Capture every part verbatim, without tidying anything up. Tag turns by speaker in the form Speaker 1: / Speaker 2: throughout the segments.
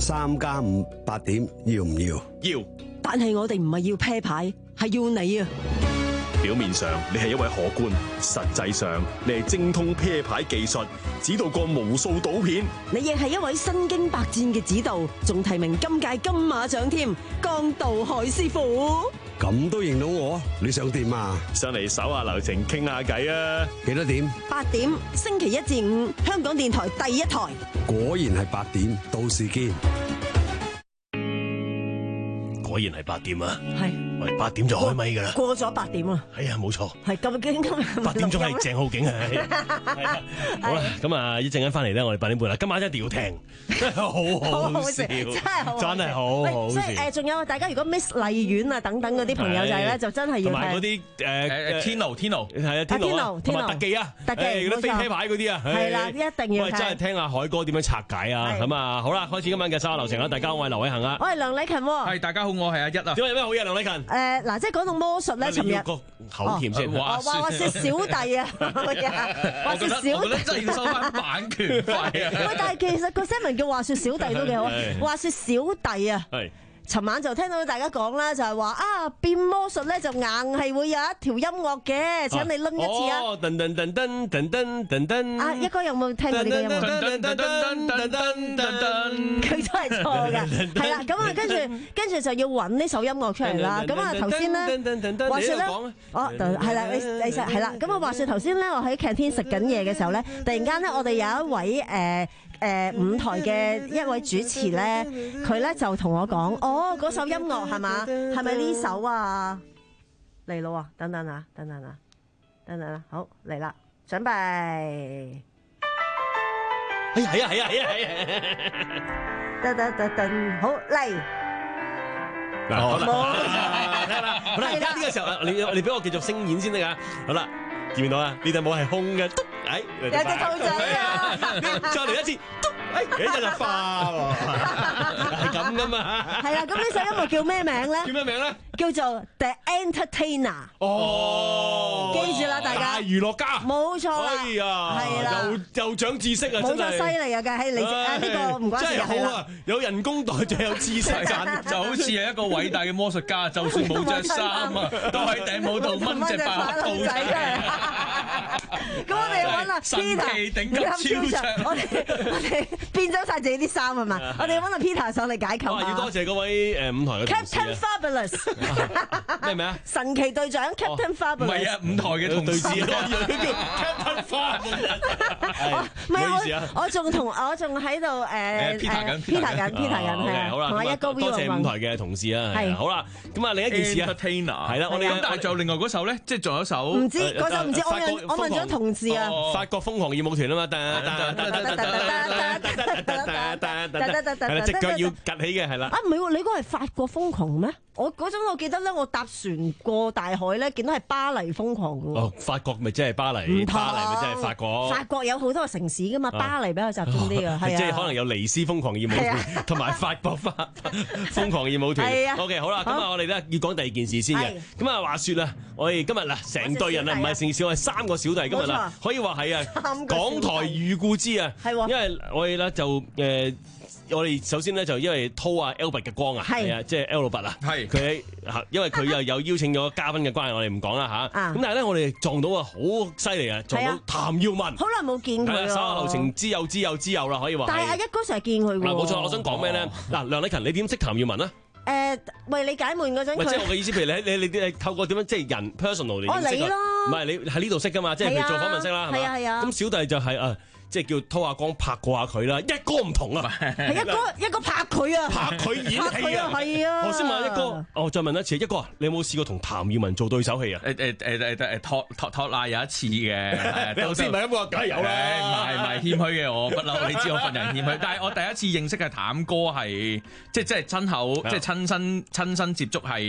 Speaker 1: 三加五八點要唔要？
Speaker 2: 要。
Speaker 3: 但係我哋唔係要啤牌，係要你啊！
Speaker 2: 表面上你係一位荷官，實際上你係精通啤牌技術，指導過無數賭片。
Speaker 3: 你亦係一位身經百戰嘅指導，仲提名今屆金馬獎添，江道海師傅。
Speaker 1: 咁都認到我？你想點啊？
Speaker 2: 上嚟手下留情，傾下偈啊！
Speaker 1: 幾多點？
Speaker 3: 八點，星期一至五，香港電台第一台。
Speaker 1: 果然係八點，到時見。
Speaker 2: 果然係八點啊！
Speaker 3: 係，
Speaker 2: 我哋八點就開咪噶啦。
Speaker 3: 過咗八點啊！
Speaker 2: 係啊，冇錯。
Speaker 3: 係咁經今日
Speaker 2: 八點鐘係鄭浩景啊！係啊，好啦，咁啊，一陣間翻嚟咧，我哋八點半啦。今晚一定要聽，真係好好笑，
Speaker 3: 真係好，
Speaker 2: 真係好好笑。
Speaker 3: 所以誒，仲有大家如果 miss 荔園啊等等嗰啲朋友仔咧，就真係要睇。
Speaker 2: 同埋嗰啲誒誒天奴天奴係啊天奴同埋特技啊，
Speaker 3: 特技
Speaker 2: 嗰啲飛啤牌嗰啲啊，
Speaker 3: 係啦，一定要睇。
Speaker 2: 真係聽阿海哥點樣拆解啊！咁啊，好啦，開始今晚嘅手下留情啦。大家好，我係劉偉恒啊，
Speaker 3: 我係梁禮勤。
Speaker 4: 係大家好，我係阿一啊。
Speaker 2: 點解有咩好嘢？梁禮勤。
Speaker 3: 誒嗱，即係講到魔術咧，尋日
Speaker 2: 個口甜先。
Speaker 3: 話話説小弟啊，話説小弟，
Speaker 4: 我覺得真係要收翻版權費啊！
Speaker 3: 喂，但係其實個 segment 叫話説小弟都幾好。話説小弟啊。尋晚就聽到大家講啦，就係話啊變魔術咧就硬係會有一條音樂嘅，請你攆一次啊！
Speaker 2: 哦，噔噔噔噔噔噔噔噔。
Speaker 3: 啊，一哥有冇聽過呢個音樂？
Speaker 4: 噔噔噔噔噔噔噔，
Speaker 3: 佢都係錯嘅，係啦。咁啊，跟住跟住就要揾呢首音樂出嚟啦。咁啊，頭先咧，話説咧，哦，係啦，你你實係啦。咁啊，話説頭先咧，我喺 canteen 食緊嘢嘅時候咧，突然間咧，我哋有一位誒誒五台嘅一位主持咧，佢咧就同我講，哦，嗰首音樂係嘛？係咪呢首啊？嚟咯啊！等等啊，等等啊，等等啊，好嚟啦，準備。
Speaker 2: 係啊係啊係啊係啊係啊！
Speaker 3: 噔噔噔噔，好嚟。
Speaker 2: 嗱，好啦，聽啦，好啦，而家呢個時候，你你俾我繼續聲演先得㗎。好啦，見唔見到啊？呢對帽係空嘅，哎，
Speaker 3: 有隻兔仔啊！
Speaker 2: 再嚟一次，哎，幾隻就花喎，係咁噶嘛？
Speaker 3: 係啦，咁呢首音樂叫咩名咧？
Speaker 2: 叫咩名咧？
Speaker 3: 叫做 The Entertainer。
Speaker 2: 哦，
Speaker 3: 記住啦，大家。
Speaker 2: 大娛樂家。
Speaker 3: 冇錯啦。
Speaker 2: 哎呀，
Speaker 3: 係啦，
Speaker 2: 又又長知識啊！
Speaker 3: 冇錯，犀利啊！嘅係你啊，呢個唔關事。
Speaker 2: 真係好啊！有人工袋，仲有知識賺，
Speaker 4: 就好似係一個偉大嘅魔術家，就算冇着衫啊，都喺頂帽度掹隻白兔仔出嚟。咁我哋揾阿 Peter 頂級超長，
Speaker 3: 我哋我哋變咗晒自己啲衫係嘛？我哋揾阿 Peter 上嚟解構下。
Speaker 2: 要多謝嗰位誒舞台嘅
Speaker 3: Captain Fabulous。
Speaker 2: 咩名啊？
Speaker 3: 神奇隊長 Captain Fabulous。
Speaker 4: 唔係啊，舞台嘅同事啊，
Speaker 2: 叫 Captain Fabulous。
Speaker 3: 唔係啊，我仲同我仲喺度誒
Speaker 4: Peter 緊
Speaker 3: Peter 緊 Peter 緊係啊。
Speaker 2: 好啦，
Speaker 3: 同埋一個 view
Speaker 2: 多謝舞台嘅同事啊。係好啦，咁啊另一件事啊
Speaker 4: ，Entertainer
Speaker 2: 係啦，我哋
Speaker 4: 咁但係仲有另外嗰首咧，即係仲有一首
Speaker 3: 唔知嗰首唔知，我問我問咗同事啊。
Speaker 2: 法國瘋狂熱舞團啊嘛，係啦，隻腳要趌起嘅係啦。
Speaker 3: 啊唔係喎，你嗰個係法國瘋狂咩？我嗰陣我記得咧，我搭船過大海咧，見到係巴黎瘋狂嘅喎。
Speaker 2: 哦，法國咪即係巴黎，巴黎咪即係法國。
Speaker 3: 法國有好多個城市噶嘛，巴黎比較集中啲嘅，係啊。
Speaker 2: 即係可能有尼斯瘋狂熱舞團，同埋法國法瘋狂熱舞團。
Speaker 3: 係啊。
Speaker 2: OK，好啦，咁啊，我哋咧要講第二件事先嘅。咁啊，話説啊，我哋今日嗱成隊人啊，唔係成小，係三個小弟今日啦，可以話係啊，港台遇故知啊。係喎。因為我哋咧就誒。我哋首先咧就因為偷阿 Albert 嘅光啊，係啊，即係 Albert 啊，係佢因為佢又有邀請咗嘉賓嘅關係，我哋唔講啦嚇。咁但係咧，我哋撞到啊好犀利啊，撞到譚耀文，好
Speaker 3: 耐冇見佢啦。
Speaker 2: 手下留情之友之友之友啦，可以話。
Speaker 3: 但係阿一哥成日見佢喎。嗱，
Speaker 2: 冇錯，我想講咩咧？嗱，梁禮勤，你點識譚耀文啊？
Speaker 3: 誒，為你解悶嗰陣，
Speaker 2: 即係我嘅意思，譬如你你你你透過點樣即係人 personal 嚟認識啊？唔係你喺呢度識㗎嘛？即係譬如做訪問識啦，係嘛？係啊係啊。咁小弟就係啊。即係叫偷下光拍過下佢啦，一哥唔同啊，
Speaker 3: 係一哥一哥拍佢啊，
Speaker 2: 拍佢演戲啊，
Speaker 3: 係啊。
Speaker 2: 我先問一哥，哦，再問一次，一哥，你有冇試過同譚耀文做對手戲啊？
Speaker 4: 誒誒誒誒誒托托托拉有一次嘅，
Speaker 2: 頭先唔係咁話，梗係有啦，
Speaker 4: 唔係唔係謙虛嘅，我不嬲，你知我份人謙虛。但係我第一次認識嘅譚哥係，即係即係親口，即係親身親身接觸係。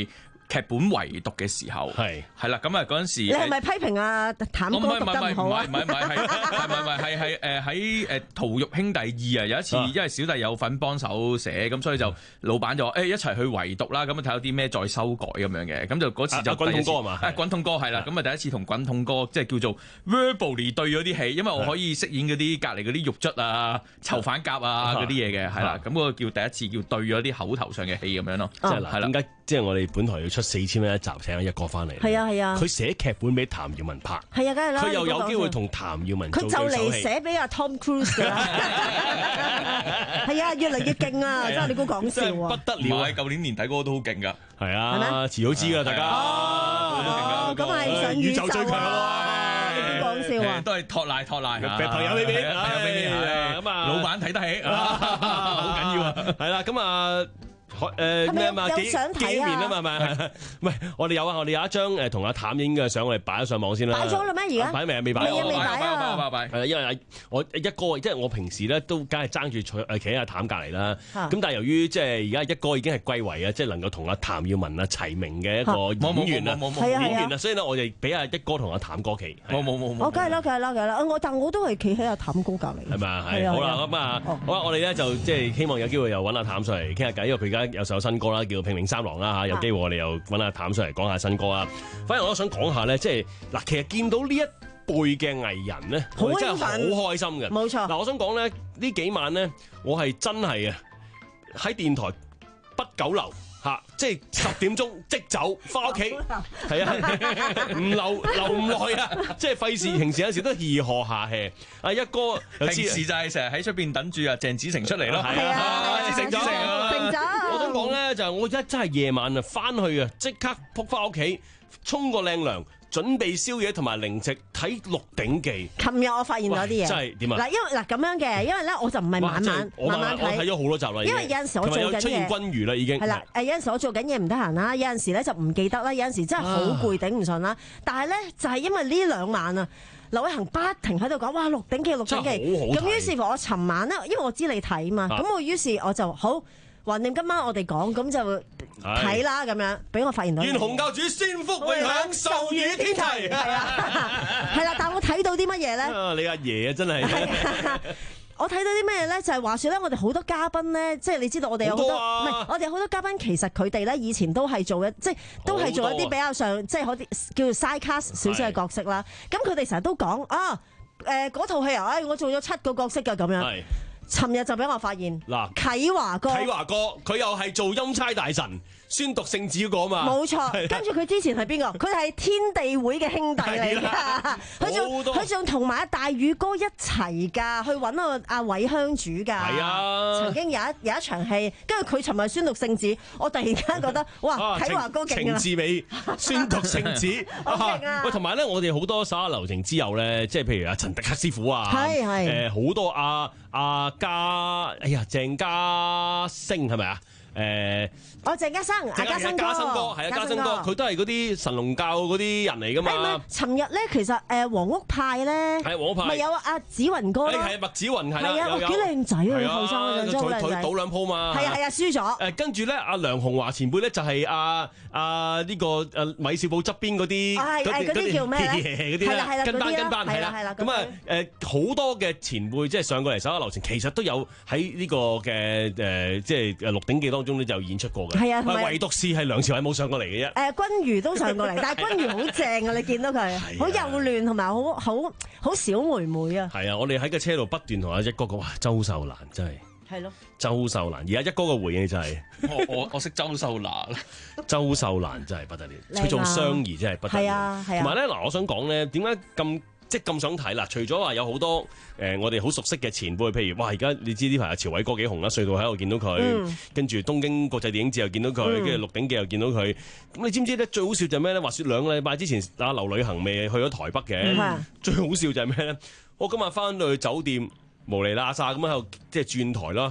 Speaker 4: 劇本圍讀嘅時候，係係啦，咁啊嗰陣時，你
Speaker 3: 係咪批評阿譚哥讀得唔好啊？
Speaker 4: 唔係唔係唔係係係唔係係係誒喺誒《逃獄兄弟二》啊，有一次因為小弟有份幫手寫，咁所以就老闆就話誒一齊去圍讀啦，咁啊睇有啲咩再修改咁樣嘅，咁就嗰次就滾筒哥啊嘛，誒滾筒哥係啦，咁啊第一次同滾筒哥即係叫做 verbally 對咗啲戲，因為我可以飾演嗰啲隔離嗰啲獄卒啊、囚犯甲啊嗰啲嘢嘅，係啦，咁嗰個叫第一次叫對咗啲口頭上嘅戲咁樣咯，即係係啦，點解即係我哋本台要出四千蚊一集請一哥翻嚟？係啊係啊，佢寫劇本俾譚耀文拍，係啊梗係啦，佢又有機會同譚耀文，佢就嚟寫俾阿 Tom Cruise 㗎啦，係啊越嚟越勁啊！真係你估講笑啊？不得了！ 喺舊年年底嗰個都好勁㗎，
Speaker 2: 係啊，遲早知㗎大家。
Speaker 3: 哦，咁係上宇宙最強啊！你估講笑啊？
Speaker 4: 都係托賴托賴，
Speaker 2: 朋友呢邊，朋友呢邊，咁啊，
Speaker 4: 老闆睇得起，好緊要啊！
Speaker 2: 係啦，咁啊。誒咩嘛？幾幾面啊嘛？係咪？唔係，我哋有啊！我哋有一張誒同阿譚影嘅相，我哋擺咗上網先啦。擺咗啦咩？而家擺未啊？未擺啊！未擺啊！擺係因為我一哥，即係我平時咧都梗係爭住坐誒企喺阿譚隔離啦。咁但係由於即係而家一哥已經係歸為啊，即係能夠同阿譚耀文啊齊名嘅一個演員啊，演員啊，所以呢，我哋俾阿一哥同阿譚哥企。冇冇冇冇。我梗係啦，梗係啦，梗係啦。我但我都係企喺阿譚哥隔離。係咪啊？係。好啦，咁啊，好啦，我哋咧就即係希望有機會又揾阿譚上嚟傾下偈，因為佢而家有首新歌啦，叫《拼命三郎》啦嚇，有機會我哋又揾阿譚上嚟講下新歌啊。反而我都想講下咧，即係嗱，其實見到呢一輩嘅藝人咧，我真係好開心嘅。冇錯。嗱，我想講咧，呢幾晚咧，我係真係啊喺電台不久留嚇，即係十點鐘即走翻屋企，係啊，唔留留唔耐啊，即係費事平時有時都二河下氣。阿一哥平時就係成日喺出邊等住啊鄭子誠出嚟咯，係啊，鄭子誠啊，鄭仔。我想講咧，就係我一真係夜晚啊，翻去啊，即刻撲翻屋企，沖個靚涼，準備宵夜同埋零食睇《鹿鼎記》。琴日我發現咗啲嘢，真係點啊？嗱，因為嗱咁樣嘅，因為咧我就唔係晚晚晚晚睇，我睇咗好多集啦。因為有陣時我做緊嘢，出現君如啦已經。係啦，誒有陣時我做緊嘢唔得閒啦，有陣時咧就唔記得啦，有陣時真係好攰頂唔順啦。但係咧就係因為呢兩晚啊，劉偉恒不停喺度講哇《鹿鼎記》《鹿鼎記》，咁於是乎我尋晚咧，因為我知你睇嘛，咁我於是我就好。橫掂今晚我哋講，咁就睇啦咁樣，俾我發現到。願洪教主先福永享，壽與天齊。係啊，係啦，但我睇到啲乜嘢咧？你阿爺啊，真係。我睇到啲咩咧？就係話説咧，我哋好多嘉賓咧，即係你知道我哋有好多，唔係我哋好多嘉賓，其實佢哋咧以前都係做一，即係都係做一啲比較上，即係嗰啲叫做 side cast 少少嘅角色啦。咁佢哋成日都講啊，誒嗰套戲啊，誒我做咗七個角色㗎咁樣。尋日就俾我發現，嗱，啟華哥，啟華哥佢又係做欽差大臣宣讀聖旨嗰個啊嘛，冇錯。跟住佢之前係邊個？佢係天地會嘅兄弟嚟㗎，佢仲佢仲同埋阿大宇哥一齊㗎，去揾阿阿韋香主㗎。係啊，曾經有一有一場戲，跟住佢尋日宣讀聖旨，我突然間覺得哇，啟華哥勁啊！程志美宣讀聖旨，好勁啊！喂，同埋咧，我哋好多手下留情之友咧，即係譬如阿陳迪克師傅啊，係係誒好多阿阿。家，哎呀，鄭家星係咪啊？誒，我鄭家生，阿家生哥，家生哥係啊，家生哥，佢都係嗰啲神龍教嗰啲人嚟噶嘛。尋日咧，其實誒黃屋派咧，係黃屋派，咪有阿子雲哥咯，係麥子雲係啦，係啊，幾靚仔啊，後生嗰陣真係靚仔，佢賭兩鋪嘛，係啊係啊，輸咗。誒，跟住咧，阿梁鴻華前輩咧就係阿阿呢個誒米少報側邊嗰啲，係係嗰啲叫咩咧？嗰啲啦，跟班跟班係啦係啦。咁啊誒好多嘅前輩即係上過嚟手下留情，其實都有喺呢個嘅誒即係誒《鹿鼎記》當中咧就演出過嘅，係啊，唯獨是係梁朝偉冇上過嚟嘅啫。誒，君如都上過嚟，但係君如好正啊！你見到佢好幼嫩同埋好好好小妹妹啊。係啊，我哋喺個車度不斷同阿一哥講，哇，周秀蘭真係係咯，周秀蘭。而家一哥嘅回應就係我我我識周秀蘭，周秀蘭真係不得了，佢做雙兒真係不得了。係啊係啊。同埋咧嗱，我想講咧，點解咁？即係咁想睇啦！除咗話有好多誒、呃，我哋好熟悉嘅前輩，譬如哇，而家你知呢排阿朝偉哥幾紅啦，隧道喺度見到佢，嗯、跟住東京國際電影節又見到佢，跟住、嗯、鹿鼎記又見到佢。咁你知唔知咧？最好笑就係咩咧？話説兩個禮拜之前，阿劉旅行未去咗台北嘅，嗯、最好笑就係咩咧？我今日翻到去酒店無釐啦沙咁喺度即係轉台啦，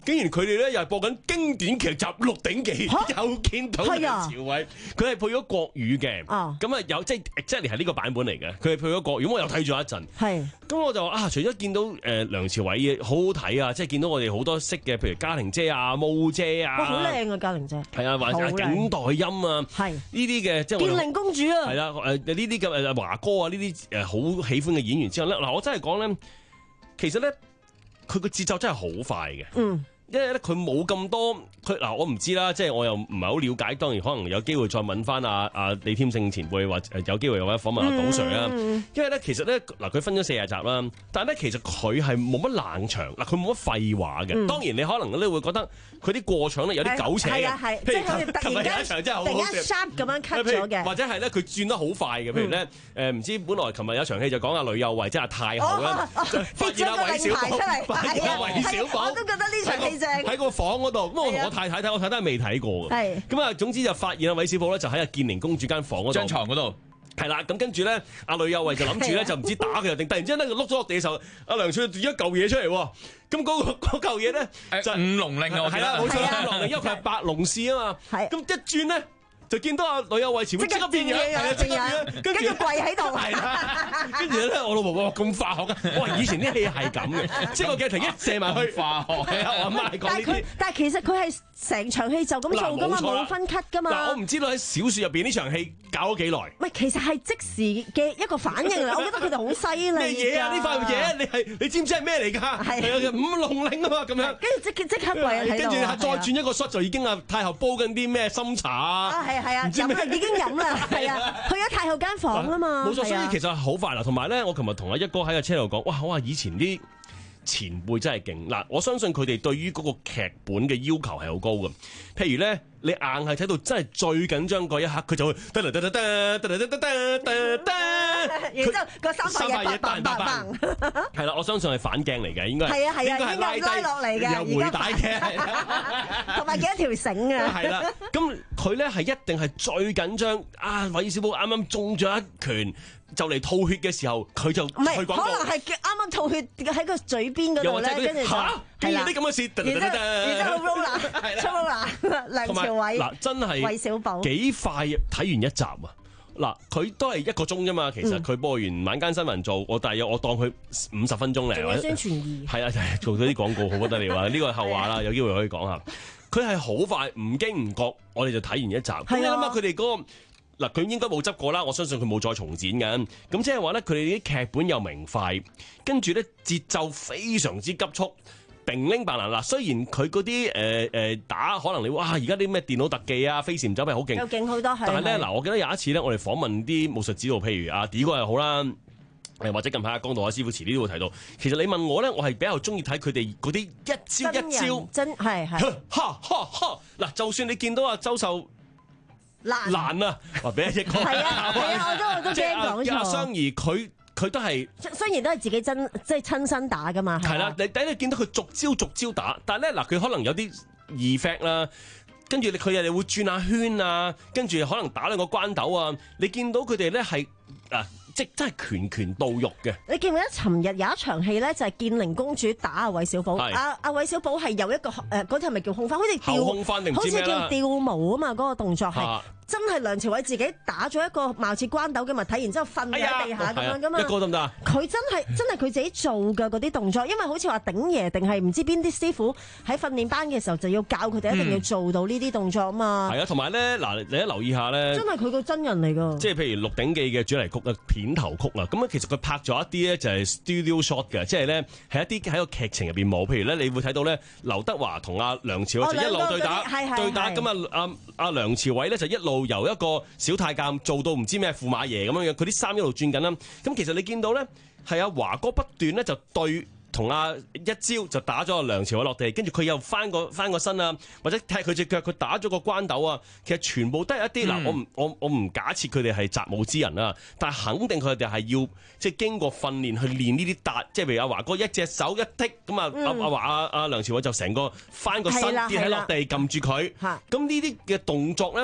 Speaker 2: 竟然佢哋咧又係播緊經典劇集《鹿鼎記》，又見到梁朝偉，佢係配咗國語嘅，咁啊有即係 exactly 係呢個版本嚟嘅，佢係配咗國語，咁我又睇咗一陣，係，咁我就啊，除咗見到誒梁朝偉嘅好好睇啊，即係見到我哋好多識嘅，譬如嘉玲姐啊、毛姐啊，好靚啊嘉玲姐，係啊，或者景代音啊，係呢啲嘅即係建寧公主啊，係啦，誒呢啲嘅誒華哥啊，呢啲誒好喜歡嘅演員之後咧，嗱我真係講咧，其實咧佢個節奏真係好快嘅，嗯。因為咧佢冇咁多，佢嗱我唔知啦，即係我又唔係好了解，當然可能有機會再問翻阿阿李添勝前輩，或者有機會或者訪問阿杜 Sir 啦。嗯、因為咧其實咧嗱佢分咗四十集啦，但係咧其實佢係冇乜冷場，嗱佢冇乜廢話嘅。嗯、當然你可能咧會覺得佢啲過場咧有啲苟且嘅，譬如突然間一場真係好好笑咁樣 cut 咗嘅，或者係咧佢轉得好快嘅，譬如咧誒唔知本來琴日有場戲就講阿呂幼慧即係太后啦，發現阿韋小寶，發現阿韋小寶，我都覺得呢場戲喺個房嗰度，咁我同我太太睇，我太太未睇過嘅。咁啊，總之就發現阿韋小寶咧，就喺阿建寧公主間房嗰度，張牀嗰度。係啦，咁跟住咧，阿呂幼慧就諗住咧，就唔知打佢又定，突然之間咧，佢碌咗落地嘅時候，阿梁朝偉跌咗嚿嘢出嚟喎。咁嗰個嗰嚿嘢咧，就係五龍令啊！係啦，冇錯，五龍令，因為佢係白龍士啊嘛。係。咁一轉咧，就見到阿呂幼慧前面即刻變嘢，係啊，變嘢，跟住跪喺度。係啦，跟住咧，我老婆話咁化學㗎，我話以前啲戲係咁嘅，即係個鏡頭一射埋去化學。係啊，我阿媽係講呢啲。但係其實佢係成場戲就咁做㗎嘛，冇分 cut 㗎嘛。嗱，我唔知道喺小説入邊呢場戲搞咗幾耐。唔係，其實係即時嘅一個反應嚟，我覺得佢哋好犀利。咩嘢啊？呢塊嘢你係你知唔知係咩嚟㗎？係啊，五龍令啊嘛，咁樣。跟住即即刻跪喺度。跟住再轉一個 shot 就已經啊太后煲緊啲咩參茶啊。係啊係啊，飲係已經飲啦，係啊，去咗太后間房啦嘛。冇錯，所以其實好快啦。同埋咧，我琴日同阿一哥喺個車度講，哇！我話以前啲前輩真係勁嗱，我相信佢哋對於嗰個劇本嘅要求係好高嘅。譬如咧，你硬係睇到真係最緊張嗰一刻，佢就會得得得得得得得得得得得，然之後個三塊嘢嘭嘭嘭，係啦，我相信係反鏡嚟嘅，應該係啊係啊，應該係拉落嚟嘅，有回帶嘅，同埋幾多條繩啊？係啦，咁佢咧係一定係最緊張啊！韋小寶啱啱中咗一拳。就嚟吐血嘅時候，佢就唔係可能係啱啱吐血喺個嘴邊嗰度咧，跟住嚇，係啦啲咁嘅事，然之後然之後 roller 出 roller 梁朝偉嗱真係韋小寶幾快睇完一集啊！嗱佢都係一個鐘啫嘛，其實佢播完晚間新聞做，我大約我當佢五十分鐘嚟，仲有宣傳二係啊，做咗啲廣告好不得了啊！呢個係後話啦，有機會可以講下。佢係好快，唔經唔覺，我哋就睇完一集。咁你諗下佢哋嗰個。嗱，佢應該冇執過啦，我相信佢冇再重剪嘅。咁即係話咧，佢哋啲劇本又明快，跟住咧節奏非常之急速，並拎白蘭嗱。雖然佢嗰啲誒誒打，可能你哇，而家啲咩電腦特技啊、飛檐走壁好勁，又勁好多。但係咧嗱，我記得有一次咧，我哋訪問啲武術指導，譬如阿 D 哥又好啦，誒或者近排阿江道阿師傅遲啲都會提到。其實你問我咧，我係比較中意睇佢哋嗰啲一招一招，真係係。哈哈哈！嗱，就算你見到阿周秀。難難啊！話俾一億個係啊係啊，我都我都驚講錯。阿雙兒佢佢都係雖然都係自己真即係親身打噶嘛。係啦，你第一你見到佢逐招逐招打，但係咧嗱，佢可能有啲 effect 啦，跟住佢哋會轉下圈啊，跟住可能打兩個關斗啊，你見到佢哋咧係啊。即真係拳拳到肉嘅。你記唔記得尋日有一場戲咧，就係建寧公主打阿韋小寶。阿阿韋小寶係有一個誒，嗰啲係咪叫空翻？好似後空翻定唔知咩啦？好似叫吊毛啊嘛，嗰個動作係。啊真係梁朝偉自己打咗一個貌似關斗嘅物體，然之後瞓喺地下咁樣噶嘛？一個得唔得啊？佢真係真係佢自己做嘅嗰啲動作，因為好似話鼎爺定係唔知邊啲師傅喺訓練班嘅時候就要教佢哋一定要做到呢啲動作啊嘛。係啊，同埋咧嗱，你一留意下咧，真係佢個真人嚟㗎。即係譬如《鹿鼎記》嘅主題曲嘅片頭曲啊，咁樣其實佢拍咗一啲咧就係 studio shot 嘅，即係咧係一啲喺個劇情入邊冇。譬如咧，你會睇到咧劉德華同阿梁朝偉就一路對打對打，咁啊阿阿梁朝偉咧就一路由一個小太監做到唔知咩駙馬爺咁樣樣，佢啲衫一路轉緊啦。咁其實你見到咧，係阿華哥不斷咧就對同阿一招就打咗阿梁朝偉落地，跟住佢又翻個翻個身啊，或者踢佢隻腳，佢打咗個關斗啊。其實全部都係一啲嗱、嗯，我唔我我唔假設佢哋係習武之人啊，但係肯定佢哋係要即係經過訓練去練呢啲達，即係譬如阿華哥一隻手一剔咁啊，阿阿華阿阿梁朝偉就成個翻個身跌喺落地撳住佢。咁呢啲嘅動作咧。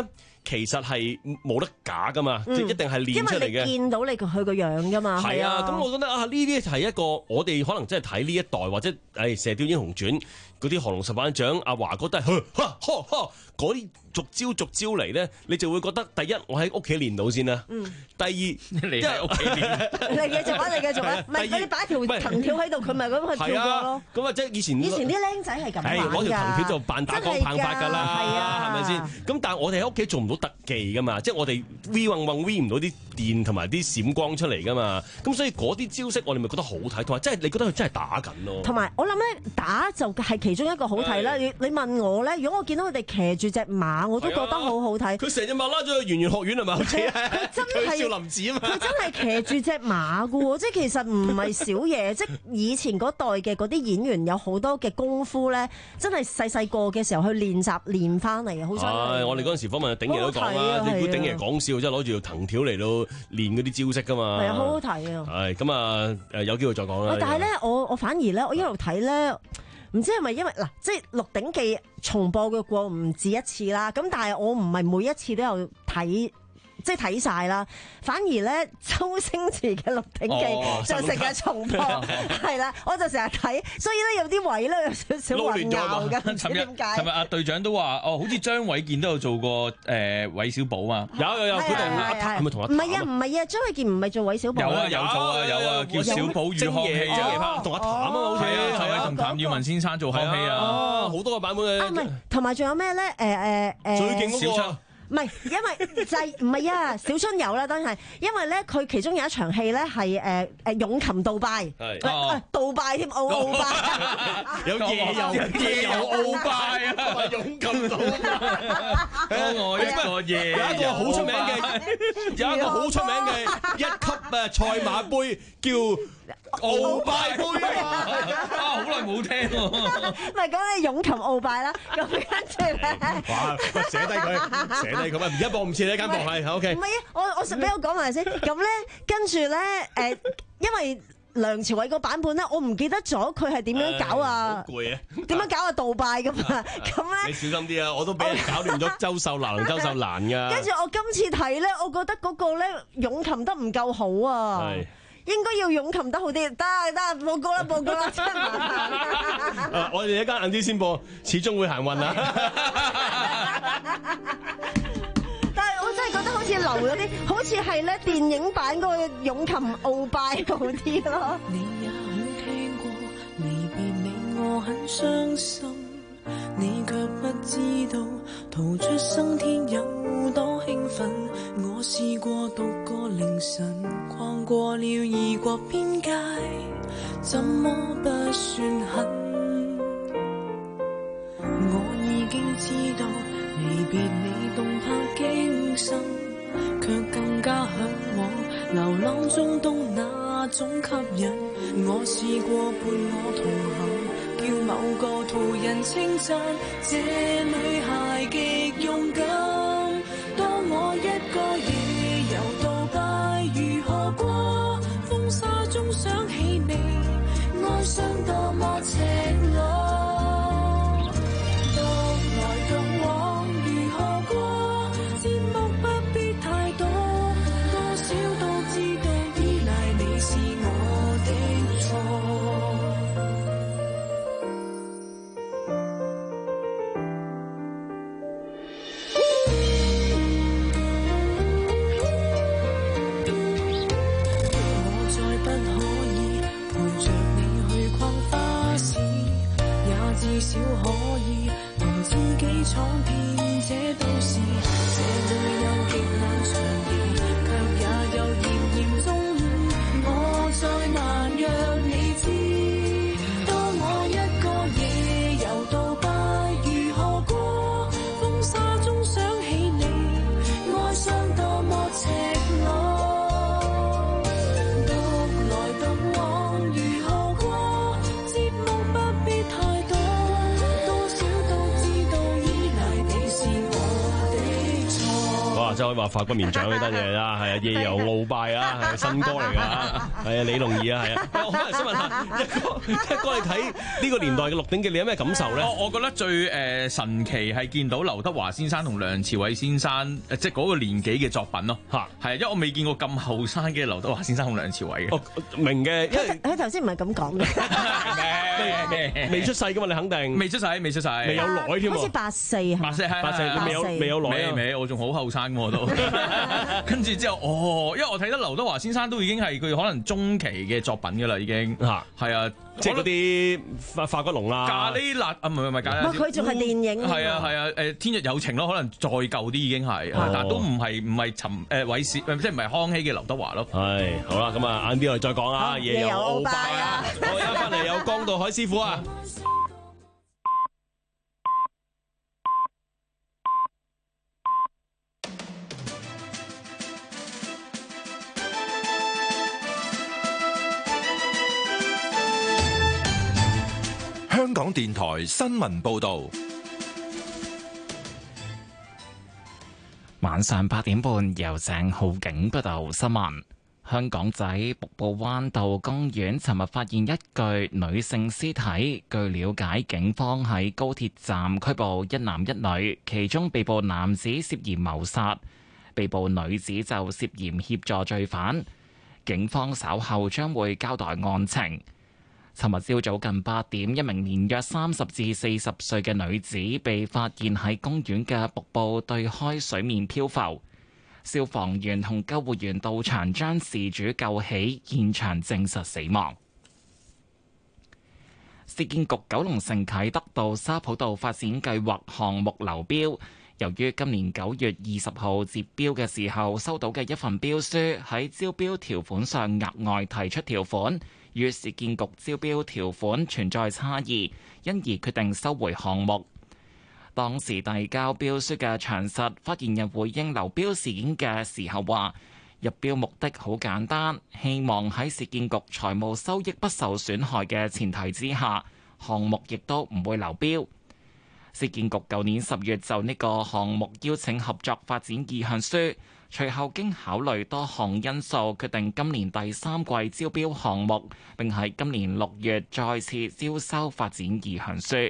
Speaker 2: 其實係冇得假噶嘛，即係、嗯、一定係練出嚟嘅。
Speaker 3: 因為你見到你佢個樣噶嘛。
Speaker 2: 係啊，咁、啊、我覺得啊，呢啲係一個我哋可能真係睇呢一代或者誒《射雕英雄傳》嗰啲降龍十八掌，阿華哥都係嗰啲逐招逐招嚟咧，你就會覺得第一我喺屋企練到先啦。嗯。第二你
Speaker 4: 喺屋企練，
Speaker 3: 你繼續啊，你繼續啊。唔係你擺條藤條喺度，佢咪咁去跳過咯。
Speaker 2: 咁啊，即係以前
Speaker 3: 以前啲僆仔係咁玩㗎。
Speaker 2: 係攞條藤條就扮打光棒法㗎啦，係啊，係咪先？咁但係我哋喺屋企做唔到特技㗎嘛，即係我哋 V 運運 V 唔到啲電同埋啲閃光出嚟㗎嘛。咁所以嗰啲招式我哋咪覺得好睇，同埋即係你覺得佢真係打緊咯。同埋我諗咧，打就係其中一個好睇啦。你你問我咧，如果我見到佢哋騎住隻馬，我都覺得好好睇。佢成隻馬拉咗去圓玄學院係咪？
Speaker 3: 佢真係
Speaker 2: 少林寺啊嘛！
Speaker 3: 佢真係騎住隻馬㗎喎，即係其實唔係少嘢。即係以前嗰代嘅嗰啲演員有好多嘅功夫咧，真係細細個嘅時候去練習練翻嚟嘅，好犀利。
Speaker 2: 我哋嗰陣時訪問鼎爺都講啦，你估鼎爺講笑，即係攞住條藤條嚟到練嗰啲招式㗎嘛？
Speaker 3: 係啊，好好睇啊！
Speaker 2: 係咁啊，誒有機會再講啦。
Speaker 3: 但係咧，我我反而咧，我一路睇咧。唔知係咪因為嗱，即係《鹿鼎記》重播嘅過唔止一次啦，咁但係我唔係每一次都有睇。即係睇晒啦，反而咧周星馳嘅《鹿鼎記》就成日重播，係啦，我就成日睇，所以咧有啲位咧有少少混淆㗎，唔知點解。
Speaker 4: 尋日阿隊長都話，哦，好似張衛健都有做過誒韋小寶嘛，
Speaker 2: 有有有，佢同阿譚係咪同阿？
Speaker 3: 唔係啊唔係啊，張衛健唔係做韋小寶。
Speaker 4: 有啊有做啊有啊，叫小寶與康熙啊，
Speaker 2: 同阿譚啊，好似
Speaker 4: 係啊，係咪同譚耀文先生做康熙啊？
Speaker 2: 哦，好多個版本嘅。
Speaker 3: 啊唔係，同埋仲有咩咧？誒誒誒，
Speaker 2: 最勁嗰個。
Speaker 3: 唔係，因為就係唔係啊？小春有啦，當然係，因為咧佢其中有一場戲咧係誒誒勇擒杜拜，係杜拜添，奧奧拜，
Speaker 2: 有夜遊夜遊奧拜啊，勇擒杜拜，
Speaker 4: 當我一個夜
Speaker 2: 有一個好出名嘅，有一個好出名嘅一級誒賽馬杯叫奧拜杯啊！
Speaker 4: 好耐冇聽喎，
Speaker 3: 唔係講你勇擒奧拜啦，咁跟住咧，
Speaker 2: 哇，寫低佢，寫低佢啊！而家播唔切呢間房係 OK。唔
Speaker 3: 係啊，我我俾我講埋先，咁咧跟住咧誒，因為梁朝偉個版本咧，我唔記得咗佢係點樣搞啊，
Speaker 2: 好攰啊，
Speaker 3: 點樣搞啊杜拜噶嘛，咁咧
Speaker 2: 你小心啲啊！我都俾人搞亂咗周秀娜同周秀蘭噶。
Speaker 3: 跟住我今次睇咧，我覺得嗰個咧勇擒得唔夠好啊。應該要勇擒得好啲，得得報告啦報告啦，真係
Speaker 2: 啊！我哋一間晏啲先播，始終會行運啊！
Speaker 3: 但係我真係覺得好似流咗啲，好似係咧電影版嗰個勇擒奧拜好啲咯。你也許聽過離別你，我很傷心，你卻不知道逃出生天有多興奮。我試過獨個凌晨逛過了異國邊界，怎麼不算狠？我已經知道離別你動魄驚心，卻更加向往流浪中東那種吸引。我試過伴我同行，叫某個途人稱讚這女孩極勇敢。當我一個夜遊杜拜，如何過？風沙中想起你，愛上多麼赤裸。獨來獨往，如何過？節目不必太多，多少都知道依賴你是我的錯。至少可以同自己闖遍這都市，這裏有極冷長夜，卻也有炎炎中午。我再難讓你知，當我一個夜遊杜拜，如何過？風沙中想起你，愛上多麼赤裸。獨來獨往，如何過？節目不必太多。
Speaker 2: 真係可以話發骨綿掌呢單嘢啦，係啊，夜遊鰲拜啊，係新歌嚟㗎，係啊，李龍義啊，係啊。我可能想問下一哥，一哥你睇呢個年代嘅《鹿鼎記》，你有咩感受咧？
Speaker 4: 我我覺得最誒神奇係見到劉德華先生同梁朝偉先生誒，即係嗰個年紀嘅作品咯。嚇，係啊，因為我未見過咁後生嘅劉德華先生同梁朝偉嘅。
Speaker 2: 哦，明嘅，因為
Speaker 3: 佢頭先唔係咁講嘅，
Speaker 2: 未出世㗎嘛，你肯定
Speaker 4: 未出世，未出世，
Speaker 2: 未有耐添喎。
Speaker 3: 好似八四啊，
Speaker 4: 八四，
Speaker 2: 八四，你未有未有耐啊？
Speaker 4: 未，我仲好後生喎都。跟住之後，哦，因為我睇得劉德華先生都已經係佢可能中期嘅作品㗎啦，已經嚇係啊，
Speaker 2: 即係嗰啲化化骨龍啦、
Speaker 4: 咖喱辣啊，唔係唔係咖喱辣，
Speaker 3: 佢仲係電影
Speaker 4: 係啊係啊誒，天若有情咯，可能再舊啲已經係，但係都唔係唔係陳誒韋斯，即係唔係康熙嘅劉德華咯。
Speaker 2: 係好啦，咁啊晏啲我哋再講啊，夜遊鰲拜啊，我而家翻嚟有江道海師傅啊。
Speaker 5: 香港電台新聞報道，
Speaker 6: 晚上八點半由鄭浩景報道新聞。香港仔瀑布灣道公園尋日發現一具女性屍體，據了解，警方喺高鐵站拘捕一男一女，其中被捕男子涉嫌謀殺，被捕女子就涉嫌協助罪犯。警方稍後將會交代案情。尋日朝早近八點，一名年約三十至四十歲嘅女子被發現喺公園嘅瀑布對開水面漂浮，消防員同救護員到場將事主救起，現場證實死亡。市建局九龍城啟德道沙浦道發展計劃項目流標，由於今年九月二十號截標嘅時候收到嘅一份標書喺招標條款上額外提出條款，與市建局招標條款存在差異，因而決定收回項目。當時遞交標書嘅長實發言人回應流標事件嘅時候話，入標目的好簡單，希望喺市建局財務收益不受損害嘅前提之下，項目亦都唔會流標。市建局舊年十月就呢個項目邀請合作發展意向書，隨後經考慮多項因素，決定今年第三季招標項目，並喺今年六月再次招收發展意向書。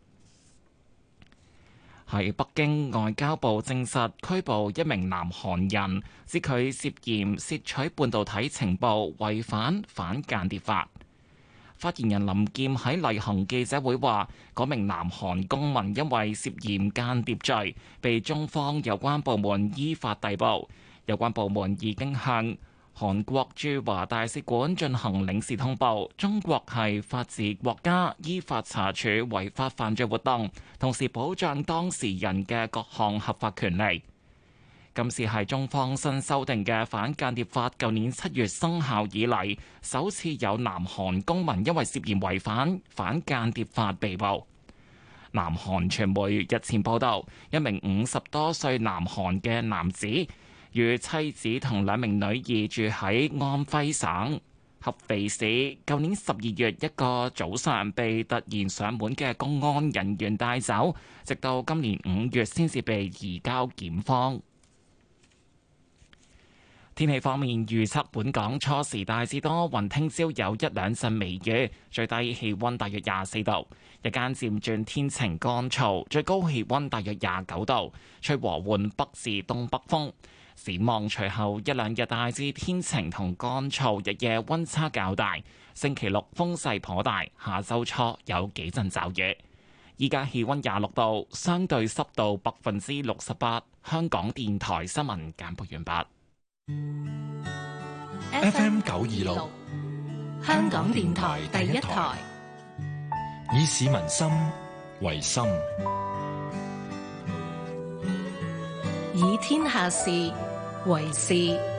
Speaker 6: 喺北京，外交部證實拘捕一名南韓人，指佢涉嫌竊取半導體情報，違反反間諜法。發言人林劍喺例行記者會話，嗰名南韓公民因為涉嫌間諜罪，被中方有關部門依法逮捕。有關部門已經向韓國駐華大使館進行領事通報，中國係法治國家，依法查處違法犯罪活動，同時保障當事人嘅各項合法權利。今次係中方新修訂嘅反間諜法，舊年七月生效以嚟，首次有南韓公民因為涉嫌違反反間諜法被捕。南韓傳媒日前報道，一名五十多歲南韓嘅男子與妻子同兩名女兒住喺安徽省合肥市，舊年十二月一個早上被突然上門嘅公安人員帶走，直到今年五月先至被移交檢方。天氣方面預測，本港初時大致多雲，聽朝有一兩陣微雨，最低氣溫大約廿四度，日間漸轉天晴乾燥，最高氣溫大約廿九度，吹和緩北至東北風。展望隨後一兩日大致天晴同乾燥，日夜溫差較大。星期六風勢頗大，下周初有幾陣驟雨。依家氣溫廿六度，相對濕度百分之六十八。香港電台新聞簡報完畢。
Speaker 5: F M 九二六，
Speaker 7: 香港電台第一台，
Speaker 5: 以市民心為心，
Speaker 7: 以天下事為事。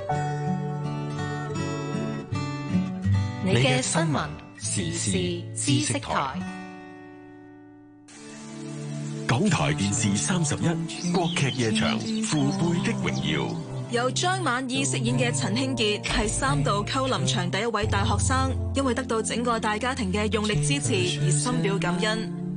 Speaker 7: 你嘅新聞時事知識台，
Speaker 5: 港台電視三十一國劇夜場《父輩的榮耀》。
Speaker 8: 由張晚意飾演嘅陳興傑係三度溝林場第一位大學生，因為得到整個大家庭嘅用力支持而深表感恩。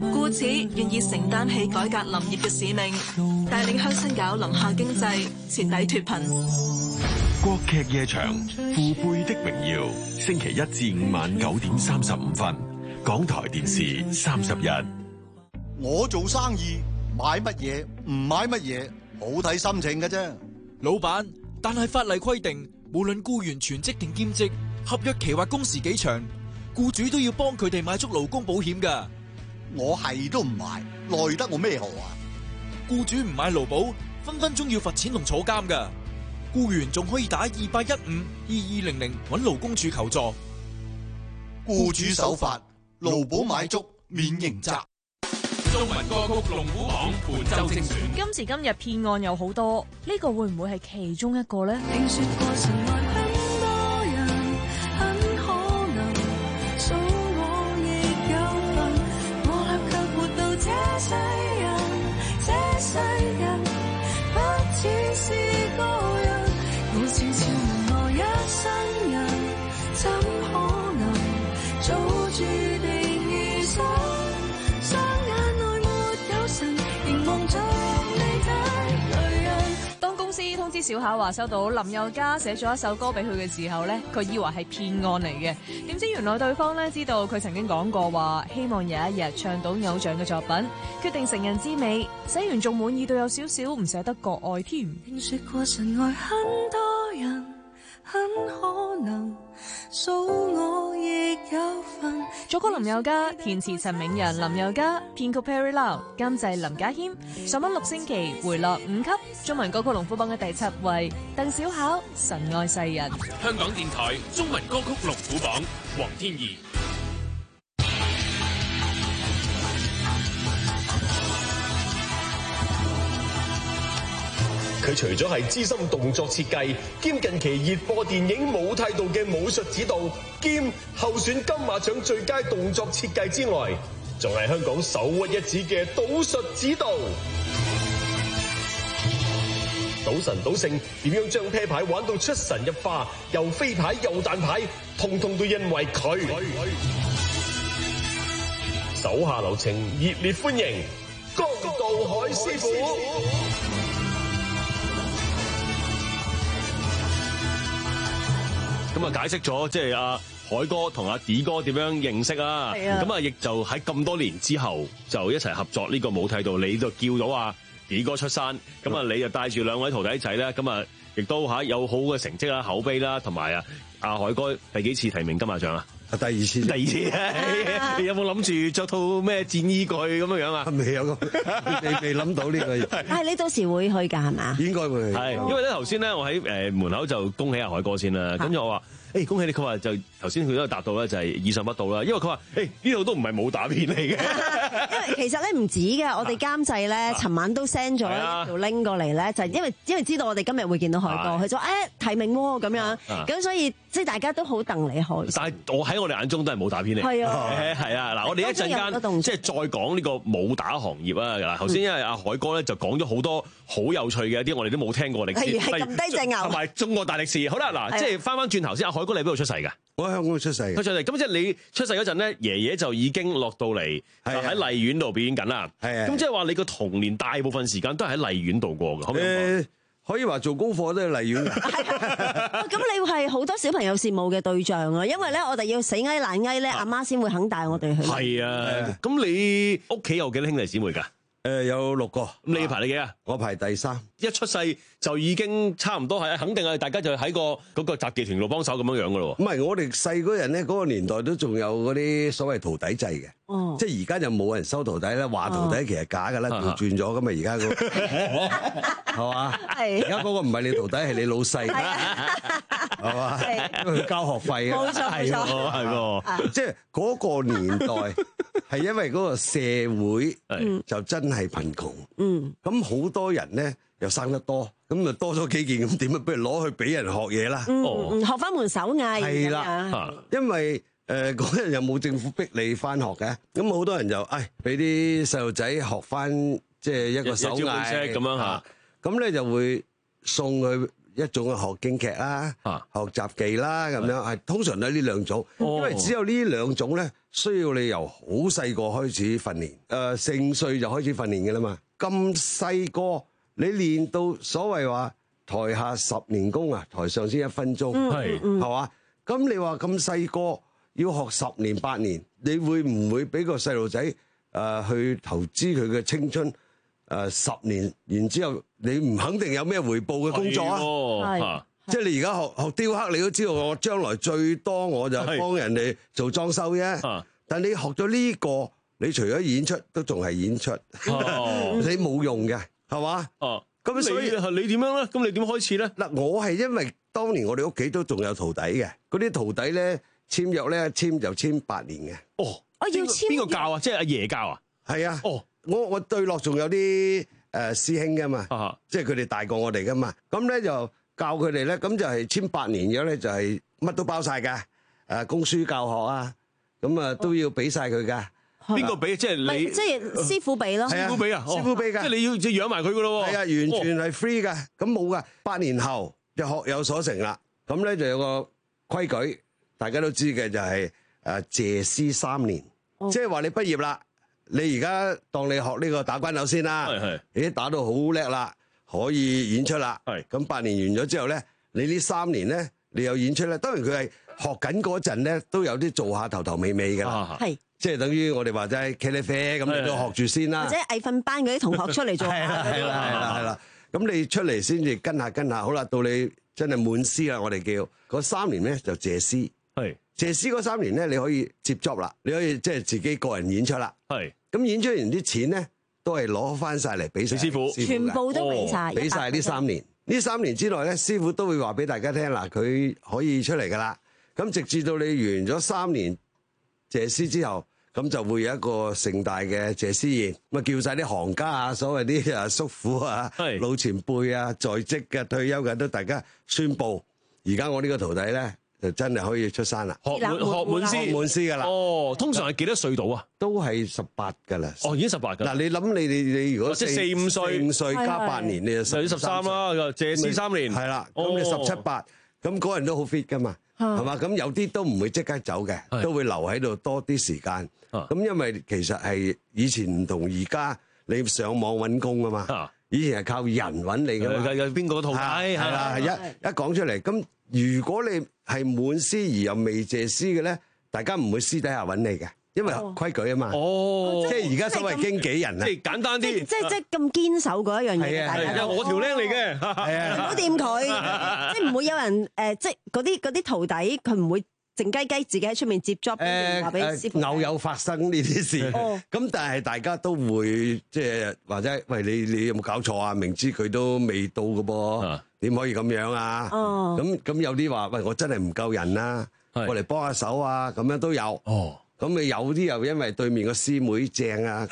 Speaker 8: 故此願意承擔起改革林業嘅使命，帶領鄉紳搞林下經濟，徹底脫貧。
Speaker 5: 國劇夜場父輩的榮耀，星期一至五晚九點三十五分，港台電視三十一。
Speaker 9: 我做生意買乜嘢唔買乜嘢，好睇心情嘅啫。
Speaker 10: 老闆，但係法例規定，無論僱員全職定兼職，合約期或工時幾長，僱主都要幫佢哋買足勞工保險噶。
Speaker 9: 我係都唔買，奈得我咩何啊？
Speaker 10: 僱主唔買勞保，分分鐘要罰錢同坐監噶。僱員仲可以打二八一五二二零零揾勞工處求助。
Speaker 9: 僱主守法，勞保買足免刑責。
Speaker 11: 中文歌曲龍虎榜本周精選。
Speaker 12: 今時今日騙案有好多，呢個會唔會係其中一個呢？
Speaker 7: 聽說過神愛很多人，很可能數我亦有份，我倆卻活到這世人，這世人不只是個人，我悄悄問我一生人，怎可能早注定遇上？雙眼內沒有神，凝望着你的淚人。
Speaker 12: 當公司通知小巧話收到林宥嘉寫咗一首歌俾佢嘅時候呢，佢以為係騙案嚟嘅，點知原來對方呢知道佢曾經講過話，希望有一日唱到偶像嘅作品，決定成人之美，寫完仲滿意到有少少唔捨得國外添。
Speaker 7: 聽說過神愛很多人，很可能數我亦有份。
Speaker 12: 作曲林宥嘉，填詞陳銘仁、林宥嘉，編曲 Perry Lau， 監製林家謙。上榜六星期，回落五級。中文歌曲龍虎榜嘅第七位，鄧小巧《神愛世人》。
Speaker 11: 香港電台中文歌曲龍虎榜，黃天怡。
Speaker 13: 佢除咗係資深動作設計兼近期熱播電影武態度嘅武術指導兼候選金馬獎最佳動作設計之外，仲係香港首屈一指嘅賭術指導。賭神賭聖點樣將啤牌玩到出神入化，又飛牌又彈牌，通通都因為佢。手下留情，熱烈歡迎江道海師傅。
Speaker 2: 咁啊，解釋咗即係阿海哥同阿 D 哥點樣認識啊？咁啊，亦就喺咁多年之後就一齊合作呢個舞態度，你就叫到阿 D 哥出山，咁啊，你就帶住兩位徒弟仔咧，咁啊，亦都嚇有好嘅成績啦、口碑啦，同埋啊，阿海哥第幾次提名金馬獎啊？
Speaker 1: 第二次，
Speaker 2: 第二次，你有冇諗住着套咩戰衣過去咁樣樣啊？
Speaker 1: 未有，你未諗到呢個嘢。
Speaker 3: 但係你到時會去㗎係嘛？
Speaker 1: 應該會。
Speaker 2: 係，因為咧頭先咧，我喺誒門口就恭喜阿海哥先啦，跟住我話。誒恭喜你！佢話就頭先佢都有答到咧，就係意想不到啦。因為佢話誒呢度都唔係武打片嚟嘅。
Speaker 3: 因為其實咧唔止嘅，我哋監製咧，尋晚都 send 咗一條 link 過嚟咧，就係因為因為知道我哋今日會見到海哥，佢就誒提名喎咁樣，咁所以即係大家都好戥你開。
Speaker 2: 但係我喺我哋眼中都係武打片嚟。係啊，係啊，嗱，我哋一陣間即係再講呢個武打行業啊。嗱，頭先因為阿海哥咧就講咗好多好有趣嘅一啲我哋都冇聽過歷史，
Speaker 3: 係撳低隻牛，
Speaker 2: 同埋中國大歷史。好啦，嗱，即係翻翻轉頭先，阿海哥你喺邊度出世㗎？
Speaker 1: 我喺香港出世嘅。
Speaker 2: 出世嚟，咁即係你出世嗰陣咧，爺爺就已經落到嚟，就喺荔園度表演緊啦。係啊。咁即係話你個童年大部分時間都係喺荔園度過嘅，可唔可以？誒，
Speaker 1: 可以話做功課都係荔園。
Speaker 3: 咁你係好多小朋友羨慕嘅對象啊，因為咧我哋要死捱爛捱咧，阿媽先會肯帶我哋去。
Speaker 2: 係啊。咁你屋企有幾多兄弟姊妹㗎？
Speaker 1: 誒有六個，咁
Speaker 2: 你排你幾啊？
Speaker 1: 我排第三。
Speaker 2: 一出世就已經差唔多係，肯定係大家就喺個嗰個雜技團度幫手咁樣樣噶咯喎。
Speaker 1: 唔係，我哋細嗰人咧，嗰個年代都仲有嗰啲所謂徒弟制嘅。哦。即係而家就冇人收徒弟啦，話徒弟其實假㗎啦，調轉咗咁啊！而家嗰係嘛？係。而家嗰個唔係你徒弟，係你老細。係嘛？因為佢交學費啊。
Speaker 3: 冇錯冇錯。
Speaker 1: 係喎。即係嗰個年代係因為嗰個社會就真係貧窮。嗯。咁好多人咧。又生得多，咁啊多咗幾件，咁點啊？不如攞去俾人學嘢啦。
Speaker 3: 嗯，學翻門手藝。
Speaker 1: 係啦，因為誒嗰陣又冇政府逼你翻學嘅，咁好多人就誒俾啲細路仔學翻即係一個手藝
Speaker 2: 咁樣嚇，
Speaker 1: 咁咧就會送去一種係學京劇啦，學雜技啦咁樣，係通常都係呢兩種，因為只有呢兩種咧，需要你由好細個開始訓練，誒四五歲就開始訓練嘅啦嘛。咁細個你練到所謂話台下十年功啊，台上先一分鐘，係係嘛？咁你話咁細個要學十年八年，你會唔會俾個細路仔誒去投資佢嘅青春？誒十年，然之後你唔肯定有咩回報嘅工作啊？係，即係你而家學學雕刻，你都知道我將來最多我就幫人哋做裝修啫。但係你學咗呢個，你除咗演出，都仲係演出，你冇用嘅，係嘛？哦，咁所以
Speaker 2: 你點樣咧？咁你點開始咧？
Speaker 1: 嗱，我係因為當年我哋屋企都仲有徒弟嘅，嗰啲徒弟咧簽約咧簽就簽八年嘅。
Speaker 2: 哦，
Speaker 3: 我要簽
Speaker 2: 邊個教啊？即係阿爺教啊？
Speaker 1: 係啊。
Speaker 2: 哦。
Speaker 1: 我我對落仲有啲誒師兄噶嘛，啊、即係佢哋大過我哋噶嘛，咁咧就教佢哋咧，咁就係簽八年嘅咧，就係乜都包晒㗎，誒供書教學啊，咁啊都要俾晒佢㗎。
Speaker 2: 邊個俾？即係你，
Speaker 3: 即係師傅俾咯。
Speaker 2: 師傅俾啊，
Speaker 1: 師傅俾㗎。
Speaker 2: 即係你要即係養埋佢㗎咯喎。係
Speaker 1: 啊，完全係 free 㗎，咁冇㗎。八年後就學有所成啦，咁咧就有個規矩，大家都知嘅就係誒謝師三年，哦、即係話你畢業啦。你而家當你學呢個打關斗先啦，你打到好叻啦，可以演出啦。咁八年完咗之後咧，你呢三年咧，你有演出咧。當然佢係學緊嗰陣咧，都有啲做下頭頭尾尾㗎啦。係，即係等於我哋話齋茄喱啡咁，你都學住先啦。
Speaker 3: 或者藝訓班嗰啲同學出嚟做。係啦，
Speaker 1: 係啦，係啦，係啦。咁你出嚟先至跟下跟下，好啦，到你真係滿師啦，我哋叫嗰三年咧就謝師。係。謝師嗰三年咧，你可以接 job 啦，你可以即係自己個人演出啦。係，咁演出完啲錢咧，都係攞翻晒嚟俾師傅，
Speaker 3: 全部都俾晒，
Speaker 1: 俾晒呢三年。呢三年之內咧，師傅都會話俾大家聽嗱，佢可以出嚟噶啦。咁直至到你完咗三年謝師之後，咁就會有一個盛大嘅謝師宴，咁啊叫晒啲行家啊，所謂啲啊叔父啊、老前輩啊、在職嘅、退休嘅都大家宣佈，而家我呢個徒弟咧。就真係可以出山啦！
Speaker 2: 學滿學滿師，學滿師噶啦。哦，通常係幾多歲到啊？
Speaker 1: 都係十八噶啦。
Speaker 2: 哦，已經十八噶。
Speaker 1: 嗱，你諗你你你如果
Speaker 2: 即係四五歲，
Speaker 1: 四五歲加八年，你就
Speaker 2: 十三啦。謝師三年，
Speaker 1: 係啦。咁你十七八，咁嗰人都好 fit 噶嘛，係嘛？咁有啲都唔會即刻走嘅，都會留喺度多啲時間。咁因為其實係以前唔同而家，你上網揾工啊嘛。以前係靠人揾你噶嘛。
Speaker 2: 有邊個徒弟？係
Speaker 1: 啦，一一講出嚟咁。如果你係滿師而又未謝師嘅咧，大家唔會私底下揾你嘅，因為規矩啊嘛。哦，即係而家所謂經紀人啊，
Speaker 2: 即係簡單啲，
Speaker 3: 即係即係咁堅守嗰一樣嘢。
Speaker 2: 係啊，我條僆嚟嘅，
Speaker 1: 係啊，
Speaker 3: 唔好掂佢，即係唔會有人誒，即係嗰啲嗰啲徒弟，佢唔會靜雞雞自己喺出面接 job，話俾師傅。
Speaker 1: 偶有發生呢啲事，咁但係大家都會即係或者喂，你你有冇搞錯啊？明知佢都未到嘅噃。點可以咁樣啊？咁咁、oh. 有啲話，喂，我真係唔夠人啦，我嚟幫下手啊，咁樣都有。哦，咁你有啲又因為對面個師妹正啊，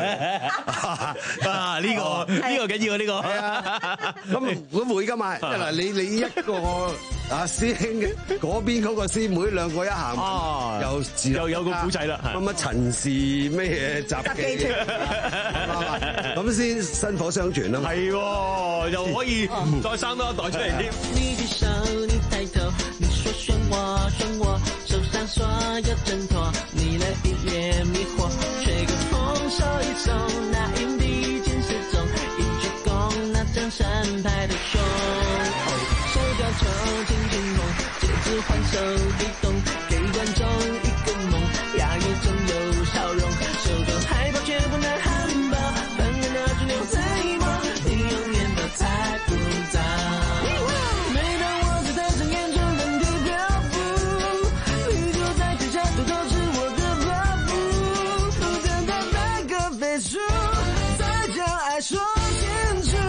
Speaker 2: 啊呢個呢個緊要啊呢個。係啊，
Speaker 1: 咁咁會噶嘛？嗱，你你一個啊師兄嘅嗰邊嗰個師妹兩個一行，又自
Speaker 2: 又有個古仔啦，
Speaker 1: 乜乜陳氏咩嘢雜技，咁先薪火相傳啊嘛。
Speaker 2: 係喎，又可以再生多一代出嚟添。你的手，你抬頭，你說選我，選我，手上所有掙脫，你來一夜迷惑，吹個風，手一鬆，那陰地漸失蹤，一鞠躬，那掌聲拍得兇，手雕球，輕輕碰，節奏換手地動，給觀眾一個夢，壓抑中有笑容，手中害怕卻不能handle，本人的主流在夢，你永遠都猜不到。每當我在台上演出人體漂浮，你就在底下偷偷吃我的包袱，等到那個飛速，再將愛說清楚。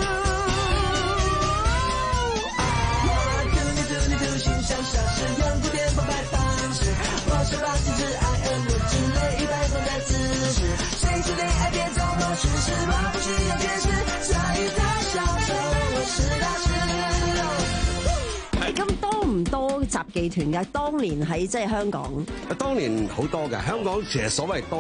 Speaker 2: 我跟你的你的心像消失，用古典澎湃方式，我手把心之愛而落之淚，一百種的姿勢，誰知戀愛變成我事實，我不需要解釋，在於他笑着我是大師。咁多唔多雜技團㗎？當年喺即係香港，
Speaker 1: 當年好多㗎。香港其實所謂多咧，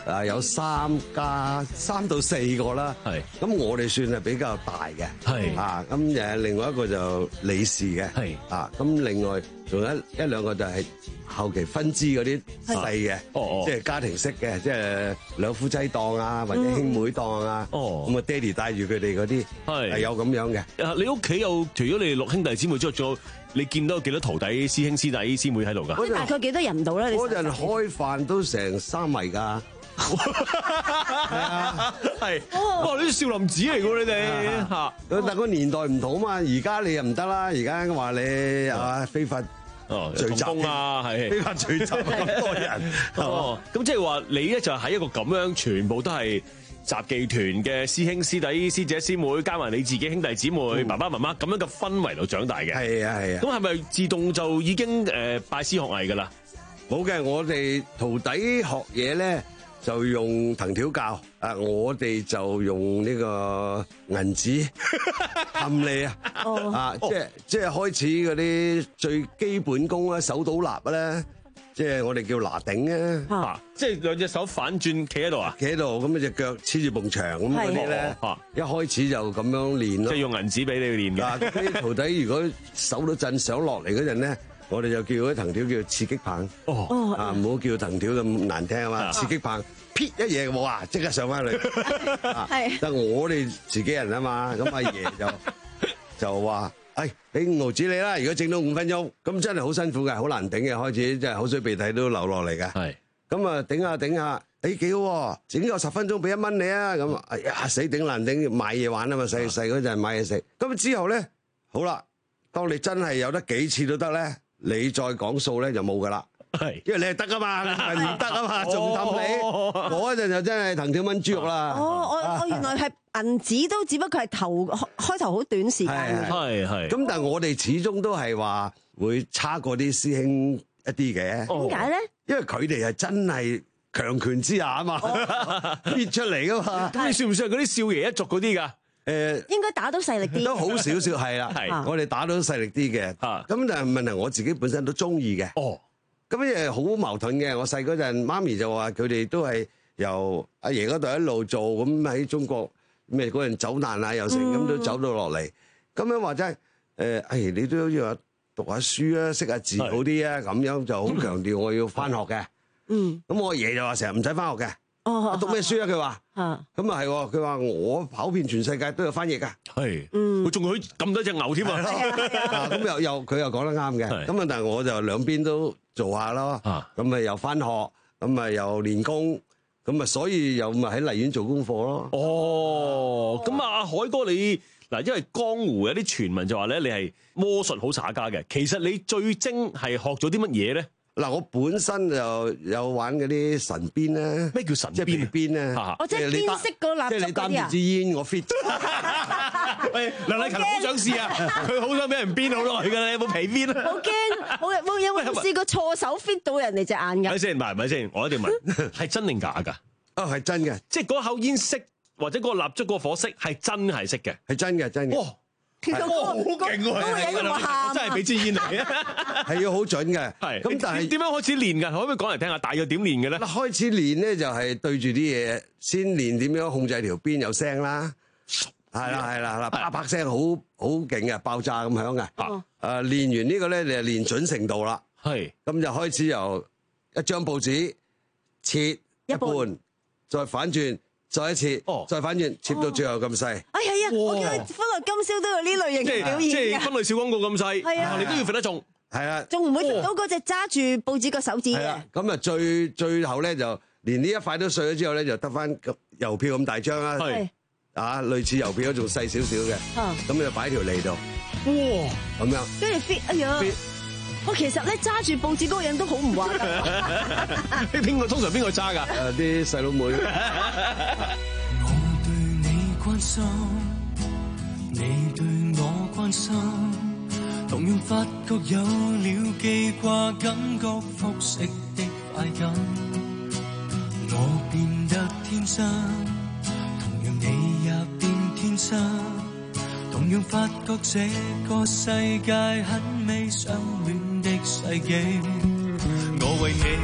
Speaker 1: 啊有三加三到四個啦。
Speaker 2: 係。
Speaker 1: 咁我哋算係比較大嘅。
Speaker 2: 係。
Speaker 1: 啊，咁誒另外一個就理事嘅。
Speaker 2: 係。
Speaker 1: 啊，咁另外仲有一一兩個就係後期分支嗰啲細嘅，
Speaker 2: 哦
Speaker 1: 即係家庭式嘅，即係兩夫妻檔啊，或者兄妹檔啊。
Speaker 2: 哦。
Speaker 1: 咁啊，爹哋帶住佢哋嗰啲係有咁樣嘅。
Speaker 2: 啊，你屋企有除咗你哋六兄弟姊妹之外，仲有你見到有幾多徒弟、師兄、師弟、師妹喺度㗎？
Speaker 3: 大概幾多人到咧？
Speaker 1: 嗰陣開飯都成三圍㗎。
Speaker 2: 係啊，係。哇！你啲少林寺嚟㗎，你哋嚇。
Speaker 1: 但個年代唔同啊嘛，而家你又唔得啦，而家話你啊非法聚集
Speaker 2: 啊，係
Speaker 1: 非法聚集咁多人。
Speaker 2: 哦，咁即係話你咧就喺一個咁樣，全部都係雜技團嘅師兄師弟師姐師妹，加埋你自己兄弟姊妹、爸爸媽媽咁樣嘅氛圍度長大嘅。
Speaker 1: 係啊係啊。
Speaker 2: 咁係咪自動就已經誒拜師學藝㗎啦？
Speaker 1: 冇嘅，我哋徒弟學嘢咧就用藤條教，啊我哋就用呢個銀紙冚你啊，啊即係即係開始嗰啲最基本功啦，手倒立咧。即係我哋叫拿頂啊，
Speaker 2: 啊即係兩隻手反轉企喺度啊，
Speaker 1: 企喺度咁隻腳黐住埲牆咁嗰啲咧，一開始就咁樣練咯。
Speaker 2: 即係用銀紙俾你練嘅。
Speaker 1: 啲徒弟如果手到震想落嚟嗰陣咧，我哋就叫嗰啲藤條叫刺激棒。
Speaker 2: 哦，
Speaker 1: 啊唔好叫藤條咁難聽啊嘛，刺激棒，撇一嘢哇，即刻上翻嚟。係，但我哋自己人啊嘛，咁阿爺就就話。誒，俾五毫紙你啦！如果整到五分鐘，咁真係好辛苦嘅，好難頂嘅。開始即係口水鼻涕都流落嚟嘅。係，咁啊頂下頂下，誒幾好，整咗十分鐘俾一蚊你啊！咁啊，哎呀死頂難頂，買嘢玩啊嘛，細細嗰陣買嘢食。咁之後咧，好啦，當你真係有得幾次都得咧，你再講數咧就冇噶啦。係，因為你係得啊嘛，唔得啊嘛，仲氹你。嗰陣就真係藤條炆豬肉啦。
Speaker 3: 哦，我我原來係銀紙都只不過係頭開頭好短時間嘅。
Speaker 2: 係係。
Speaker 1: 咁但係我哋始終都係話會差過啲師兄一啲嘅。
Speaker 3: 點解咧？
Speaker 1: 因為佢哋係真係強權之下啊嘛，搣出嚟噶嘛。
Speaker 2: 咁你算唔算係嗰啲少爺一族嗰啲㗎？
Speaker 1: 誒，
Speaker 3: 應該打到細力啲。
Speaker 1: 都好少少係啦，係。我哋打到細力啲嘅。咁但係問題我自己本身都中意嘅。哦。咁誒好矛盾嘅，我細嗰陣媽咪就話佢哋都係由阿爺嗰度一路做，咁喺中國咩嗰陣走難啊又成，咁都走到落嚟。咁樣話真係誒，誒你都要讀下書啊，識下字好啲啊，咁樣就好強調我要翻學嘅。嗯。咁我阿爺就話成日唔使翻學嘅。哦。讀咩書啊？佢話。啊。咁啊係，佢話我跑遍全世界都有翻譯㗎。係。嗯。佢仲可以咁多隻牛添啊！啊咁又又佢又講得啱嘅。咁啊，但係我就兩邊都做下咯，咁咪又翻學，咁咪又練功，咁咪所以又咪喺荔園做功課咯。
Speaker 2: 哦，咁啊，阿海哥你嗱，因為江湖有啲傳聞就話咧，你係魔術好耍家嘅，其實你最精係學咗啲乜嘢咧？
Speaker 1: 嗱，我本身就有玩嗰啲神鞭咧。
Speaker 2: 咩叫神
Speaker 1: 鞭？即係鞭咧。
Speaker 3: 我即係鞭式個蠟燭嗰啲啊。
Speaker 1: 即係你擔住支煙，我 fit。
Speaker 2: 喂，梁麗勤好想試啊！佢好想俾人鞭好耐㗎啦，有冇皮鞭啊？
Speaker 3: 好驚！冇冇有冇試過錯手 fit 到人哋隻眼㗎？
Speaker 2: 咪先，唔係唔係先，我一定問，係真定假㗎？
Speaker 1: 哦，係真嘅，
Speaker 2: 即係嗰口煙色或者嗰個蠟燭嗰個火色係真係色嘅，
Speaker 1: 係真嘅，真嘅。哇！
Speaker 3: 哇，好勁喎！
Speaker 2: 真係俾支煙嚟啊！
Speaker 1: 係要好準嘅。係。咁但係
Speaker 2: 點樣開始練㗎？可唔可以講嚟聽下？大約點練嘅咧？
Speaker 1: 嗱，開始練咧就係對住啲嘢，先練點樣控制條鞭有聲啦。係啦係啦，嗱啪啪聲好好勁嘅，爆炸咁響嘅。誒、啊、練完呢個咧，你就練準程度啦。係。咁就開始由一張報紙切一半，一半再反轉。再一次，哦、再反轉，切到最後咁細。
Speaker 3: 哎係啊，我見《歡樂今宵》都有呢類型嘅表現
Speaker 2: 即係分類小廣告咁細，
Speaker 3: 係啊，
Speaker 2: 你都要揈得中。
Speaker 1: 係啊，
Speaker 3: 仲唔會揈到嗰隻揸住報紙個手指嘅。
Speaker 1: 咁啊，最最後咧就連呢一塊都碎咗之後咧，就得翻郵票咁大張啦。係啊，類似郵票仲細少少嘅。咁就擺條脷度。哇！咁樣。
Speaker 3: 跟住 fit， 哎呀！我其實咧揸住報紙嗰個人都好唔玩㗎。
Speaker 2: 邊個通常邊個揸㗎？
Speaker 1: 誒啲細佬妹。
Speaker 7: 我對你關心，你對我關心，同樣發覺有了記掛，感覺複式的快感。我變得天真，同樣你也變天真。同樣發覺這個世界很美，相戀的世紀，我為你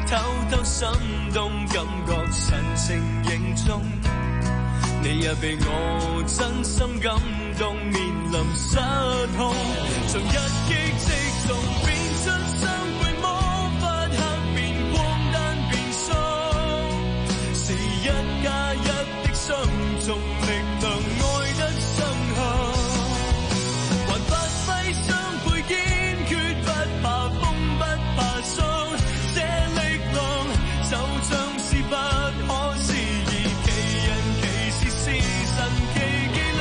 Speaker 7: 偷偷心動，感覺神情凝重。你也被我真心感動，面臨失控，從一擊即中，變出雙倍魔法，黑變光單變鬆，是一加一的雙重力量，愛得深厚，還發揮雙倍堅決，不怕風不怕霜，這力量就像是不可思議，奇人奇事是神奇伎倆。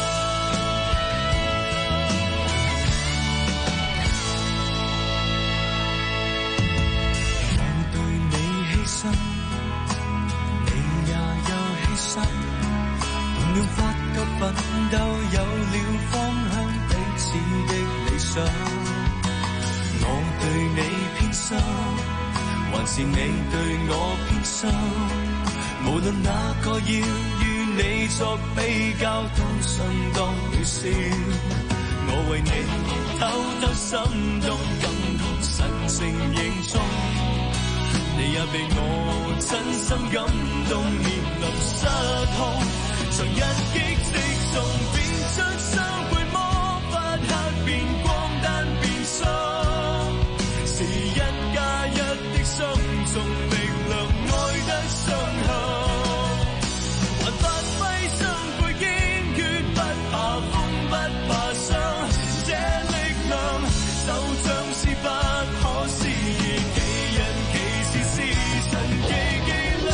Speaker 7: 我對你犧牲，你也有犧牲，同樣發覺奮鬥有了方向，彼此的理想。我對你偏心，還是你對我偏心，無論哪個要與你作比較，都相當渺小。我為你偷偷心動，感覺神情凝重，你也被我真心感動，面臨失控，從一擊即中，變出雙倍魔法，黑變光單變鬆，是一加一的雙重力量，愛得深厚，還發揮雙倍堅決，不怕風不怕霜，這力量就像是不可思議，奇人奇事是神奇伎倆。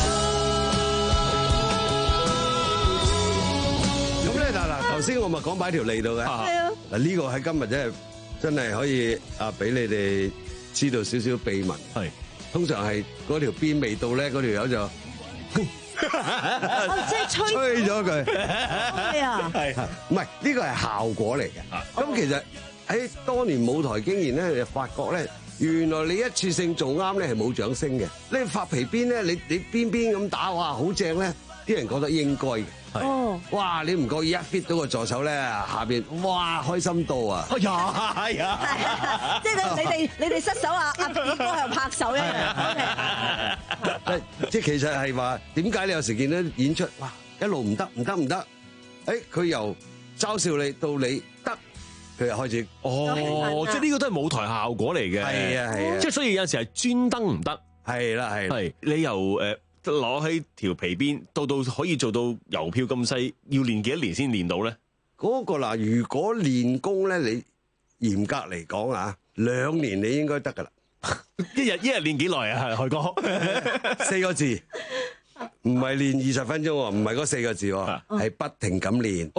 Speaker 1: 咁咧嗱嗱，頭先我咪講擺條脷度嘅，
Speaker 3: 係啊，
Speaker 1: 嗱呢個喺今日真係真係可以啊，俾你哋知道少少秘密。
Speaker 2: 係
Speaker 1: 通常係嗰條邊未到咧，嗰條友就
Speaker 3: 哦，即係吹
Speaker 1: 吹咗佢。
Speaker 3: 係啊，
Speaker 2: 係
Speaker 1: 唔係呢個係效果嚟嘅。咁其實喺多年舞台經驗咧，你就發覺咧，原來你一次性做啱咧係冇掌聲嘅。你發皮鞭咧，你你邊邊咁打，哇好正咧，啲人覺得應該嘅。
Speaker 3: 哦，
Speaker 1: 哇！你唔覺意一 fit 到個助手咧，下邊哇開心到啊！
Speaker 2: 哎呀，係啊，
Speaker 3: 即係你哋你哋失手啊，阿邊哥又拍手一樣。
Speaker 1: 即係其實係話點解你有時見到演出，哇一路唔得唔得唔得，誒佢由嘲笑你到你得，佢又開始
Speaker 2: 哦，即係呢個都係舞台效果嚟嘅。
Speaker 1: 係啊係啊，
Speaker 2: 即係所以有陣時係專登唔得。
Speaker 1: 係啦係啦，
Speaker 2: 係你由誒攞起條皮鞭到到可以做到郵票咁細，要練幾多年先練到咧？
Speaker 1: 嗰個嗱，如果練功咧，你嚴格嚟講啊，兩年你應該得㗎啦。
Speaker 2: 一日一日練幾耐啊？海哥，
Speaker 1: 四個字，唔係練二十分鐘喎，唔係嗰四個字喎，係不停咁練。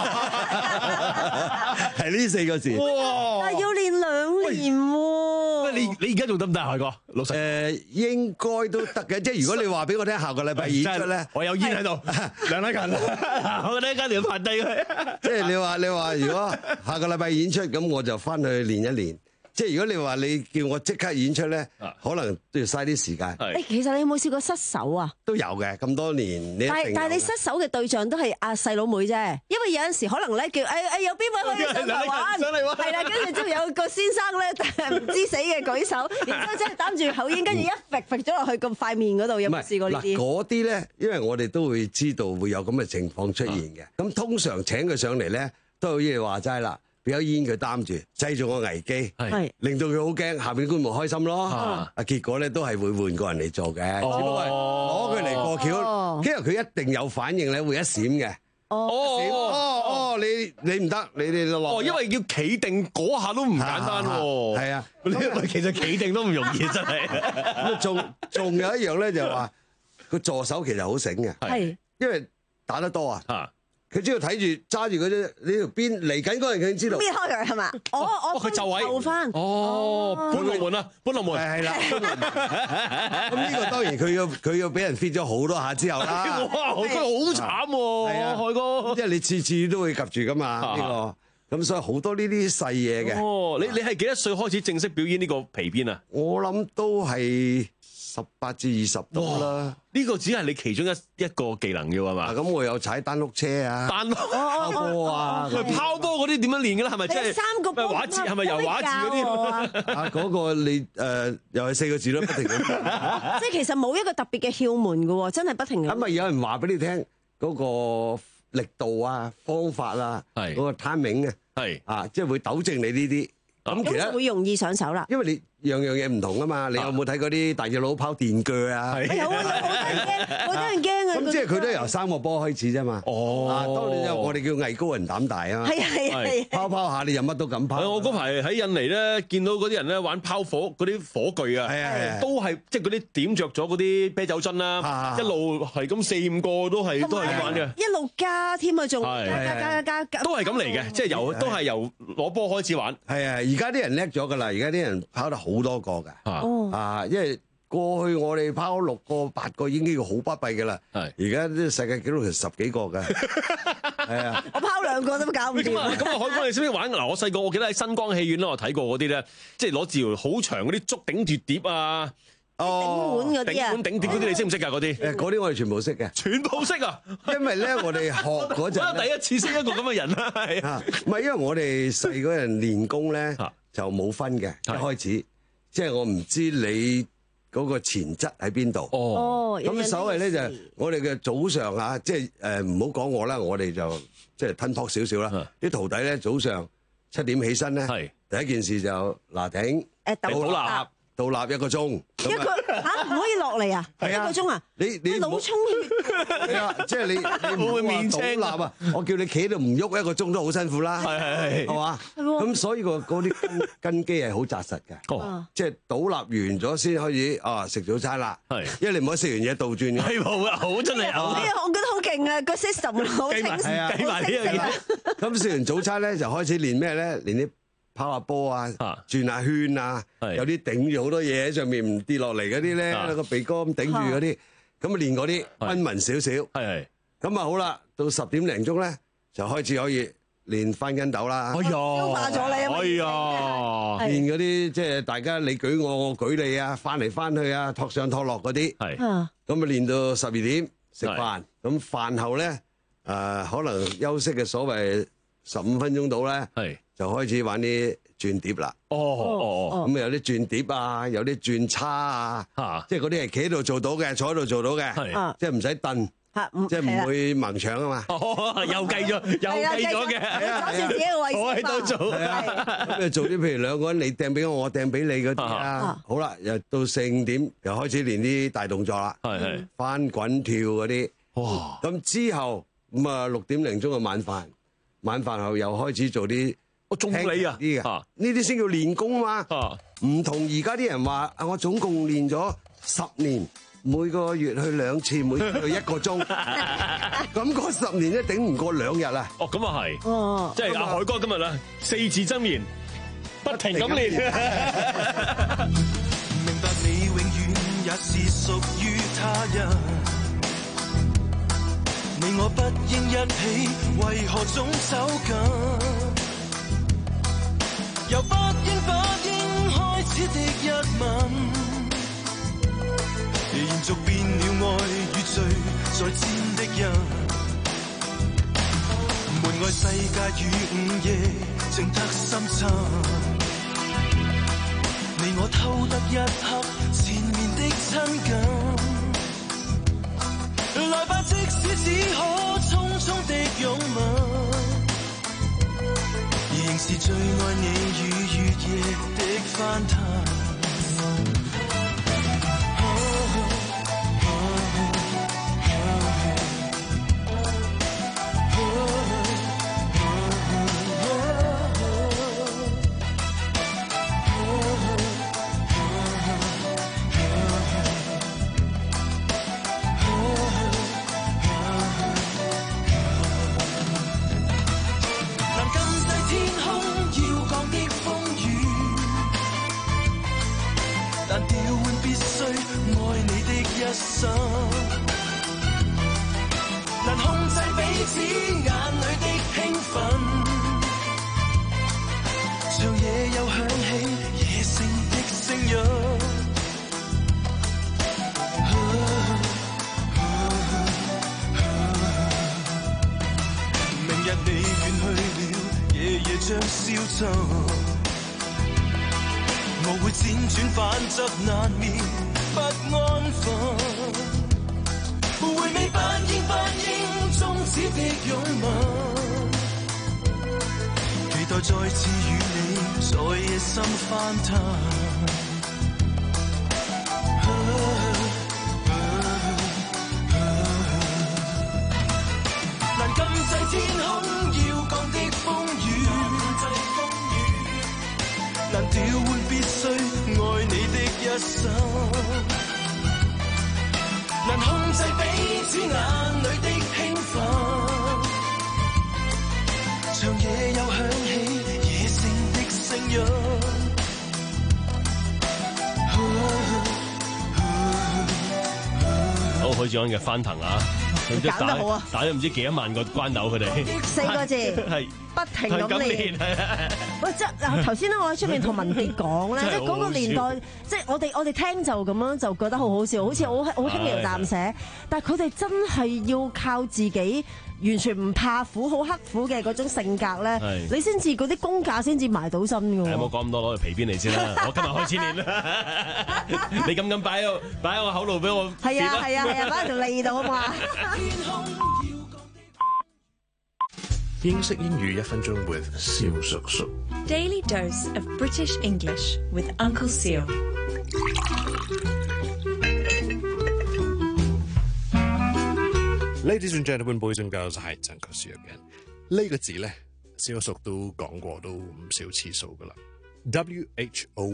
Speaker 1: 係呢四個字。
Speaker 2: 哇！
Speaker 3: 但係要練兩年喎。
Speaker 2: 你你而家仲得唔得，海哥？老實
Speaker 1: 誒，應該都得嘅。即係如果你話俾我聽，下個禮拜演出咧，
Speaker 2: 我有煙喺度，梁禮勤，我咧間條排低佢。
Speaker 1: 即係你話你話，如果下個禮拜演出，咁我就翻去練一練。即係如果你話你叫我即刻演出咧，可能都要嘥啲時間。
Speaker 3: 誒，其實你有冇試過失手啊？
Speaker 1: 都有嘅，咁多年你一定有。
Speaker 3: 但係但係你失手嘅對象都係阿細佬妹啫，因為有陣時可能咧叫誒誒有邊位可以上台玩，係啦，跟住之後有個先生咧唔知死嘅舉手，然之後真係擔住口煙，跟住一揈揈咗落去個塊面嗰度，有冇試過呢啲？
Speaker 1: 嗱，嗰啲咧，因為我哋都會知道會有咁嘅情況出現嘅。咁通常請佢上嚟咧，都好似你話齋啦。俾有煙佢擔住，製造個危機，令到佢好驚，下邊觀眾開心咯。啊，結果咧都係會換個人嚟做嘅，只不過攞佢嚟過橋，因為佢一定有反應咧，會一閃嘅。
Speaker 2: 哦
Speaker 1: 哦哦，你你唔得，你哋落。
Speaker 2: 哦，因為要企定嗰下都唔簡單喎。
Speaker 1: 係啊，
Speaker 2: 其實企定都唔容易，真係。
Speaker 1: 咁仲仲有一樣咧，就話個助手其實好醒嘅，係因為打得多啊。佢只要睇住揸住嗰啲呢條鞭嚟緊嗰陣，佢已經知道
Speaker 3: 搣開佢係嘛？我我
Speaker 2: 佢就位
Speaker 3: 就翻
Speaker 2: 哦，搬龍門啦，搬龍門
Speaker 1: 係啦。咁呢個當然佢要佢要俾人 fit 咗好多下之後啦。
Speaker 2: 哇，真係好慘喎！係啊，海哥，
Speaker 1: 即係你次次都會及住噶嘛呢個，咁所以好多呢啲細嘢嘅。
Speaker 2: 哦，你你係幾多歲開始正式表演呢個皮鞭啊？
Speaker 1: 我諗都係十八至二十度啦。
Speaker 2: 呢個只係你其中一一個技能嘅係嘛？
Speaker 1: 咁我有踩單碌車啊，
Speaker 2: 單碌
Speaker 1: 拋波啊，
Speaker 2: 佢拋波嗰啲點樣練嘅咧？係咪即係
Speaker 3: 三個波
Speaker 2: 畫字係咪油畫字嗰啲？
Speaker 1: 啊，嗰個你誒又係四個字咯，不停咁。
Speaker 3: 即係其實冇一個特別嘅竅門嘅喎，真係不停咁。
Speaker 1: 咁啊，有人話俾你聽嗰個力度啊、方法啊、嗰個 timing 啊，
Speaker 2: 係啊，
Speaker 1: 即係會糾正你呢啲。咁其實
Speaker 3: 會容易上手啦。
Speaker 1: 因為你樣樣嘢唔同啊嘛，你有冇睇嗰啲大隻佬拋電鋸啊？
Speaker 3: 有啊有啊，好得人驚啊！
Speaker 1: 咁即係佢都由三個波開始啫嘛。
Speaker 2: 哦，
Speaker 1: 啊，當年就我哋叫藝高人膽大啊嘛。
Speaker 3: 係啊係啊係。
Speaker 1: 拋拋下你又乜都敢拋。
Speaker 2: 我嗰排喺印尼咧，見到嗰啲人咧玩拋火嗰啲火炬啊，
Speaker 1: 係啊係啊，
Speaker 2: 都係即係嗰啲點着咗嗰啲啤酒樽啦，一路係咁四五個都係都係咁玩嘅，
Speaker 3: 一路加添啊，仲加加加加加，
Speaker 2: 都係咁嚟嘅，即係由都係由攞波開始玩。
Speaker 1: 係啊，而家啲人叻咗㗎啦，而家啲人拋得好多個㗎。啊，因為過去我哋拋六個八個已經叫好巴閉㗎啦。係，而家啲世界紀錄係十幾個㗎。係啊，
Speaker 3: 我拋兩個都搞唔掂。
Speaker 2: 咁啊，咁啊，海哥你識唔識玩？嗱，我細個我記得喺新光戲院咧，我睇過嗰啲咧，即係攞條好長嗰啲竹頂脫碟啊，
Speaker 3: 哦，頂碗嗰啲啊，
Speaker 2: 頂碗頂碟嗰啲，你識唔識㗎？嗰啲
Speaker 1: 誒，嗰啲我哋全部識嘅，
Speaker 2: 全部識啊！
Speaker 1: 因為咧，我哋學嗰陣
Speaker 2: 第一次識一個咁嘅人啦，係
Speaker 1: 啊，唔係因為我哋細嗰陣練功咧就冇分嘅，一開始。即係我唔知你嗰個潛質喺邊度。
Speaker 3: 哦，
Speaker 1: 咁所謂咧就係我哋嘅早上啊，即係誒唔好講我啦，我哋就即係吞撲少少啦。啲徒弟咧早上七點起身咧，第一件事就拿頂、
Speaker 3: 誒倒立、
Speaker 1: 倒立一個鐘。
Speaker 3: 一個嚇唔可以落嚟啊？一個鐘啊？
Speaker 1: 你你
Speaker 3: 腦充血。
Speaker 1: 係啊，即係你你唔會面青倒立啊！我叫你企喺度唔喐一個鐘都好辛苦啦。係係係，係嘛？咁所以個嗰啲根根基係好紮實嘅。哦，即係倒立完咗先開始啊食早餐啦。係，因為你唔可以食完嘢倒轉嘅。係冇啊，好真係有。
Speaker 3: 呢個我覺得好勁啊！個 system 好清晰。
Speaker 1: 計埋呢樣嘢。咁食完早餐咧就開始練咩咧？練啲拋下波啊，轉下圈啊，有啲頂住好多嘢喺上面唔跌落嚟嗰啲咧，個鼻哥咁頂住嗰啲，咁啊練嗰啲溫文少少。係，咁啊好啦，到十點零鐘咧就開始可以練翻筋斗啦。
Speaker 2: 哎呀，
Speaker 3: 消化咗你啊！
Speaker 2: 哎呀，
Speaker 1: 練嗰啲即係大家你舉我，我舉你啊，翻嚟翻去啊，托上托落嗰啲。係，咁啊練到十二點食飯，咁飯後咧誒可能休息嘅所謂十五分鐘到咧。係。就開始玩啲轉碟啦。哦哦，咁啊有啲轉碟啊，有啲轉叉啊，嚇，即係嗰啲係企喺度做到嘅，坐喺度做到嘅，係，即係唔使蹬，即係唔會盲腸啊嘛。哦，又計咗，又計咗嘅，
Speaker 3: 攞住自己個位置，
Speaker 2: 我喺度做。
Speaker 1: 係啊，咁啊做啲譬如兩個人你掟俾我，我掟俾你嗰啲啊。好啦，又到四五點又開始練啲大動作啦，係係，翻滾跳嗰啲。哇！咁之後咁啊六點零鐘嘅晚飯，晚飯後又開始做啲。
Speaker 2: 我中你啊！
Speaker 1: 啲嘅呢啲先叫練功嘛，唔同而家啲人話啊，我總共練咗十年，每個月去兩次，每次去一個鐘，咁嗰十年咧頂唔過兩日啊！
Speaker 2: 哦，咁啊係，哦，即係阿海哥今日啊，四字真言，不停咁練。
Speaker 7: 明白你永遠也是屬於他人，你我不應一起，為何總走近？由不應不應開始的一吻，延續變了愛與罪在戰的人，門外世界與午夜靜得深沉，你我偷得一刻纏綿的親近，來吧，即使只可匆匆的擁吻，仍是最愛你與月夜的翻騰。難控制彼此眼裏的興奮，長夜又響起野性的聲音， 日你遠去了，夜夜將消沉，我會輾轉反側，難眠不安分。回味反應反應終止的擁吻，期待再次與你在夜深翻騰。難禁制天空要降的風雨，難調換必須愛你的一生，難控制彼此眼裏的興奮，長夜又響起野性的聲音。
Speaker 2: 好，許志安嘅翻騰啊！
Speaker 3: 揀得好啊！
Speaker 2: 打咗唔知幾多萬個關斗，佢哋
Speaker 3: 四個字
Speaker 2: 係
Speaker 3: 不停咁練。喂，即係頭先咧，我喺出面同文傑講咧，即係嗰個年代，即係我哋我哋聽就咁樣就覺得好好笑，好似好好輕描淡寫。但係佢哋真係要靠自己，完全唔怕苦、好刻苦嘅嗰種性格咧，你先至嗰啲功架先至埋到身㗎喎。
Speaker 2: 有冇講咁多，攞條皮鞭嚟先啦！我今日開始練啦，你咁咁擺喺擺喺我口度俾我。
Speaker 3: 係啊係啊係啊，擺喺條脷度啊嘛。
Speaker 5: 英式英語一分鐘 with 蕭叔叔。
Speaker 14: Daily dose of British English with Uncle Seal。
Speaker 5: Ladies and gentlemen, boys and girls，係陳國書嘅。呢個字咧，蕭叔叔都講過都唔少次數噶啦。W H O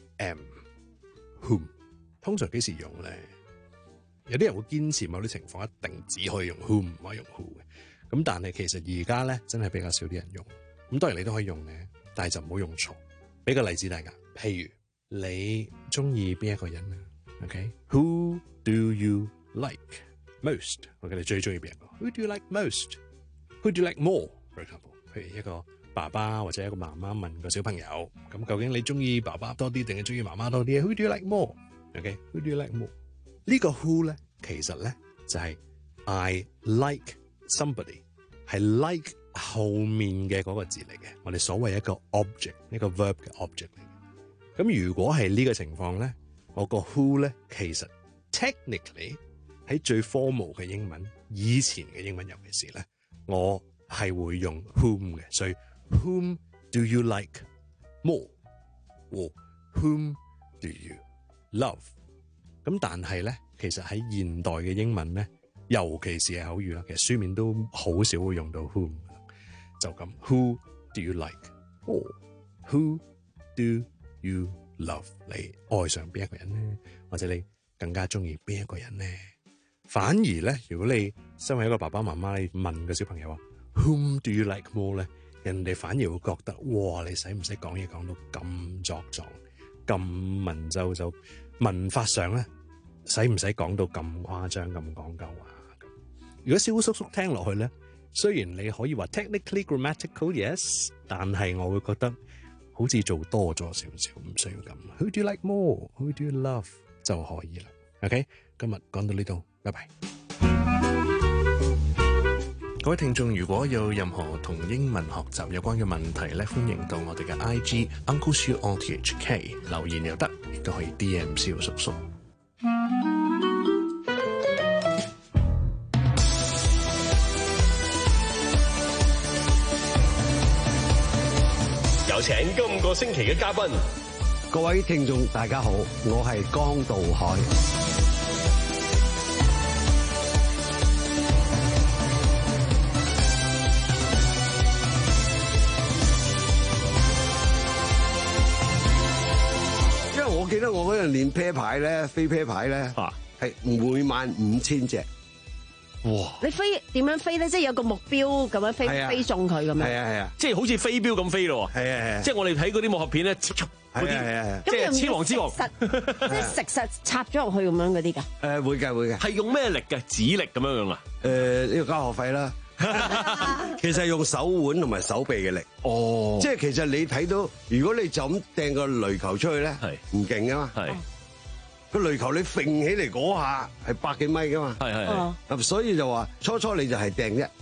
Speaker 5: M，whom 通常幾時用咧？有啲人會堅持某啲情況一定只可以用 whom，唔可以用 who 嘅。咁但係其實而家咧真係比較少啲人用。咁當然你都可以用嘅，但係就唔好用錯。俾個例子大家，譬如你中意邊一個人啊 ？OK，Who do you like most？ 我哋你最中意邊一個 ？Who do you like most？Who do you like more？For example， 譬如一個爸爸或者一個媽媽問個小朋友，咁究竟你中意爸爸多啲定係中意媽媽多啲 ？Who do you like more？OK，Who do you like more？ 呢個 who 咧，其實咧就係 I like somebody， 係 like 後面嘅嗰個字嚟嘅。我哋所謂一個 object， 一個 verb 嘅 object 嚟嘅。咁如果係呢個情況咧，我個 who 咧其實 technically 喺最 formal 嘅英文，以前嘅英文尤其是咧，我係會用 whom 嘅。所以 whom do you like more？ 或 whom do you love？ 咁但係咧，其實喺現代嘅英文咧，尤其是係口語啦，其實書面都好少會用到 whom。就咁 ，Who do you like？ 哦 ，Who do you love？ 你愛上邊一個人咧，或者你更加中意邊一個人咧？反而咧，如果你身為一個爸爸媽媽，你問個小朋友話 Whom do you like more 咧，人哋反而會覺得哇，你使唔使講嘢講到咁作狀、咁文縐縐？文法上咧，使唔使講到咁誇張、咁講究啊？如果蕭叔叔聽落去咧，雖然你可以話 technically grammatical yes， 但係我會覺得好似做多咗少少，唔需要咁。Who do you like more? Who do you love? 就可以啦。OK， 今日講到呢度，拜拜。各位聽眾，如果有任何同英文學習有關嘅問題咧，歡迎到我哋嘅 I G Uncle Siu R T H K 留言又得，亦都可以 D M 蕭叔叔。
Speaker 13: 有請今個星期嘅嘉賓，
Speaker 1: 各位聽眾大家好，我係江道海。因為我記得我嗰陣練啤牌咧，飛啤牌咧，係每晚五千隻。哇！
Speaker 3: 你飛點樣飛咧？即係有個目標咁樣飛，
Speaker 1: 係啊
Speaker 3: 飛中佢咁樣。
Speaker 1: 係啊係啊，
Speaker 2: 即係好似飛鏢咁飛咯。
Speaker 1: 係啊係啊，
Speaker 2: 即係我哋睇嗰啲武俠片咧，嗰啲
Speaker 1: 係啊，
Speaker 2: 即係千王之王，
Speaker 3: 實即係實實插咗入去咁樣嗰啲㗎。
Speaker 1: 誒會㗎會㗎。
Speaker 2: 係用咩力嘅？指力咁樣樣啊？
Speaker 1: 誒呢個交學費啦。其實係用手腕同埋手臂嘅力。
Speaker 2: 哦，
Speaker 1: 即係其實你睇到，如果你就咁掟個壘球出去咧，係唔勁㗎嘛。
Speaker 2: 係。
Speaker 1: 個壘球你揈起嚟嗰下係百幾米噶嘛，
Speaker 2: 係係係，
Speaker 1: 所以就話初初你就係掟啫，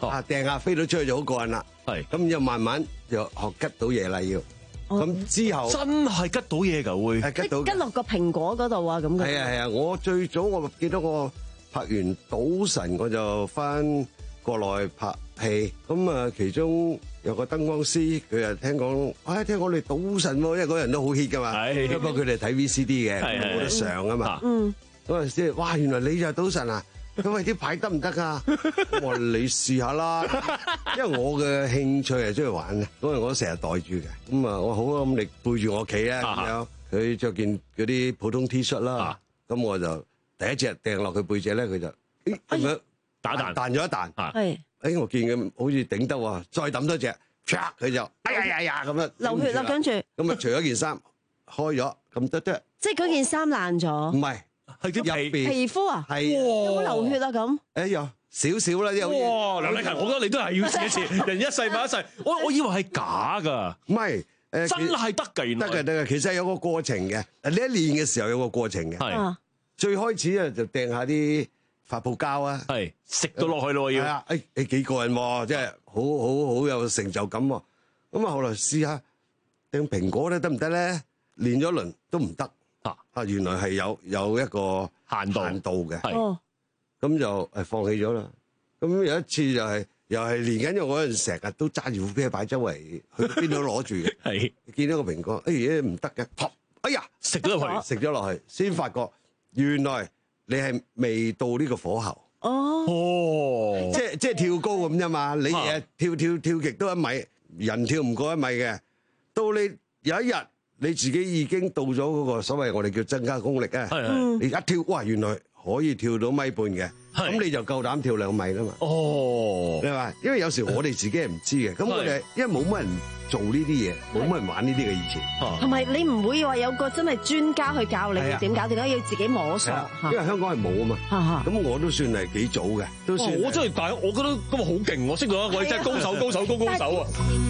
Speaker 1: 啊掟下飛到出去就好過癮啦。
Speaker 2: 係，
Speaker 1: 咁就慢慢就學吉到嘢啦要。咁之後
Speaker 2: 真係吉到嘢㗎會，
Speaker 1: 係吉到
Speaker 3: 吉落個蘋果嗰度啊咁嘅。
Speaker 1: 係啊係啊，我最早我記得我拍完《賭神》我就翻國內拍戲，咁啊其中有個燈光師佢又聽講，唉聽講你賭神喎，因為嗰人都好 hit 㗎嘛，不過佢哋睇 V C D 嘅冇得上啊嘛。嗯，嗰陣時哇原來你就係賭神啊！咁喂啲牌得唔得啊？我話你試下啦，因為我嘅興趣係中意玩嘅，嗰陣我成日袋住嘅。咁啊，我好咁你背住我企啊咁樣，佢着件嗰啲普通 T 恤啦，咁我就第一隻掟落佢背脊咧，佢就誒咁樣打彈彈咗一彈，係誒我見佢好似頂得喎，再抌多隻，啪佢就哎呀呀呀咁樣
Speaker 3: 流血啦，跟住
Speaker 1: 咁啊除咗件衫開咗，咁得得，
Speaker 3: 即係嗰件衫爛咗，
Speaker 1: 唔係。係啲入邊
Speaker 3: 皮膚啊，
Speaker 1: 係
Speaker 3: 有冇流血啊咁？
Speaker 1: 誒有少少啦，有。
Speaker 2: 哇！梁禮勤，我覺得你都係要試一試，人一世物一世。我我以為係假㗎，
Speaker 1: 唔係誒，
Speaker 2: 真係得㗎，原來
Speaker 1: 得㗎得㗎。其實有個過程嘅，你一練嘅時候有個過程嘅。係。最開始咧就掟下啲發泡膠啊，
Speaker 2: 係食到落去咯要。
Speaker 1: 係啊，誒誒幾過癮喎，即係好好好有成就感喎。咁啊，後來試下掟蘋果咧得唔得咧？練咗輪都唔得。啊！原來係有有一個限度限度嘅，咁就誒放棄咗啦。咁有一次就係又係練緊，因為我嗰陣成日都揸住副啤牌周圍去邊度攞住嘅。係見到個蘋果，哎呀唔得嘅，噗！哎呀食咗落去，食咗落去，先發覺原來你係未到呢個火候。哦，哦，即係即係跳高咁啫嘛。你誒跳跳跳極都一米，人跳唔過一米嘅。到你有一日。你自己已經到咗嗰個所謂我哋叫增加功力啊！你一跳，哇！原來可以跳到米半嘅，咁你就夠膽跳兩米啦嘛！哦，你話，因為有時我哋自己係唔知嘅，咁我哋因為冇乜人做呢啲嘢，冇乜人玩呢啲嘅以前。
Speaker 3: 同埋你唔會話有個真係專家去教你點搞，點解要自己摸索？
Speaker 1: 因為香港係冇啊嘛。咁我都算係幾早嘅，都算。
Speaker 2: 我真係大，我覺得今日好勁，我識到一位真係高手，高手，高高手啊！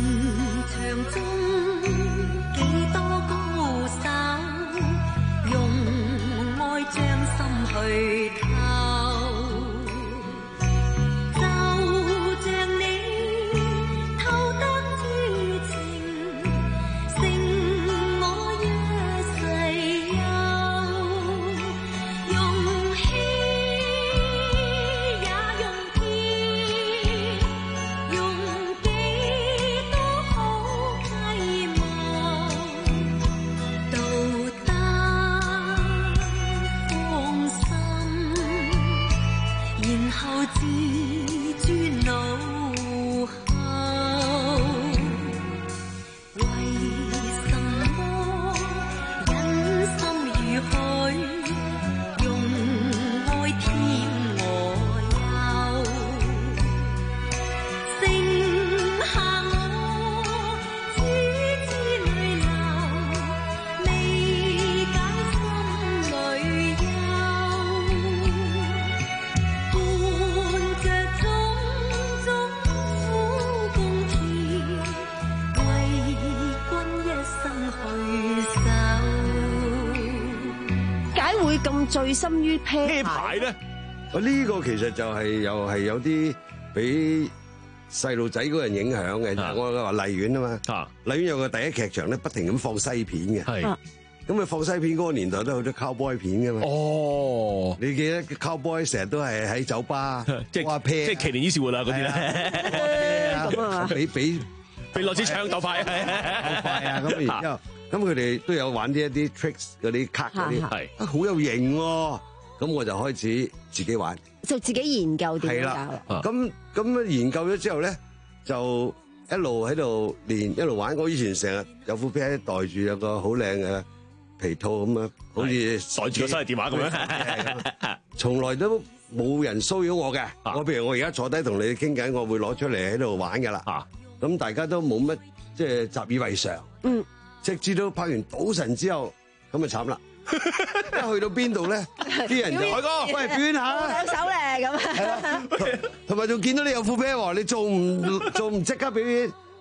Speaker 7: 將心去透，就像你透得知情，勝我一世憂。用氣也用天，用幾多好計謀，到得。然後自尊腦後，為什麼忍心如許，用愛添我憂，剩下我只知淚流，未解心裏憂。
Speaker 3: 咁醉心於啤
Speaker 2: 牌咧？
Speaker 1: 我呢個其實就係又係有啲俾細路仔嗰人影響嘅。我話荔園啊嘛，荔園有個第一劇場咧，不停咁放西片嘅。係咁啊，放西片嗰個年代都好多 cowboy 片噶嘛。哦，你記得 cowboy 成日都係喺酒吧即係啤，
Speaker 2: 即係奇連伊士活啦嗰啲咧。
Speaker 1: 咁啊，俾俾
Speaker 2: 俾攞支槍鬥快
Speaker 1: 鬥快啊！咁然之後。咁佢哋都有玩啲一啲 tricks 嗰啲卡嗰啲，係啊好有型喎！咁我就開始自己玩，
Speaker 3: 就自己研究點樣
Speaker 1: 搞。咁咁研究咗之後咧，就一路喺度練，一路玩。我以前成日有副啤袋住，有個好靚嘅皮套咁啊，好似
Speaker 2: 袋住個手提電話咁樣，
Speaker 1: 從來都冇人騷擾我嘅。我譬如我而家坐低同你傾偈，我會攞出嚟喺度玩㗎啦。咁大家都冇乜即係習以為常。嗯。直至到拍完《賭神》之後，咁就慘啦！一去到邊度咧，啲人就海哥，喂表演下，
Speaker 3: 兩手咧咁。
Speaker 1: 係啦，同埋仲見到你有副啤喎，你做唔做唔即刻表演？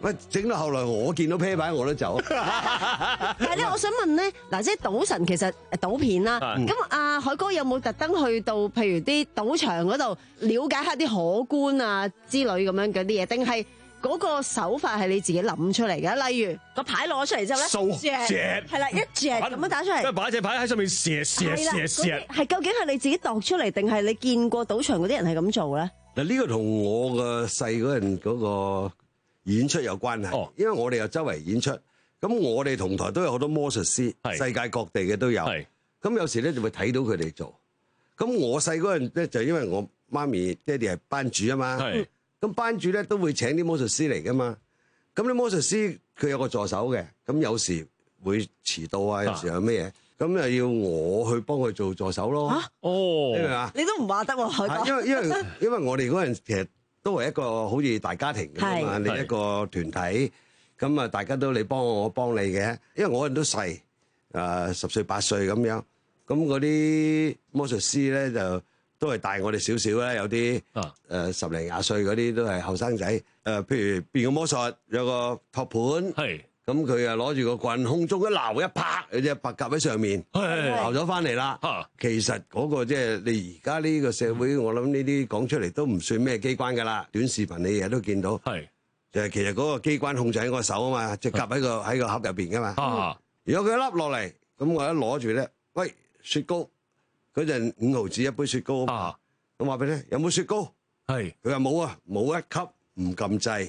Speaker 1: 喂，整到後來我見到啤牌我都走。
Speaker 3: 但係咧，我想問咧，嗱，即係賭神其實賭片啦，咁阿海哥有冇特登去到譬如啲賭場嗰度了解下啲可觀啊之類咁樣嗰啲嘢，定係嗰個手法係你自己諗出嚟嘅？例如個牌攞出嚟之後咧，
Speaker 2: 掃
Speaker 3: 隻係啦，一隻咁樣打出嚟，
Speaker 2: 即係擺隻牌喺上面射射射射，
Speaker 3: 係究竟係你自己度出嚟，定係你見過賭場嗰啲人係咁做咧？
Speaker 1: 嗱，呢個同我個細嗰陣嗰個演出有關係，因為我哋又周圍演出，咁我哋同台都有好多魔術師，世界各地嘅都有，咁有時咧就會睇到佢哋做。咁我細嗰陣咧就因為我媽咪爹哋係班主啊嘛，咁班主咧都會請啲魔術師嚟噶嘛，咁啲魔術師佢有個助手嘅，咁有時會遲到啊，有時有咩嘢，咁又要我去幫佢做助手咯。
Speaker 2: 哦，
Speaker 1: 你明嘛？
Speaker 3: 你都唔話得喎，海哥。
Speaker 1: 因為因為因為我哋嗰陣其實都係一個好似大家庭咁嘛，你一個團體，咁啊大家都你幫我，我幫你嘅，因為我人都細，誒十歲八歲咁樣，咁嗰啲魔術師咧就都係大我哋少少啦，有啲誒十零廿歲嗰啲都係後生仔，誒譬如變個魔術有個托盤，咁佢啊攞住個棍空中一撈一拍，有隻白鴿喺上面撈咗翻嚟啦。其實嗰個即係你而家呢個社會，我諗呢啲講出嚟都唔算咩機關噶啦，短視頻你日日都見到。係就係其實嗰個機關控制喺我手啊嘛，隻鴿喺個喺個盒入邊噶嘛。如果佢一粒落嚟，咁我一攞住咧，喂雪糕嗰陣五毫子一杯雪糕啊，咁話俾你聽有冇雪糕？係佢話冇啊，冇一級唔撳掣。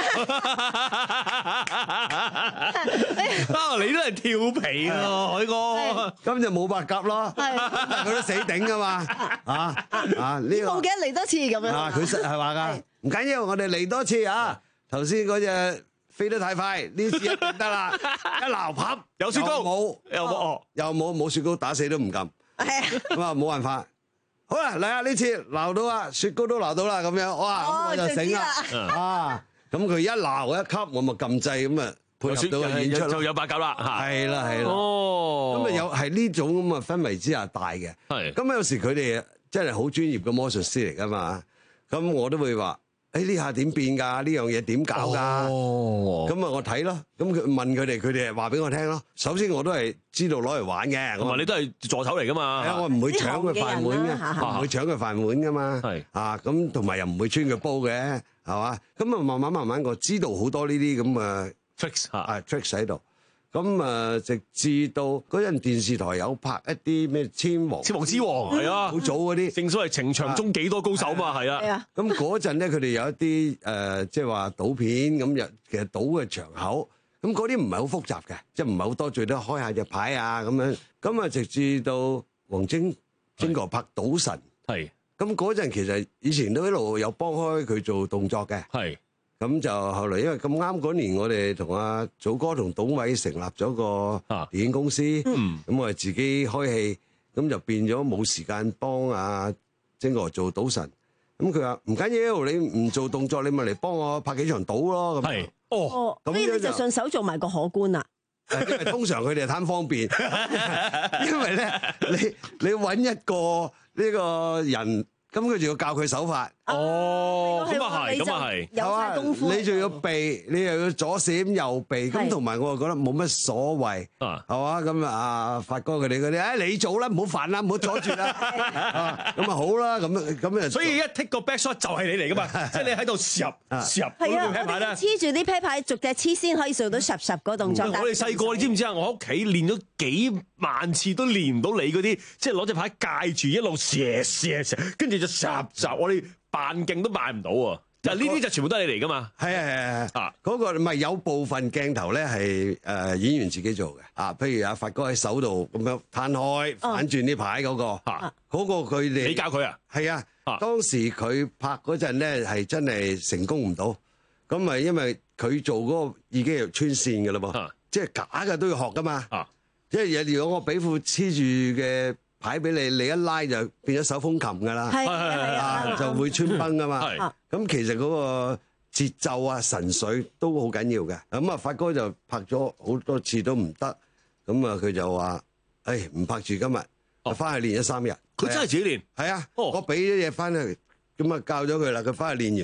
Speaker 2: 啊！你都係調皮喎，海哥，
Speaker 1: 咁就冇白鴿咯，佢都死頂噶嘛，啊啊呢個
Speaker 3: 冇記得嚟多次咁樣
Speaker 1: 啊，佢實係話噶，唔緊要，我哋嚟多次啊！頭先嗰隻飛得太快，呢次一定得啦，一撈啪
Speaker 2: 有雪糕，
Speaker 1: 冇又冇，又冇冇雪糕，打死都唔撳，咁啊冇辦法。好啦，嚟啊！呢次撈到啊，雪糕都撈到啦，咁樣哇，咁我就醒啦啊！咁佢一撈一級，我咪撳掣咁啊，配合到個演出
Speaker 2: 就有白鴿啦，
Speaker 1: 係啦係啦，
Speaker 2: 哦，
Speaker 1: 咁啊有係呢種咁嘅氛圍之下大嘅，係咁有時佢哋真係好專業嘅魔術師嚟噶嘛，咁我都會話。誒呢下點變㗎？呢樣嘢點搞㗎？哦，咁啊我睇咯，咁佢問佢哋，佢哋話俾我聽咯。首先我都係知道攞嚟玩嘅，
Speaker 2: 同埋你都係助手嚟㗎嘛。
Speaker 1: 係啊，我唔會搶佢飯碗嘅，唔會搶佢飯碗㗎嘛。係啊，咁同埋又唔會穿佢煲嘅，係嘛？咁啊慢慢慢慢我知道好多呢啲咁嘅
Speaker 2: tricks
Speaker 1: 啊 tricks 喺度。咁啊，直至到嗰陣電視台有拍一啲咩千王
Speaker 2: 千王之王係啊，
Speaker 1: 好早嗰啲，
Speaker 2: 正所謂情場中幾多高手嘛，係啊。
Speaker 1: 咁嗰陣咧，佢哋有一啲誒，即係話賭片咁，又其實賭嘅場口，咁嗰啲唔係好複雜嘅，即係唔係好多，最多開下隻牌啊咁樣。咁啊，直至到黃晶晶哥拍賭神，係咁嗰陣，其實以前都一路有幫開佢做動作嘅，係。咁就後來因為咁啱嗰年，我哋同阿祖哥同董偉成立咗個電影公司，咁、啊嗯、我哋自己開戲，咁就變咗冇時間幫阿晶哥做賭神。咁佢話唔緊要，你唔做動作，你咪嚟幫我拍幾場賭咯。咁係
Speaker 3: 哦，咁你就順手做埋個可觀啦。
Speaker 1: 因為通常佢哋係貪方便，因為咧你你揾一個呢個人。咁佢仲要教佢手法，
Speaker 2: 哦，咁啊係，咁啊係，
Speaker 3: 有晒功夫，
Speaker 1: 你仲要避，你又要左閃右避，咁同埋我又覺得冇乜所謂，係嘛？咁啊，發哥佢哋嗰啲，誒你做啦，唔好煩啦，唔好阻住啦，咁啊好啦，咁咁啊，
Speaker 2: 所以一 take 個 back shot 就係你嚟噶嘛，即係你喺度攝攝
Speaker 3: 係啊，我哋黐住啲啤牌，逐隻黐先可以做到攝攝嗰動作。
Speaker 2: 我哋細個你知唔知啊？我屋企練咗幾萬次都練唔到你嗰啲，即係攞隻牌戒住一路射射射，跟住就十集，我哋扮勁都扮唔到喎。就呢啲就全部都係你嚟噶嘛？
Speaker 1: 係啊係係啊，嗰個唔係有部分鏡頭咧係誒演員自己做嘅啊，譬如阿發哥喺手度咁樣攤開反轉啲牌嗰個嚇，嗰個佢哋
Speaker 2: 你教佢啊？
Speaker 1: 係啊，當時佢拍嗰陣咧係真係成功唔到，咁咪因為佢做嗰個已經係穿線嘅啦噃，即係假嘅都要學噶嘛，即係如果我俾副黐住嘅牌俾你，你一拉就變咗手風琴噶啦，
Speaker 3: 係係
Speaker 1: 啊就會穿崩噶嘛。咁其實嗰個節奏啊、神髓都好緊要嘅。咁啊，發哥就拍咗好多次都唔得，咁啊佢就話：誒唔拍住今日，我翻去練咗三日。
Speaker 2: 佢真係自己練。
Speaker 1: 係啊，我俾咗嘢翻去，咁啊教咗佢啦。佢翻去練完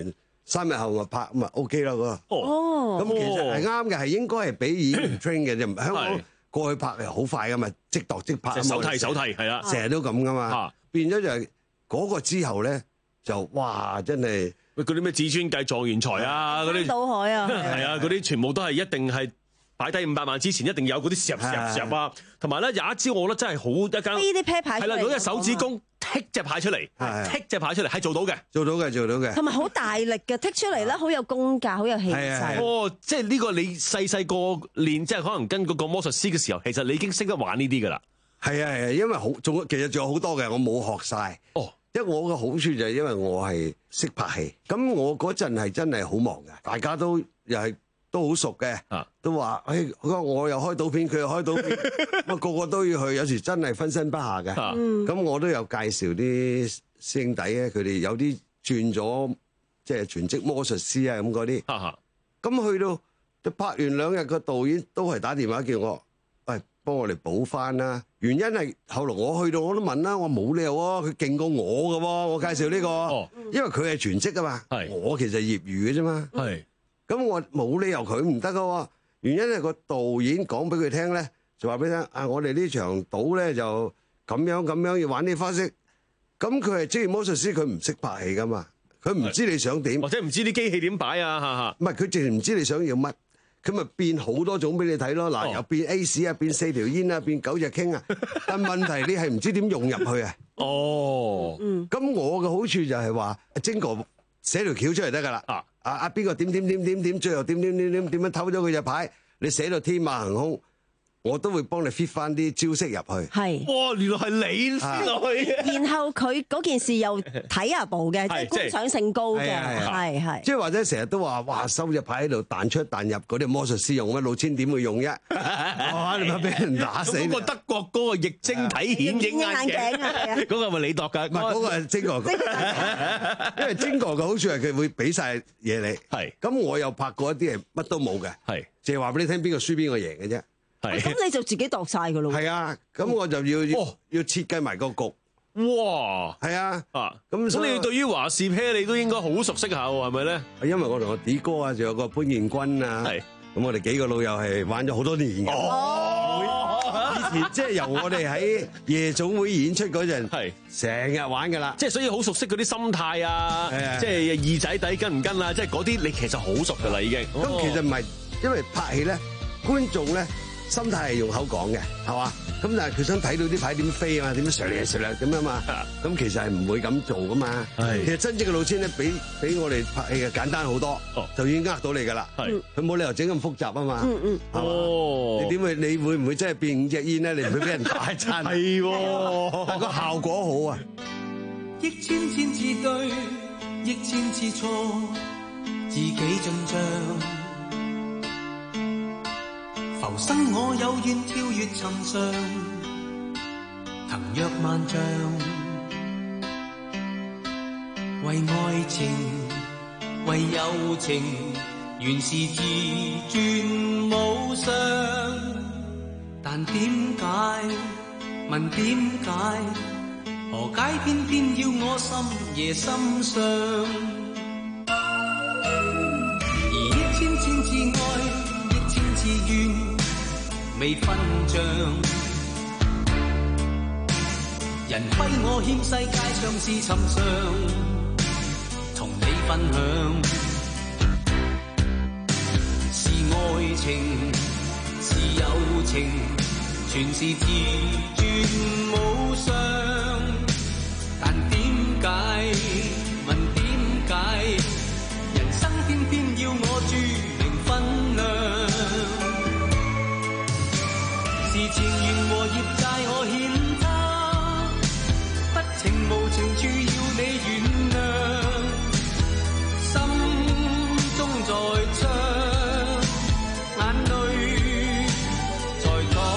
Speaker 1: 三日後我拍咁啊 OK 啦嗰個。
Speaker 3: 哦，
Speaker 1: 咁其實係啱嘅，係應該係俾演員 train 嘅啫。香港
Speaker 2: 係
Speaker 1: 過去拍係好快噶嘛，即度即拍啊嘛。
Speaker 2: 手替手替係啦，
Speaker 1: 成日都咁噶嘛
Speaker 2: 嚇。
Speaker 1: 變咗就係嗰個之後咧，就哇真係
Speaker 2: 喂嗰啲咩至尊計狀元才啊，嗰啲
Speaker 3: 倒海啊，
Speaker 2: 係啊，嗰啲全部都係一定係擺低五百萬之前，一定有嗰啲攝攝攝啊，同埋咧有一招我覺得真係好一間
Speaker 3: 呢啲啤牌
Speaker 2: 係啦，攞隻手指公剔隻牌出嚟，剔隻牌出嚟係做到嘅，
Speaker 1: 做到嘅，做到嘅。
Speaker 3: 同埋好大力嘅剔出嚟咧，好有功架，好有氣勢。
Speaker 2: 哦，即係呢個你細細個練，即係可能跟嗰個魔術師嘅時候，其實你已經識得玩呢啲㗎啦。
Speaker 1: 係啊係啊，因為好仲其實仲有好多嘅，我冇學晒。
Speaker 2: 哦，
Speaker 1: 因為我嘅好處就係因為我係識拍戲，咁我嗰陣係真係好忙嘅，大家都又係都好熟嘅，都話誒，佢話我又開賭片，佢又開賭片，咁啊個個都要去，有時真係分身不下嘅。咁我都有介紹啲師兄弟咧，佢哋有啲轉咗即係全職魔術師啊咁嗰啲。咁去到就拍完兩日，個導演都係打電話叫我，喂，幫我哋補翻啦。原因係後來我去到我都問啦，我冇理由啊，佢勁過我㗎喎，我介紹呢個，因為佢係全職啊嘛，我其實業餘嘅啫嘛。咁我冇理由佢唔得㗎喎，原因係個導演講俾佢聽咧，就話俾佢聽啊，我哋呢場賭咧就咁樣咁樣要玩啲花式。咁佢係職業魔術師，佢唔識拍戲㗎嘛，佢唔知你想點，
Speaker 2: 或者唔知啲機器點擺啊嚇嚇。
Speaker 1: 唔係佢淨係唔知你想要乜。佢咪變好多種俾你睇咯，嗱，又變 Ace 啊，變四條煙啊，變九隻傾啊，但問題你係唔知點用入去啊。
Speaker 2: 哦，
Speaker 1: 咁我嘅好處就係話，精哥寫條橋出嚟得㗎啦。啊啊啊邊個點點點點點，最後點點點點點樣偷咗佢隻牌，你寫到天馬行空，我都會幫你 fit 翻啲招式入去。
Speaker 3: 係，
Speaker 2: 哇！原來係你 fit 落去嘅。
Speaker 3: 然後佢嗰件事又睇下步嘅，即係觀賞性高嘅，係係。
Speaker 1: 即係或者成日都話，哇！收隻牌喺度彈出彈入，嗰啲魔術師用乜？老千點會用啫？哇！你咪俾人打死。
Speaker 2: 嗰個德國嗰個液晶體顯影眼鏡啊，嗰個係咪你度㗎？
Speaker 1: 唔係嗰個係精哥，因為精哥嘅好處係佢會俾晒嘢你。係。咁我又拍過一啲係乜都冇嘅。係。淨係話俾你聽邊個輸邊個贏嘅啫。
Speaker 3: 咁你就自己度晒㗎咯喎。
Speaker 1: 係啊，咁我就要要要設計埋個局。
Speaker 2: 哇！
Speaker 1: 係啊，
Speaker 2: 啊咁所以你對於華士啤你都應該好熟悉下喎，係咪咧？
Speaker 1: 因為我同我啲哥啊，仲有個潘建軍啊，係咁我哋幾個老友係玩咗好多年嘅。哦，以前即係由我哋喺夜總會演出嗰陣，係成日玩㗎啦。
Speaker 2: 即係所以好熟悉嗰啲心態啊，即係二仔底跟唔跟啊，即係嗰啲你其實好熟㗎啦已經。
Speaker 1: 咁其實唔係，因為拍戲咧，觀眾咧。心態係用口講嘅，係嘛？咁但係佢想睇到啲牌點飛啊嘛，點樣上嚟上嚟咁啊嘛。咁其實係唔會咁做噶嘛。其實真正嘅老千咧，比比我哋拍戲嘅簡單好多，就已經呃到你㗎啦。佢冇理由整咁複雜啊嘛。嗯嗯。哦。你點會？你會唔會真係變五隻煙咧？你唔會俾人打一餐。係喎。但個效果好啊。
Speaker 7: 億千千次對，億千次錯，自己進帳。浮生我有願跳越尋常，騰躍萬丈，為愛情，為友情，原是自尊無常。但點解？問點解？何解偏偏要我深夜心傷？而億千千次愛，億千次怨。未分賬，人虧我欠世界上是尋常，同你分享，是愛情，是友情，全是自尊無常。但點解？問點解？人生偏偏要我注明分量。是情緣和業債我欠他，不情無情處要你原諒，心中在唱，眼淚在淌。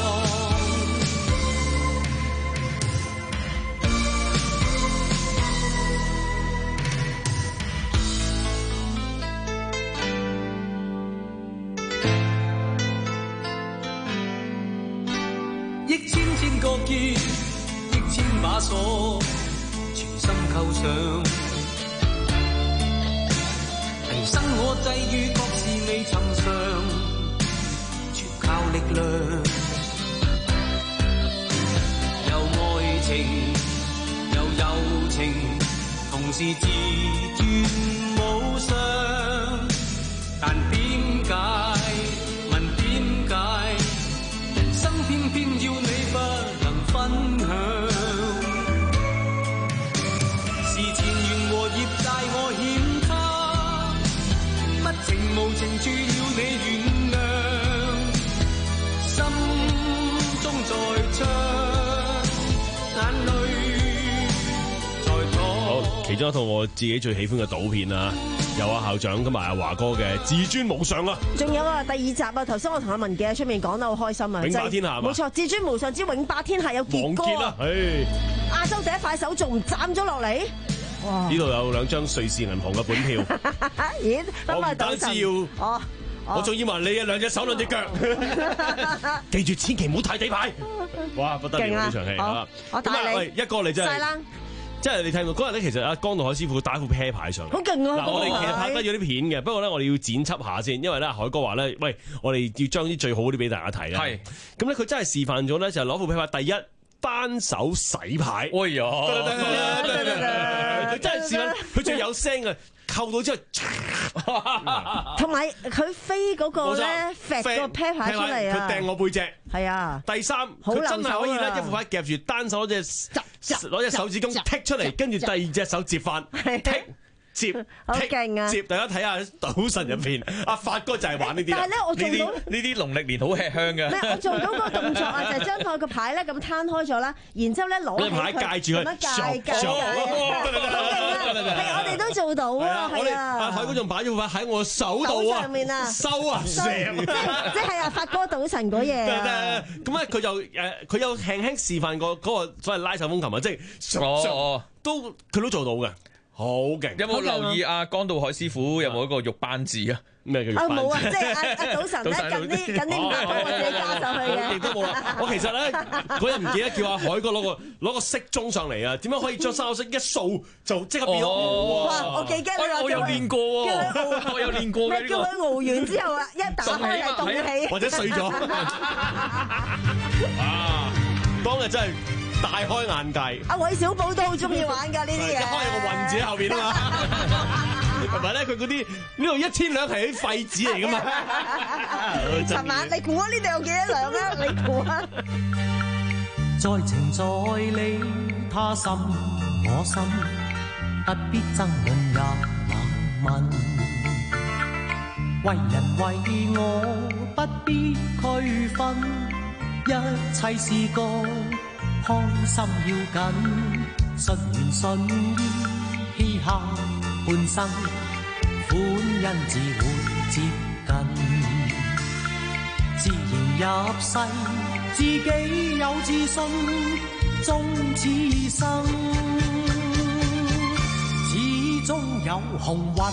Speaker 7: 億千千個結，億千把鎖，全心構想。
Speaker 15: 際遇各是未尋常，全靠力量。有愛情，有友情，同時自尊無常。但點解？問點解？人生偏偏要你不能分享。是前緣和業債我欠他，不情無情處要你原諒。心中在唱，眼淚在淌。
Speaker 2: 好，其中一套我自己最喜歡嘅賭片啊！有啊校長同埋阿華哥嘅自尊無上啊！
Speaker 3: 仲有啊第二集啊，頭先我同阿文傑喺出面講得好開心啊！
Speaker 2: 永霸天下
Speaker 3: 冇錯，自尊無上之永霸天下有傑哥啊！亞洲第一快手仲唔斬咗落嚟？哇！
Speaker 2: 呢度有兩張瑞士銀行嘅本票，
Speaker 3: 咦？
Speaker 2: 我唔單止要，
Speaker 3: 哦，
Speaker 2: 我仲要埋你嘅兩隻手兩隻腳，記住千祈唔好睇底牌！哇，不得了呢場戲啊！咁啊，喂，一個嚟真係。即係你睇到嗰日咧，其實阿江道海師傅打副啤牌上嚟，
Speaker 3: 好勁啊！
Speaker 2: 嗱，我哋其實拍低咗啲片嘅，不過咧我哋要剪輯下先，因為咧海哥話咧，喂，我哋要將啲最好啲俾大家睇啦。係，咁咧佢真係示範咗咧，就係攞副啤牌，第一單手洗牌。哎呀，佢真係示範，佢仲有聲嘅。扣到之後，
Speaker 3: 同埋佢飛嗰個咧，揈個啤牌出嚟啊！
Speaker 2: 佢掟我背脊，
Speaker 3: 係啊！
Speaker 2: 第三，佢真係可以咧，一副牌夾住單手攞隻攞隻手指公剔出嚟，跟住第二隻手接翻剔。接
Speaker 3: 好勁啊！
Speaker 2: 接大家睇下《賭神》入邊，阿發哥就係玩呢啲。
Speaker 3: 但係咧，我做到
Speaker 4: 呢啲農曆年好吃香嘅。
Speaker 3: 咩？我做到個動作啊，就係將佢個牌咧咁攤開咗啦，然之後咧攞起佢，
Speaker 2: 牌戒住佢，
Speaker 3: 咁樣戒戒戒，好勁啊！係我哋都做到啊！係啊！
Speaker 2: 阿海哥仲擺咗副牌喺我手度啊！
Speaker 3: 上面啊，
Speaker 2: 收啊，成
Speaker 3: 即即係阿發哥賭神嗰嘢啊！
Speaker 2: 咁咧佢就誒，佢有輕輕示範過嗰個所謂拉手風琴啊，即係哦，都佢都做到嘅。好勁！
Speaker 4: 有冇留意阿江道海師傅有冇一個玉扳字啊？
Speaker 2: 咩叫玉扳字？
Speaker 3: 冇啊！即係阿阿賭神咧，近啲近啲唔得，我自己加上去嘅。
Speaker 2: 亦都冇啦！我其實咧嗰日唔記得叫阿海哥攞個攞個骰盅上嚟啊！點樣可以將三個骰一掃就即刻變咗
Speaker 3: 傲啊！我幾驚你
Speaker 4: 我有練過喎，我有練過嘅呢個。
Speaker 3: 叫佢傲完之後啊，一打開係動氣，
Speaker 2: 或者碎咗。啊！當日真係〜大開眼界，
Speaker 3: 阿韋小寶都好中意玩㗎呢啲嘢，
Speaker 2: 一開有個運字喺後邊啊嘛，同埋咧佢嗰啲呢度一千兩係啲廢紙嚟㗎嘛。
Speaker 3: 尋晚你估啊？呢度有幾多兩啊？你估啊？
Speaker 15: 在情在理，他心我心，不必爭論也冷問。為人為我不必區分，一切是個開心要緊，順緣順意，嘻哈半生，歡欣自會接近。自然入世，自己有自信，終此生，始終有幸運。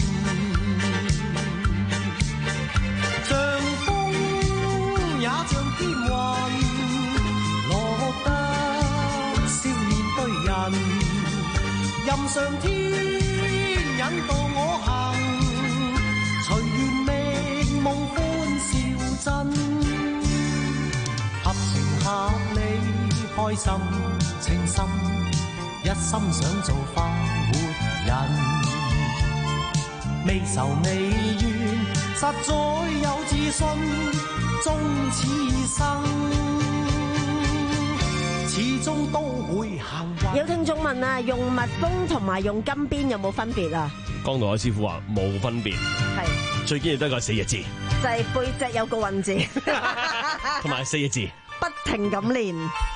Speaker 15: 像風也像天雲。任上天引導我行，隨緣覓夢歡笑真，合情合理，開心情深，一心想做快活人，未愁未怨，實在有自信，終此生，始終都會幸運。
Speaker 3: 有聽眾問啊，用蜜蜂同埋用金邊有冇分別啊？
Speaker 2: 江道海師傅話冇分別，
Speaker 3: 係
Speaker 2: 最緊要得個四個字，
Speaker 3: 就係背脊有個運字，
Speaker 2: 同埋四個字，
Speaker 3: 不停咁練。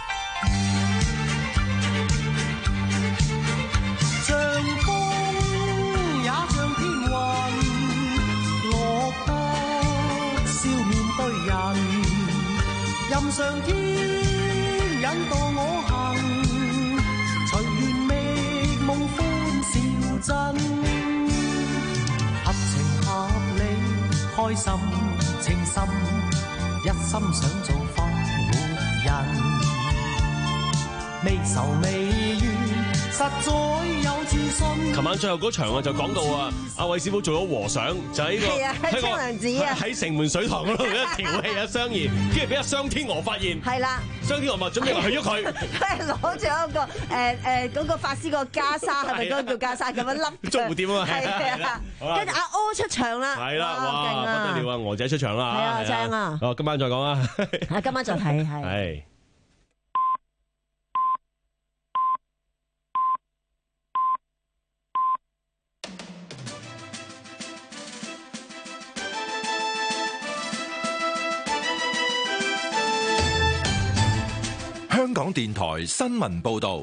Speaker 15: 像風也像天雲，樂得笑面對人，任上天引導我行，隨緣覓夢歡笑真，合情合理，開心情深，一心想做快活人，未愁未怨，實實在有自信。
Speaker 2: 琴晚最後嗰場啊，就講到啊，阿韋師傅做咗和尚，就喺個喺
Speaker 3: 青娘子啊，
Speaker 2: 喺城門水塘嗰度一調戲阿雙兒，跟住俾阿雙天娥發現，
Speaker 3: 係啦，
Speaker 2: 雙天娥話準備話去喐佢，
Speaker 3: 佢係攞住一個誒誒嗰個法師個袈裟，係咪嗰個叫袈裟咁樣笠？
Speaker 2: 捉蝴蝶啊嘛，
Speaker 3: 係啊，跟住阿柯出場啦，
Speaker 2: 係啦，哇，不得了啊，娥仔出場啦，
Speaker 3: 係啊，正啊，
Speaker 2: 好，今晚再講啊，
Speaker 3: 啊，今晚再睇係。
Speaker 2: 係。
Speaker 16: 香港電台新聞報道，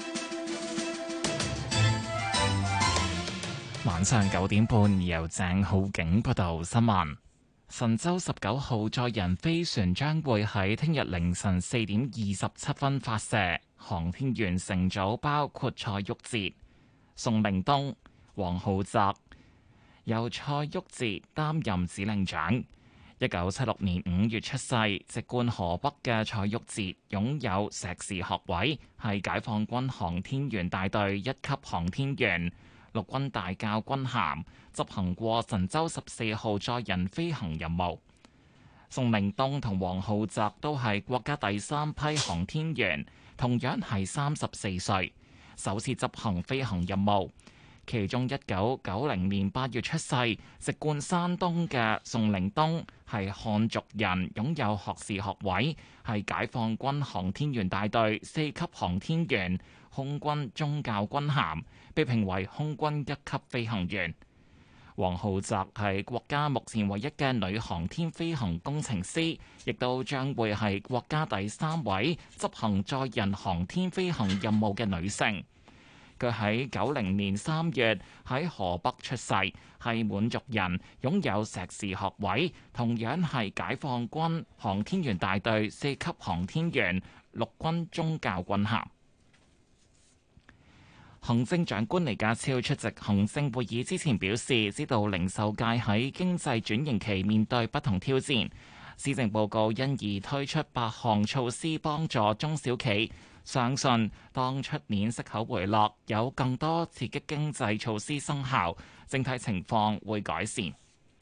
Speaker 6: 晚上九點半由鄭浩景報道新聞。神舟十九號載人飛船將會喺聽日凌晨四點二十七分發射，航天員乘組包括蔡旭哲、宋明東、王浩澤，由蔡旭哲擔任指令長。一九七六年五月出世，籍貫河北嘅蔡旭哲擁有碩士學位，係解放軍航天員大隊一級航天員、陸軍大校軍銜，執行過神舟十四號載人飛行任務。宋明東同王浩澤都係國家第三批航天員，同樣係三十四歲，首次執行飛行任務。其中一九九零年八月出世，籍貫山東嘅宋明東係漢族人，擁有學士學位，係解放軍航天員大隊四級航天員、空軍中校軍銜，被評為空軍一級飛行員。王浩澤係國家目前唯一嘅女航天飛行工程師，亦都將會係國家第三位執行載人航天飛行任務嘅女性。佢喺九零年三月喺河北出世，係滿族人，擁有碩士學位，同樣係解放軍航天員大隊四級航天員、陸軍中校軍銜。行政長官李家超出席行政會議之前表示，知道零售界喺經濟轉型期面對不同挑戰，施政報告因而推出八項措施幫助中小企。相信當出年息口回落，有更多刺激經濟措施生效，整體情況會改善。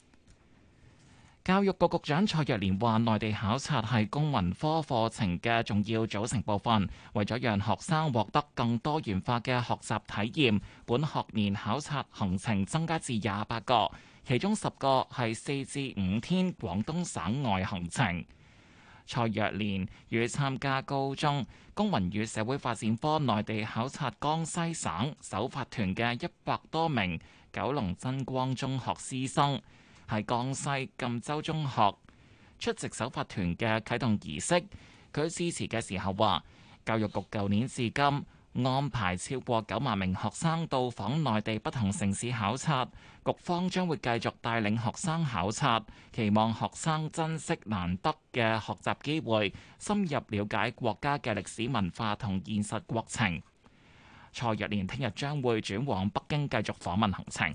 Speaker 6: 教育局局長蔡若蓮話，內地考察係公民科課程嘅重要組成部分，為咗讓學生獲得更多元化嘅學習體驗，本學年考察行程增加至廿八個，其中十個係四至五天廣東省外行程。蔡若蓮與參加高中公民與社會發展科內地考察江西省首發團嘅一百多名九龍真光中學師生，喺江西贛州中學出席首發團嘅啟動儀式。佢致辭嘅時候話，教育局舊年至今安排超過九萬名學生到訪內地不同城市考察，局方將會繼續帶領學生考察，期望學生珍惜難得嘅學習機會，深入了解國家嘅歷史文化同現實國情。蔡若蓮聽日將會轉往北京繼續訪問行程。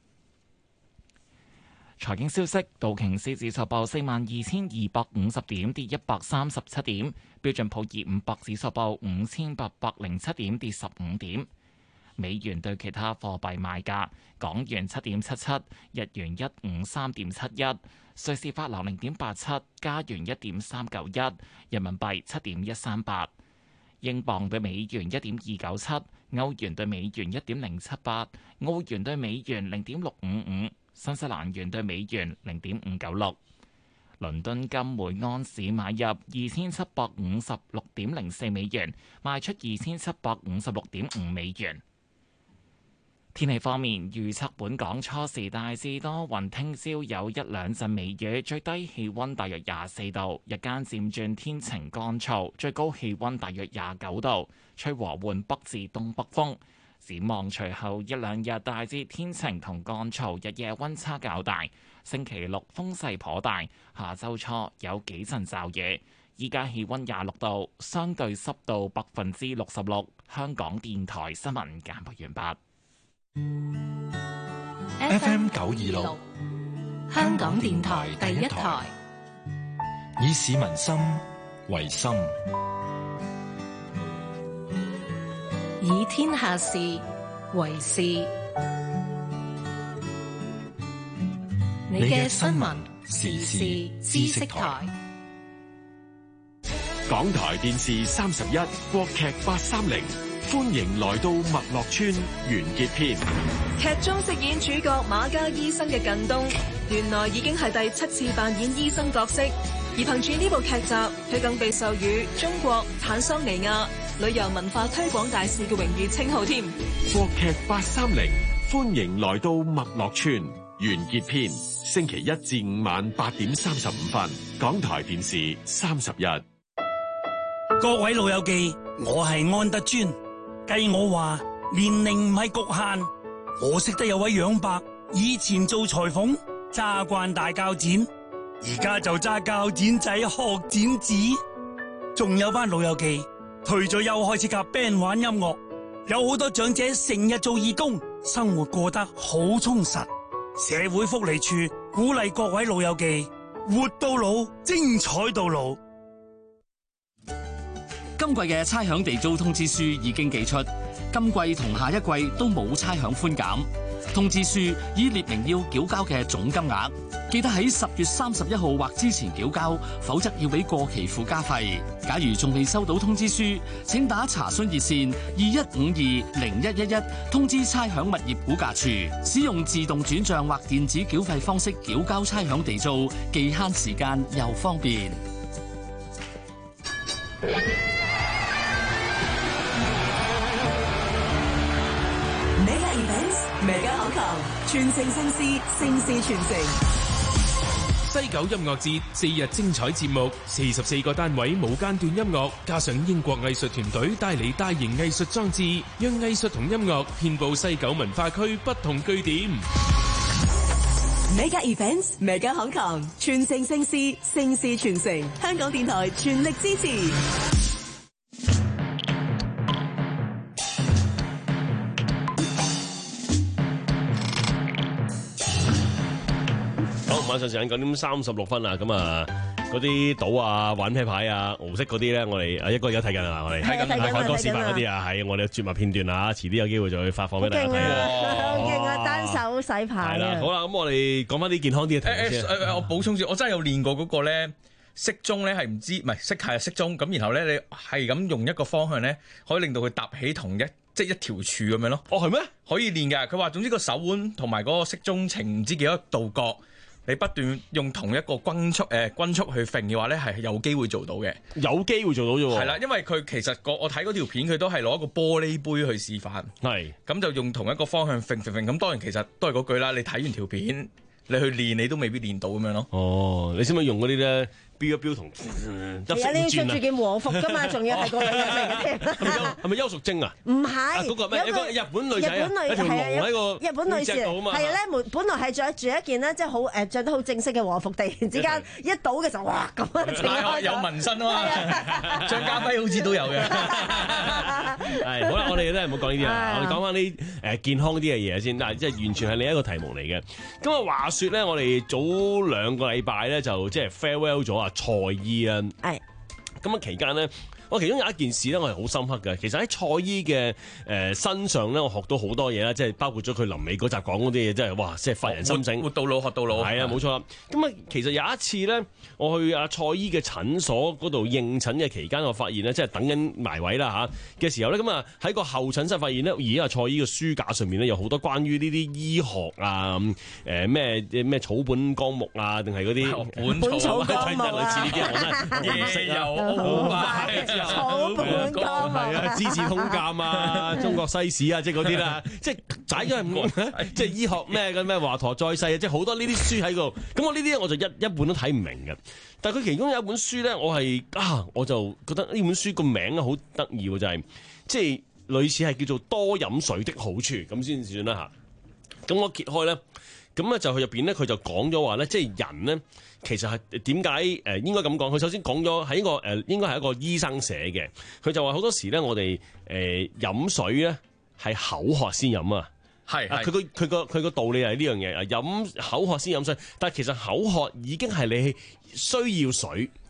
Speaker 6: 財經消息，道瓊斯指數報四萬二千二百五十點，跌一百三十七點；標準普爾五百指數報五千八百零七點，跌十五點。美元對其他貨幣賣價：港元七點七七，日元一五三點七一，瑞士法郎零點八七，加元一點三九一，人民幣七點一三八，英鎊對美元一點二九七，歐元對美元一點零七八，澳元對美元零點六五五。新西蘭元對美元零點五九六，倫敦金每安士買入二千七百五十六點零四美元，賣出二千七百五十六點五美元。天氣方面，預測本港初時大致多雲，聽朝有一兩陣微雨，最低氣溫大約廿四度，日間漸轉天晴乾燥，最高氣溫大約廿九度，吹和緩北至東北風。展望隨後一兩日大致天晴同乾燥，日夜溫差較大。星期六風勢頗大，下周初有幾陣驟雨。依家氣溫廿六度，相對濕度百分之六十六。香港電台新聞簡報完畢。
Speaker 16: F M 九二六，
Speaker 8: 香港電台第一台，
Speaker 16: 以市民心為心，
Speaker 14: 以天下事為事。你嘅新聞時事知識台。
Speaker 11: 港台電視三十一國劇八三零，歡迎來到麥樂村完結篇。
Speaker 8: 劇中飾演主角馬家醫生嘅近東，原來已經係第七次扮演醫生角色，而憑住呢部劇集，佢更被授予中國坦桑尼亞旅遊文化推廣大使嘅榮譽稱號添。
Speaker 11: 國劇八三零，歡迎來到麥樂村完結篇，星期一至五晚八點三十五分，港台電視三十一。
Speaker 17: 各位老友記，我係安德尊。計我話年齡唔係局限，我識得有位楊伯，以前做裁縫揸慣大鉸剪，而家就揸鉸剪仔學剪紙。仲有班老友記退咗休開始夾 band 玩音樂，有好多長者成日做義工，生活過得好充實。社會福利處鼓勵各位老友記活到老，精彩到老。
Speaker 18: 今季嘅差餉地租通知書已經寄出，今季同下一季都冇差餉寬減。通知書已列明要繳交嘅總金額，記得喺十月三十一號或之前繳交，否則要俾過期附加費。假如仲未收到通知書，請打查詢熱線二一五二零一一一通知差餉物業估價處，使用自動轉賬或電子繳費方式繳交差餉地租，既慳時間又方便。
Speaker 8: Mega Events，Mega 口球，全城盛事，盛事全城。
Speaker 11: 西九音樂節四日精彩節目，四十四個單位無間斷音樂，加上英國藝術團隊帶嚟大型藝術裝置，讓藝術同音樂遍佈西九文化區不同據點。
Speaker 8: Mega Events，Mega 口球，全城盛事，盛事全城。香港電台全力支持。
Speaker 2: 晚上時間九點三十六分啊，咁啊嗰啲賭啊、玩啤牌啊、敖色嗰啲咧，我哋啊一個而家睇緊啊，我哋睇緊海哥示範嗰啲啊，係我哋嘅絕密片段啊，遲啲有機會就會發放俾大家睇啊！
Speaker 3: 好勁啊，單手洗牌。
Speaker 2: 係啦，好啦，咁我哋講翻啲健康啲嘅題先。
Speaker 4: 誒誒，我補充住，我真係有練過嗰個咧，骰盅咧係唔知，唔係骰係骰盅，咁然後咧你係咁用一個方向咧，可以令到佢搭起同一即係一條柱咁樣咯。
Speaker 2: 哦，係咩？
Speaker 4: 可以練㗎。佢話總之個手腕同埋嗰個骰盅呈唔知幾多度角。你不斷用同一個均速誒、呃、均速去揈嘅話咧，係有機會做到嘅。
Speaker 2: 有機會做到啫喎。
Speaker 4: 係啦，因為佢其實個我睇嗰條片，佢都係攞一個玻璃杯去示範。係。咁就用同一個方向揈揈揈。咁當然其實都係嗰句啦。你睇完條片，你去練你都未必練到咁樣咯。
Speaker 2: 哦，你使唔使用嗰啲咧？標一標同
Speaker 3: 係啊！你要着住件和服㗎嘛，仲要係個女人嚟嘅添。
Speaker 2: 係咪邱淑貞啊？
Speaker 3: 唔係，
Speaker 2: 嗰個咩？有個日本女仔，
Speaker 3: 日本女
Speaker 2: 有條龍喺個
Speaker 3: 日本女士
Speaker 2: 度啊嘛。
Speaker 3: 係咧，本來係着住一件咧，即係好誒着得好正式嘅和服，突然之間一倒嘅時候，哇咁啊！
Speaker 4: 有紋身啊嘛，張家輝好似都有嘅。
Speaker 2: 係好啦，我哋咧唔好講呢啲啊，我哋講翻啲誒健康啲嘅嘢先。嗱，即係完全係另一個題目嚟嘅。咁啊，話説咧，我哋早兩個禮拜咧就即係 farewell 咗啊。蔡依啊，係咁啊！期間咧，我其中有一件事咧，我係好深刻嘅。其實喺蔡依嘅誒身上咧，我學到好多嘢啦，即係包括咗佢臨尾嗰集講嗰啲嘢，真係哇，即係發人心醒。活到老學到老，係啊，冇錯啦。咁啊，其實有一次咧，我去阿蔡依嘅診所嗰度應診嘅期間，我發現咧，即係等緊埋位啦嚇嘅時候咧，咁啊喺個候診室發現咧，而家蔡依嘅書架上面咧有好多關於呢啲醫學啊，誒咩咩草本綱目啊，定係嗰啲
Speaker 4: 本
Speaker 2: 草
Speaker 4: 綱目
Speaker 2: 類似呢啲，我真係唔識啊！
Speaker 3: 草本綱目
Speaker 2: 係啊，資治通鑑啊，中國西史啊，即係嗰啲啦，即係仔咗係唔即係醫學咩嘅咩華佗再世啊，即係好多呢啲書喺度。咁我呢啲我就一一本都睇唔明嘅。但係佢其中有一本書咧，我係啊，我就覺得呢本書個名啊好得意喎，就係即係類似係叫做多飲水的好處咁先算啦嚇。咁我揭開咧，咁咧就佢入邊咧，佢就講咗話咧，即係人咧。其實係點解誒應該咁講？佢首先講咗係一個誒應該係一個醫生寫嘅。佢就話好多時咧，我哋誒飲水咧係口渴先飲啊。係佢個佢個佢個道理係呢樣嘢啊，飲口渴先飲水。但係其實口渴已經係你需要水，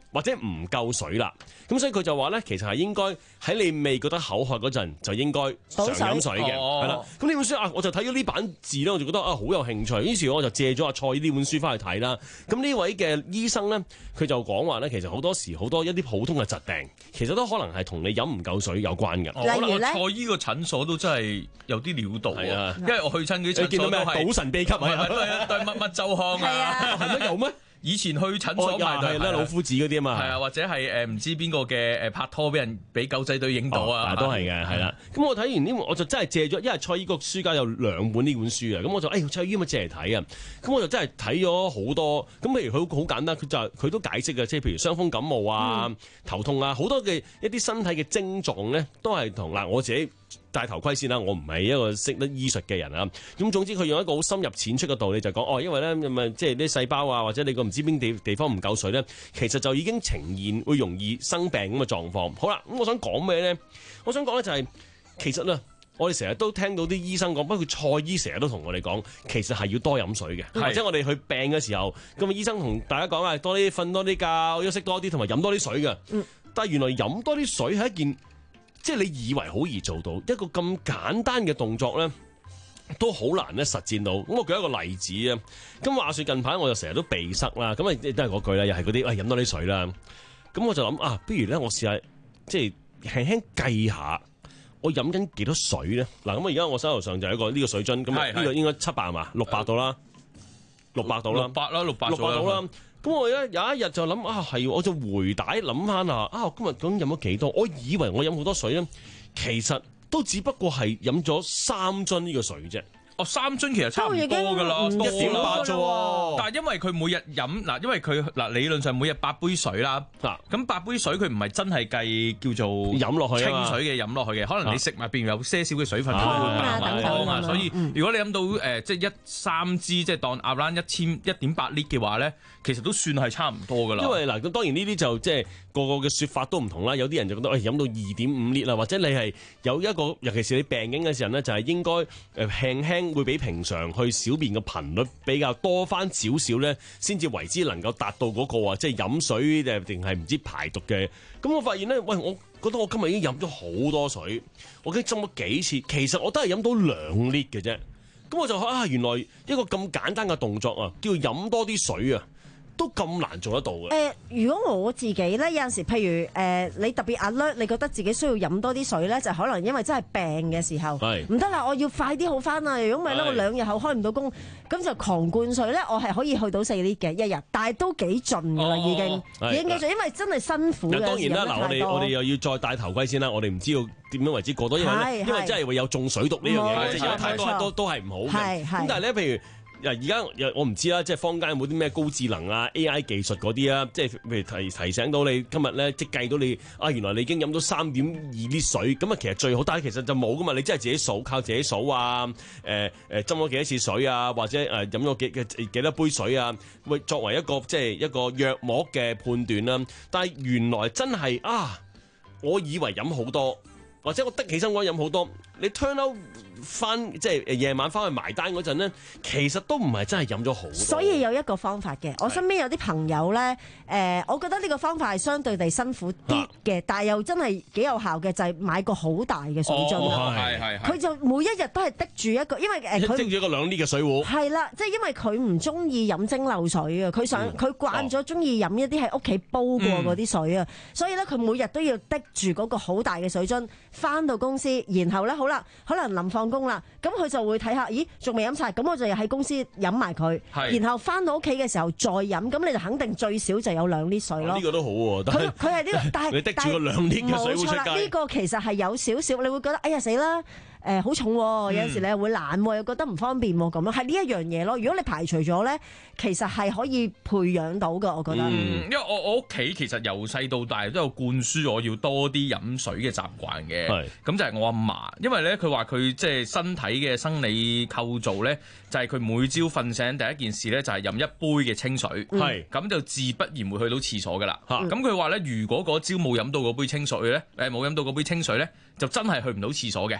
Speaker 2: 或者唔夠水啦。咁所以佢就話咧，其實係應該喺你未覺得口渴嗰陣，就應該常飲水嘅，係啦。咁呢本書啊，我就睇咗呢版字咧，我就覺得啊好有興趣。於是我就借咗阿蔡呢本書翻去睇啦。咁呢位嘅醫生咧，佢就講話咧，其實好多時好多一啲普通嘅疾病，其實都可能係同你飲唔夠水有關嘅。
Speaker 4: 例如咧，蔡醫個診所都真係有啲料到啊，因為我去親嗰啲診所都係
Speaker 2: 賭神秘笈啊，
Speaker 4: 係啊，對乜乜周康啊，
Speaker 2: 係咩有咩？
Speaker 4: 以前去診所買
Speaker 2: 係啦，老夫子嗰啲啊嘛，
Speaker 4: 係啊，或者係誒唔知邊個嘅誒拍拖俾人俾狗仔隊影到啊，
Speaker 2: 都係嘅，係啦。咁我睇完呢本，我就真係借咗，因為蔡醫個書架有兩本呢本書啊，咁我就誒蔡醫咪借嚟睇啊。咁我就真係睇咗好多。咁譬如佢好簡單，佢就佢都解釋嘅，即係譬如傷風感冒啊、嗯、頭痛啊，好多嘅一啲身體嘅症狀咧，都係同嗱我自己戴頭盔先啦，我唔係一個識得醫術嘅人啊。咁總之佢用一個好深入淺出嘅道理就講，哦，因為咧咁啊，即係啲細胞啊，或者你個唔知邊地地方唔夠水咧，其實就已經呈現會容易生病咁嘅狀況。好啦，咁我想講咩咧？我想講咧就係、是、其實咧，我哋成日都聽到啲醫生講，包括蔡醫成日都同我哋講，其實係要多飲水嘅，或者我哋去病嘅時候，咁啊醫生同大家講啊，多啲瞓多啲覺，休息多啲，同埋飲多啲水嘅。嗯，但係原來飲多啲水係一件，即係你以為好易做到一個咁簡單嘅動作咧，都好難咧實踐到。咁我舉一個例子啊。咁話說近排我就成日都鼻塞啦，咁啊都係嗰句啦，又係嗰啲，喂飲多啲水啦。咁我就諗啊，不如咧我試下即係輕輕計下，我飲緊幾多水咧？嗱，咁啊而家我手頭上就係一個呢個水樽，咁呢個應該七百係嘛？六百到啦，六百到啦，
Speaker 4: 六百啦，六百
Speaker 2: 六百到啦。咁我咧有一日就諗啊，係，我就回帶諗翻啊，啊今日究竟飲咗幾多？我以為我飲好多水咧，其實都只不過係飲咗三樽呢個水啫。
Speaker 4: 哦，三樽其實差唔多噶啦，
Speaker 2: 一點八啫喎。
Speaker 4: 但係因為佢每日飲嗱，因為佢嗱理論上每日八杯水啦，咁八杯水佢唔係真係計叫做
Speaker 2: 飲落去
Speaker 4: 清水嘅飲落去嘅，可能你食物入邊有些少嘅水分都會加埋湯啊，所以如果你飲到誒即係一三支即係當 around 一千一點八 lit 嘅話咧，其實都算係差唔多噶啦。
Speaker 2: 因為嗱，咁當然呢啲就即係個個嘅説法都唔同啦。有啲人就覺得誒飲到二點五 lit 啦，或者你係有一個，尤其是你病緊嘅時候咧，就係應該誒輕輕會比平常去小便嘅頻率比較多翻少少咧，先至為之能夠達到嗰個啊，即係飲水誒定係唔知排毒嘅。咁我發現咧，喂，我覺得我今日已經飲咗好多水，我已經浸咗幾次，其實我都係飲到兩 lit 嘅啫。咁我就啊，原來一個咁簡單嘅動作啊，叫飲多啲水啊，都咁難做得到嘅。誒、
Speaker 3: 呃，如果我自己咧，有陣時，譬如誒、呃，你特別 alert，你覺得自己需要飲多啲水咧，就可能因為真係病嘅時候，唔得啦，我要快啲好翻啊！如果唔係咧，我兩日後開唔到工，咁就狂灌水咧，我係可以去到四 lit 嘅一日，但係都幾盡㗎啦，已經已經幾盡，因為真係辛苦嘅。
Speaker 2: 當然啦，嗱，我哋我哋又要再戴頭盔先啦，我哋唔知道點樣為之過多，因為因為真係會有中水毒呢樣嘢，即係有太多都都係唔好嘅。咁但係咧，譬如而家我唔知啦，即係坊間有冇啲咩高智能啊 A I 技術嗰啲啊，即係譬如提提醒到你今日咧，即係計到你啊，原來你已經飲咗三點二 lit 水，咁啊其實最好，但係其實就冇噶嘛，你真係自己數，靠自己數啊，誒誒斟咗幾多次水啊，或者誒飲咗幾嘅幾多杯水啊，會作為一個即係一個約莫嘅判斷啦。但係原來真係啊，我以為飲好多，或者我的起身嗰飲好多，你 turn out 翻即係夜晚翻去埋單嗰陣咧，其實都唔係真係飲咗好多。
Speaker 3: 所以有一個方法嘅，我身邊有啲朋友咧，誒、呃，我覺得呢個方法係相對地辛苦啲嘅，啊、但係又真係幾有效嘅，就係、是、買個好大嘅水樽啦。係係佢就每一日都係滴住一個，因為誒佢
Speaker 2: 滴住一個兩 lit 嘅水壺。係
Speaker 3: 啦，即係因為佢唔中意飲蒸餾水啊，佢想佢、嗯、慣咗中意飲一啲喺屋企煲過嗰啲水啊，嗯、所以咧佢每日都要滴住嗰個好大嘅水樽，翻到公司，然後咧好啦，可能臨放工啦，咁佢就會睇下，咦，仲未飲晒，咁我就喺公司飲埋佢，然後翻到屋企嘅時候再飲，咁你就肯定最少就有兩 lit 水咯。呢、
Speaker 2: 啊呢個都好喎，
Speaker 3: 佢佢係呢個，但係
Speaker 2: 你滴住個兩 lit 嘅水會出街。冇錯啦，呢個
Speaker 3: 其實係有少少，你會覺得哎呀死啦！誒好、呃、重、啊，有陣時你又會懶，又覺得唔方便喎，咁咯，係呢一樣嘢咯。如果你排除咗咧，其實係可以培養到㗎，我覺得。
Speaker 4: 嗯，因為我我屋企其實由細到大都有灌輸我要多啲飲水嘅習慣嘅。係。咁就係我阿嫲，因為咧佢話佢即係身體嘅生理構造咧，就係佢每朝瞓醒第一件事咧就係飲一杯嘅清水。係、嗯。咁就自不然會去到廁所㗎啦。嚇、嗯。咁佢話咧，如果嗰朝冇飲到嗰杯清水咧，誒冇飲到嗰杯清水咧，就真係去唔到廁所嘅。哦。即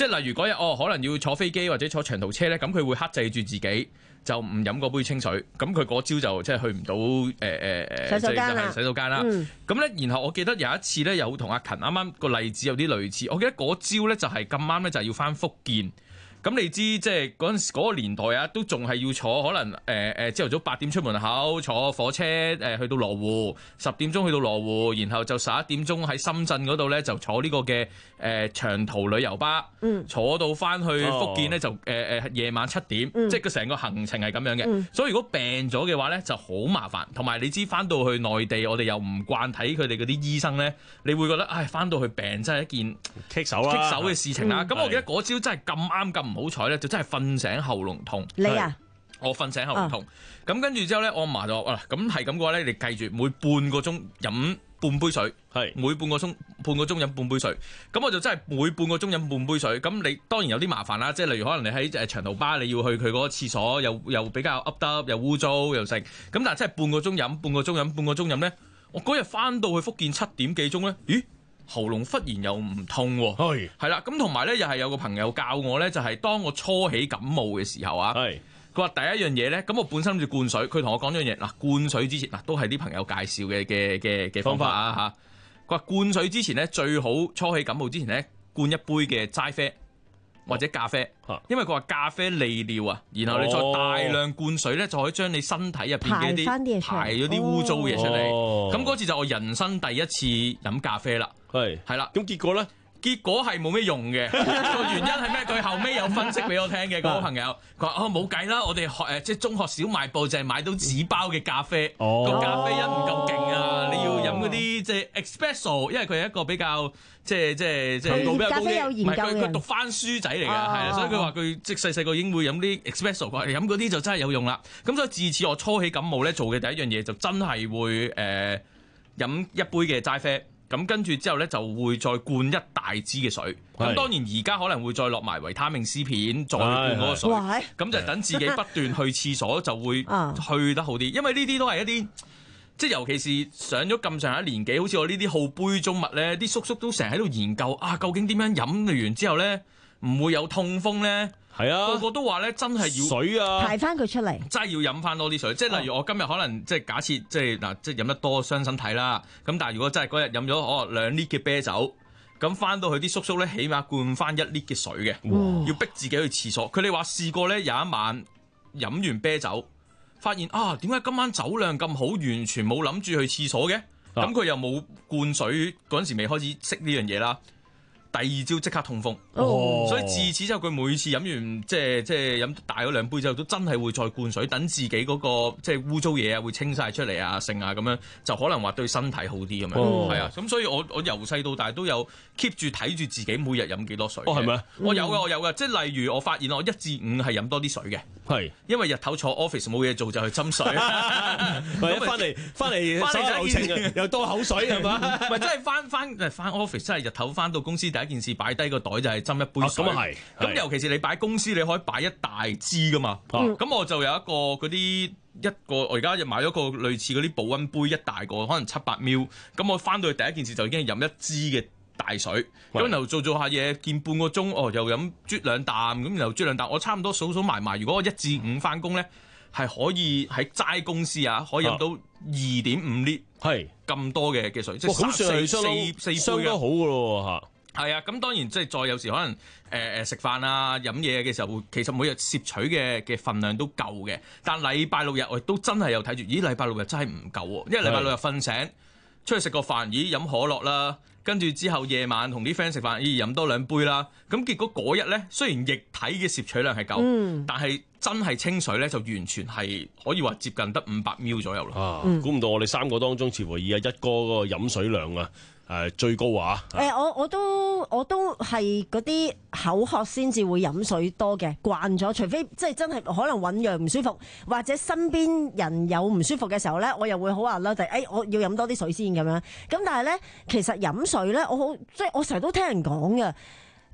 Speaker 4: 係例如嗰日哦，可能要坐飛機或者坐長途車咧，咁佢會克制住自己。就唔飲嗰杯清水，咁佢嗰朝就即係去唔到誒誒誒
Speaker 3: 洗手間啦，
Speaker 4: 洗手間啦。咁咧、嗯，然後我記得有一次咧，有同阿勤啱啱個例子有啲類似。我記得嗰朝咧就係咁啱咧，就係要翻福建。咁你知即係嗰陣時嗰個年代啊，都仲係要坐可能誒誒朝頭早八點出門口，坐火車誒、呃、去到羅湖，十點鐘去到羅湖，然後就十一點鐘喺深圳嗰度咧就坐呢個嘅誒、呃、長途旅遊巴，嗯、坐到翻去福建咧就誒誒夜晚七點，嗯、即係個成個行程係咁樣嘅。嗯、所以如果病咗嘅話咧就好麻煩，同埋你知翻到去內地，我哋又唔慣睇佢哋嗰啲醫生咧，你會覺得唉翻到去病真係一件
Speaker 2: 棘手啦，
Speaker 4: 棘手嘅事情啦。咁、嗯、我記得嗰朝真係咁啱咁唔好彩咧，就真係瞓醒喉嚨痛。
Speaker 3: 你啊？
Speaker 4: 我瞓醒喉嚨痛。咁跟住之後咧，我阿嫲就話：咁係咁嘅話咧，你記住每半個鐘飲半杯水。係每半個鐘半個鐘飲半杯水。咁我就真係每半個鐘飲半杯水。咁你當然有啲麻煩啦，即係例如可能你喺誒長途巴，你要去佢嗰個廁所，又又比較噏得，又污糟又剩。咁但係真係半個鐘飲，半個鐘飲，半個鐘飲咧，我嗰日翻到去福建七點幾鐘咧，咦？喉嚨忽然又唔痛喎，係係啦，咁同埋咧又係有個朋友教我咧，就係、是、當我初起感冒嘅時候啊，係佢話第一樣嘢咧，咁我本身諗住灌水，佢同我講咗樣嘢嗱，灌水之前嗱都係啲朋友介紹嘅嘅嘅嘅方法啊嚇，佢話灌水之前咧最好初起感冒之前咧灌一杯嘅齋啡或者咖啡，哦、因為佢話咖啡利尿啊，然後你再大量灌水咧，就可以將你身體入邊嘅一啲排咗啲污糟嘢出嚟。咁嗰、哦、次就我人生第一次飲咖啡啦。係係啦，咁結果咧，結果係冇咩用嘅。個原因係咩？佢後尾有分析俾我聽嘅嗰個朋友，佢話哦冇計啦，我哋學誒即係中學小賣部就係買到紙包嘅咖啡，個、哦、咖啡因唔夠勁啊！你要飲嗰啲即係 espresso， 因為佢係一個比較即係即係即係度比較高啲，唔係佢佢讀翻書仔嚟嘅，係啦、哦，所以佢話佢即係細細個已經會飲啲 espresso， 佢話飲嗰啲就真係有用啦。咁所以自此我初起感冒咧做嘅第一樣嘢就真係會誒飲、呃、一杯嘅齋啡。咁跟住之後咧，就會再灌一大支嘅水。咁當然而家可能會再落埋維他命 C 片，再灌嗰個水。咁就等自己不斷去廁所，就會去得好啲。因為呢啲都係一啲，即係尤其是上咗咁上下年紀，好似我呢啲好杯中物咧，啲叔叔都成日喺度研究啊，究竟點樣飲完之後咧，唔會有痛風咧？係啊，個個都話咧，真係要水啊，
Speaker 3: 排翻佢出嚟，
Speaker 4: 真係要飲翻多啲水。即係例如我今日可能即係假設，即係嗱，即係飲得多傷身體啦。咁但係如果真係嗰日飲咗哦兩 lit 嘅啤酒，咁翻到去啲叔叔咧，起碼灌翻一 lit 嘅水嘅，哇要逼自己去廁所。佢哋話試過咧，有一晚飲完啤酒，發現啊，點解今晚酒量咁好，完全冇諗住去廁所嘅？咁佢、啊、又冇灌水，嗰陣時未開始識呢樣嘢啦。第二朝即刻痛風，哦、所以自此之後佢每次飲完即係即係飲大咗兩杯之後，都真係會再灌水，等自己嗰、那個即係污糟嘢啊會清晒出嚟啊剩啊咁樣，就可能話對身體好啲咁樣，係、哦、啊，咁所以我我由細到大都有 keep 住睇住自己每日飲幾多水。哦，係咪？我有嘅，我有嘅，即係例如我發現我一至五係飲多啲水嘅，係是因為日頭坐 office 冇嘢做就去斟水，
Speaker 2: 咁翻嚟翻嚟翻嚟流程又多口水係嘛？
Speaker 4: 唔係真係翻翻翻 office 真係日頭翻到公司第一件事擺低個袋就係斟一杯水。咁啊係，咁尤其是你擺公司你可以擺一大支噶嘛。咁、嗯、我就有一個嗰啲一個我而家就買咗個類似嗰啲保溫杯一大個，可能七八 ml。咁我翻到去第一件事就已經係飲一支嘅大水。咁是然後做做下嘢，見半個鐘哦，又飲啜兩啖，咁然後啜兩啖。我差唔多數數埋埋，如果我一至五翻工咧，係可以喺齋公司啊，可以飲到二點五 lit 係咁多嘅嘅水，即係四四四杯都
Speaker 2: 好噶咯嚇。
Speaker 4: 係啊，咁當然即係再有時可能誒誒食飯啊飲嘢嘅時候，其實每日攝取嘅嘅份量都夠嘅。但禮拜六日我都真係有睇住，咦禮拜六日真係唔夠喎，因為禮拜六日瞓醒出去食個飯，咦飲可樂啦，跟住之後夜晚同啲 friend 食飯，咦飲多兩杯啦。咁結果嗰日咧，雖然液體嘅攝取量係夠，嗯、但係真係清水咧就完全係可以話接近得五百 ml 左右啦。
Speaker 2: 啊，估唔到我哋三個當中，似乎以阿一哥嗰個飲水量啊！誒最高啊！
Speaker 3: 誒、欸、我我都我都係嗰啲口渴先至會飲水多嘅，慣咗。除非即係真係可能醞釀唔舒服，或者身邊人有唔舒服嘅時候咧，我又會好話啦，就係、是、誒我要飲多啲水先咁樣。咁但係咧，其實飲水咧，我好即係我成日都聽人講嘅。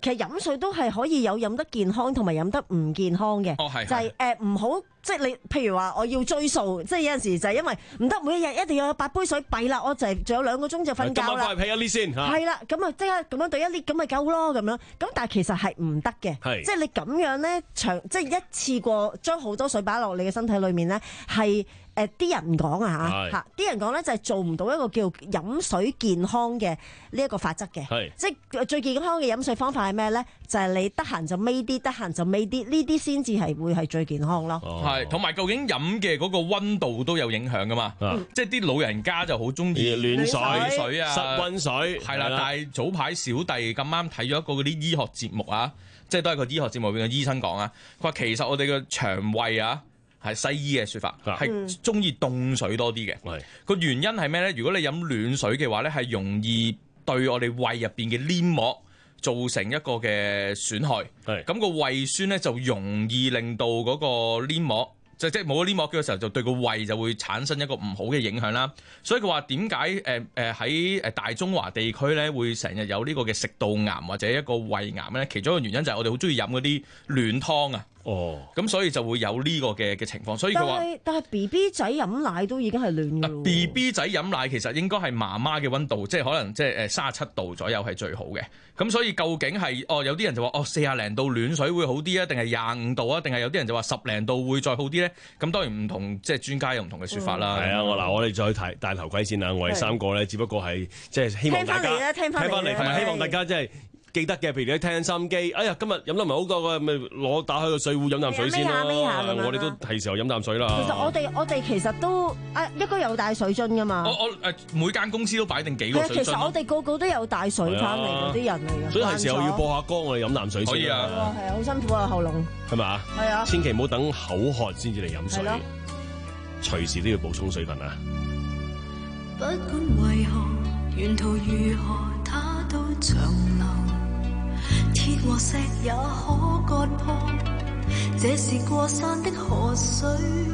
Speaker 3: 其實飲水都係可以有飲得健康同埋飲得唔健康嘅。
Speaker 4: 哦，係
Speaker 3: 就係誒唔好。即係你，譬如話我要追數，即係有陣時就係因為唔得，每一日一定要有八杯水，弊啦，我就係仲有兩個鐘就瞓覺啦。
Speaker 2: 今晚翻去 pay 一 lit 先嚇。
Speaker 3: 係啦，咁啊即刻咁樣對一 lit 咁咪夠咯咁樣。咁但係其實係唔得嘅，
Speaker 2: 係
Speaker 3: 即係你咁樣咧長，即係一次過將好多水擺落你嘅身體裏面咧，係誒啲人講啊嚇嚇，啲人講咧就係做唔到一個叫飲水健康嘅呢一個法則嘅。係即係最健康嘅飲水方法係咩咧？就係你得閒就尾啲，得閒就尾啲，呢啲先至係會係最健康咯。
Speaker 4: 係，同埋究竟飲嘅嗰個溫度都有影響噶嘛？
Speaker 2: 嗯、
Speaker 4: 即係啲老人家就好中意
Speaker 2: 暖水、
Speaker 4: 水啊、
Speaker 2: 室溫水，
Speaker 4: 係啦。但係早排小弟咁啱睇咗一個嗰啲醫學節目啊，即係都係個醫學節目入邊嘅醫生講啊，佢話其實我哋嘅腸胃啊係西醫嘅説法，係中意凍水多啲嘅。個原因係咩咧？如果你飲暖水嘅話咧，係容易對我哋胃入邊嘅黏膜造成一個嘅損害，咁個胃酸咧就容易令到嗰個黏膜，即即冇咗黏膜嘅時候，就對個胃就會產生一個唔好嘅影響啦。所以佢話點解誒誒喺誒大中華地區咧會成日有呢個嘅食道癌或者一個胃癌咧？其中一個原因就係我哋好中意飲嗰啲暖湯啊。哦，咁所以就會有呢個嘅嘅情況，所以佢話，
Speaker 3: 但係但係 B B 仔飲奶都已經係暖嘅。
Speaker 4: B B 仔飲奶其實應該係媽媽嘅溫度，即係可能即係誒三十七度左右係最好嘅。咁所以究竟係哦有啲人就話哦四廿零度暖水會好啲啊，定係廿五度啊，定係有啲人就話十零度會再好啲咧？咁當然唔同，即係專家有唔同嘅説法啦。係、嗯、啊，我嗱我哋再睇戴頭盔先啦，我哋三個咧只不過係即係希望大家
Speaker 3: 聽翻嚟，
Speaker 2: 同埋希望大家即係。記得嘅，譬如你聽收音機，哎呀，今日飲得唔係好多嘅，咪攞打開個水壺飲啖水先啦。我哋都係時候飲啖水啦。
Speaker 3: 其實我哋我哋其實都啊應該有帶水樽㗎嘛。
Speaker 4: 我我誒每間公司都擺定幾個水樽。
Speaker 3: 其實我哋個個都有帶水翻嚟嗰啲人嚟嘅。
Speaker 2: 所以係時候要播下歌，我哋飲啖水先。
Speaker 4: 可以啊。
Speaker 3: 係啊，好辛苦啊喉嚨。
Speaker 2: 係咪啊？
Speaker 3: 係啊。
Speaker 2: 千祈唔好等口渴先至嚟飲水，隨時都要補充水分啊！
Speaker 7: 不管為何，沿途如何，它都長流。鐵和石也可割破，這是過山的河水。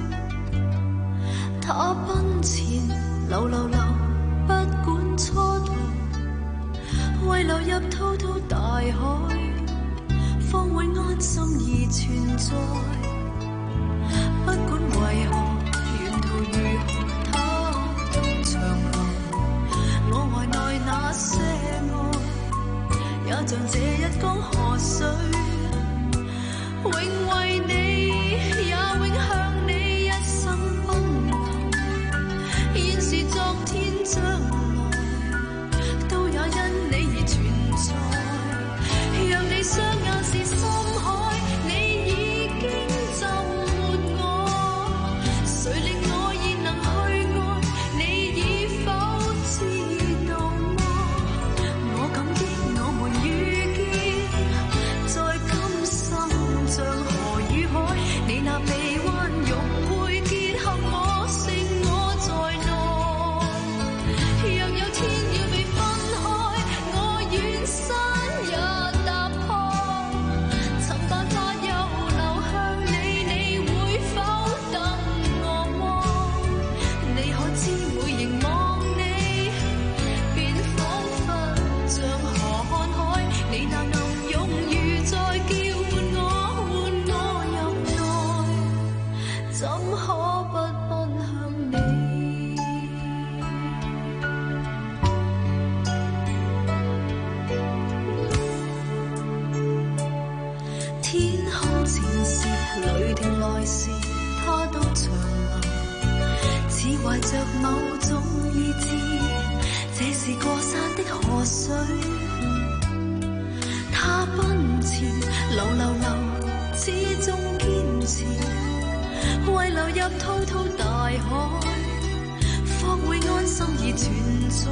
Speaker 7: 它奔前，流流流，不管蹉跎，為流入滔滔大海，方會安心而存在。不管為何，沿途如何，它都長流。我懷內那些愛，也像這一江河水，永為你，也永向你一生奔騰。現時昨天將來，都也因你而存在。讓你雙眼是深海，你已經浸沒我。誰令我現能去愛？你已否知道麼？我感激我們遇見，在今生像河與海，你那臂彎融會結合我，剩我在內。若有天要被分開，我願山也踏破，尋辦法又流向你，你會否等我麼？你可知每凝望你，便彷彿像河看海，你那暗湧如在叫喚我，喚我入內，怎可不奔向你？天空前時，雷霆來時，它都長流，似懷着某種意志，這是過山的河水。它奔前，流流流，始終堅持，為流入滔滔大海，方會安心而存在。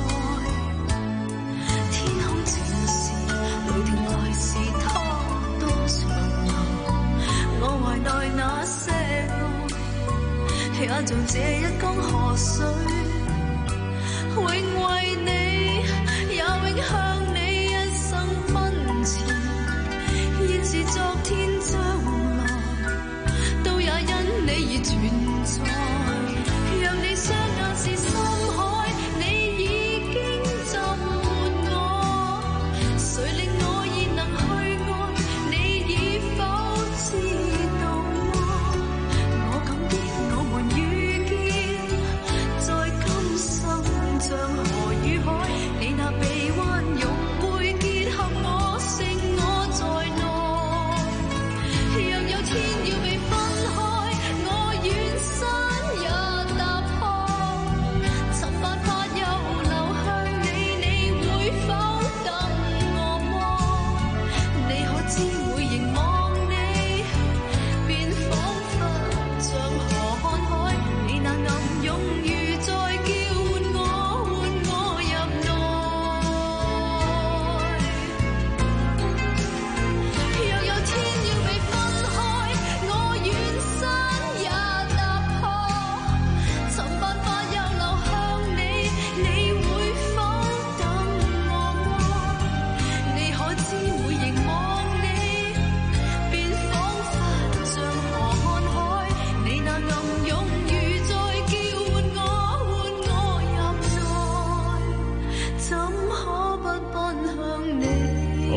Speaker 7: 天空前時，雷霆來時，它都長流。我懷內那些愛，也像這一江河水，永為你，也永向你一生奔前。現時昨天將來，都也因你而存在。讓你雙眼是深海，你已經浸沒我。誰令我現能去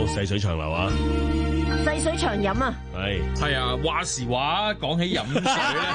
Speaker 2: 細水長流啊！
Speaker 3: 細水長飲啊！
Speaker 2: 係
Speaker 4: 係啊，話時話講起飲水咧，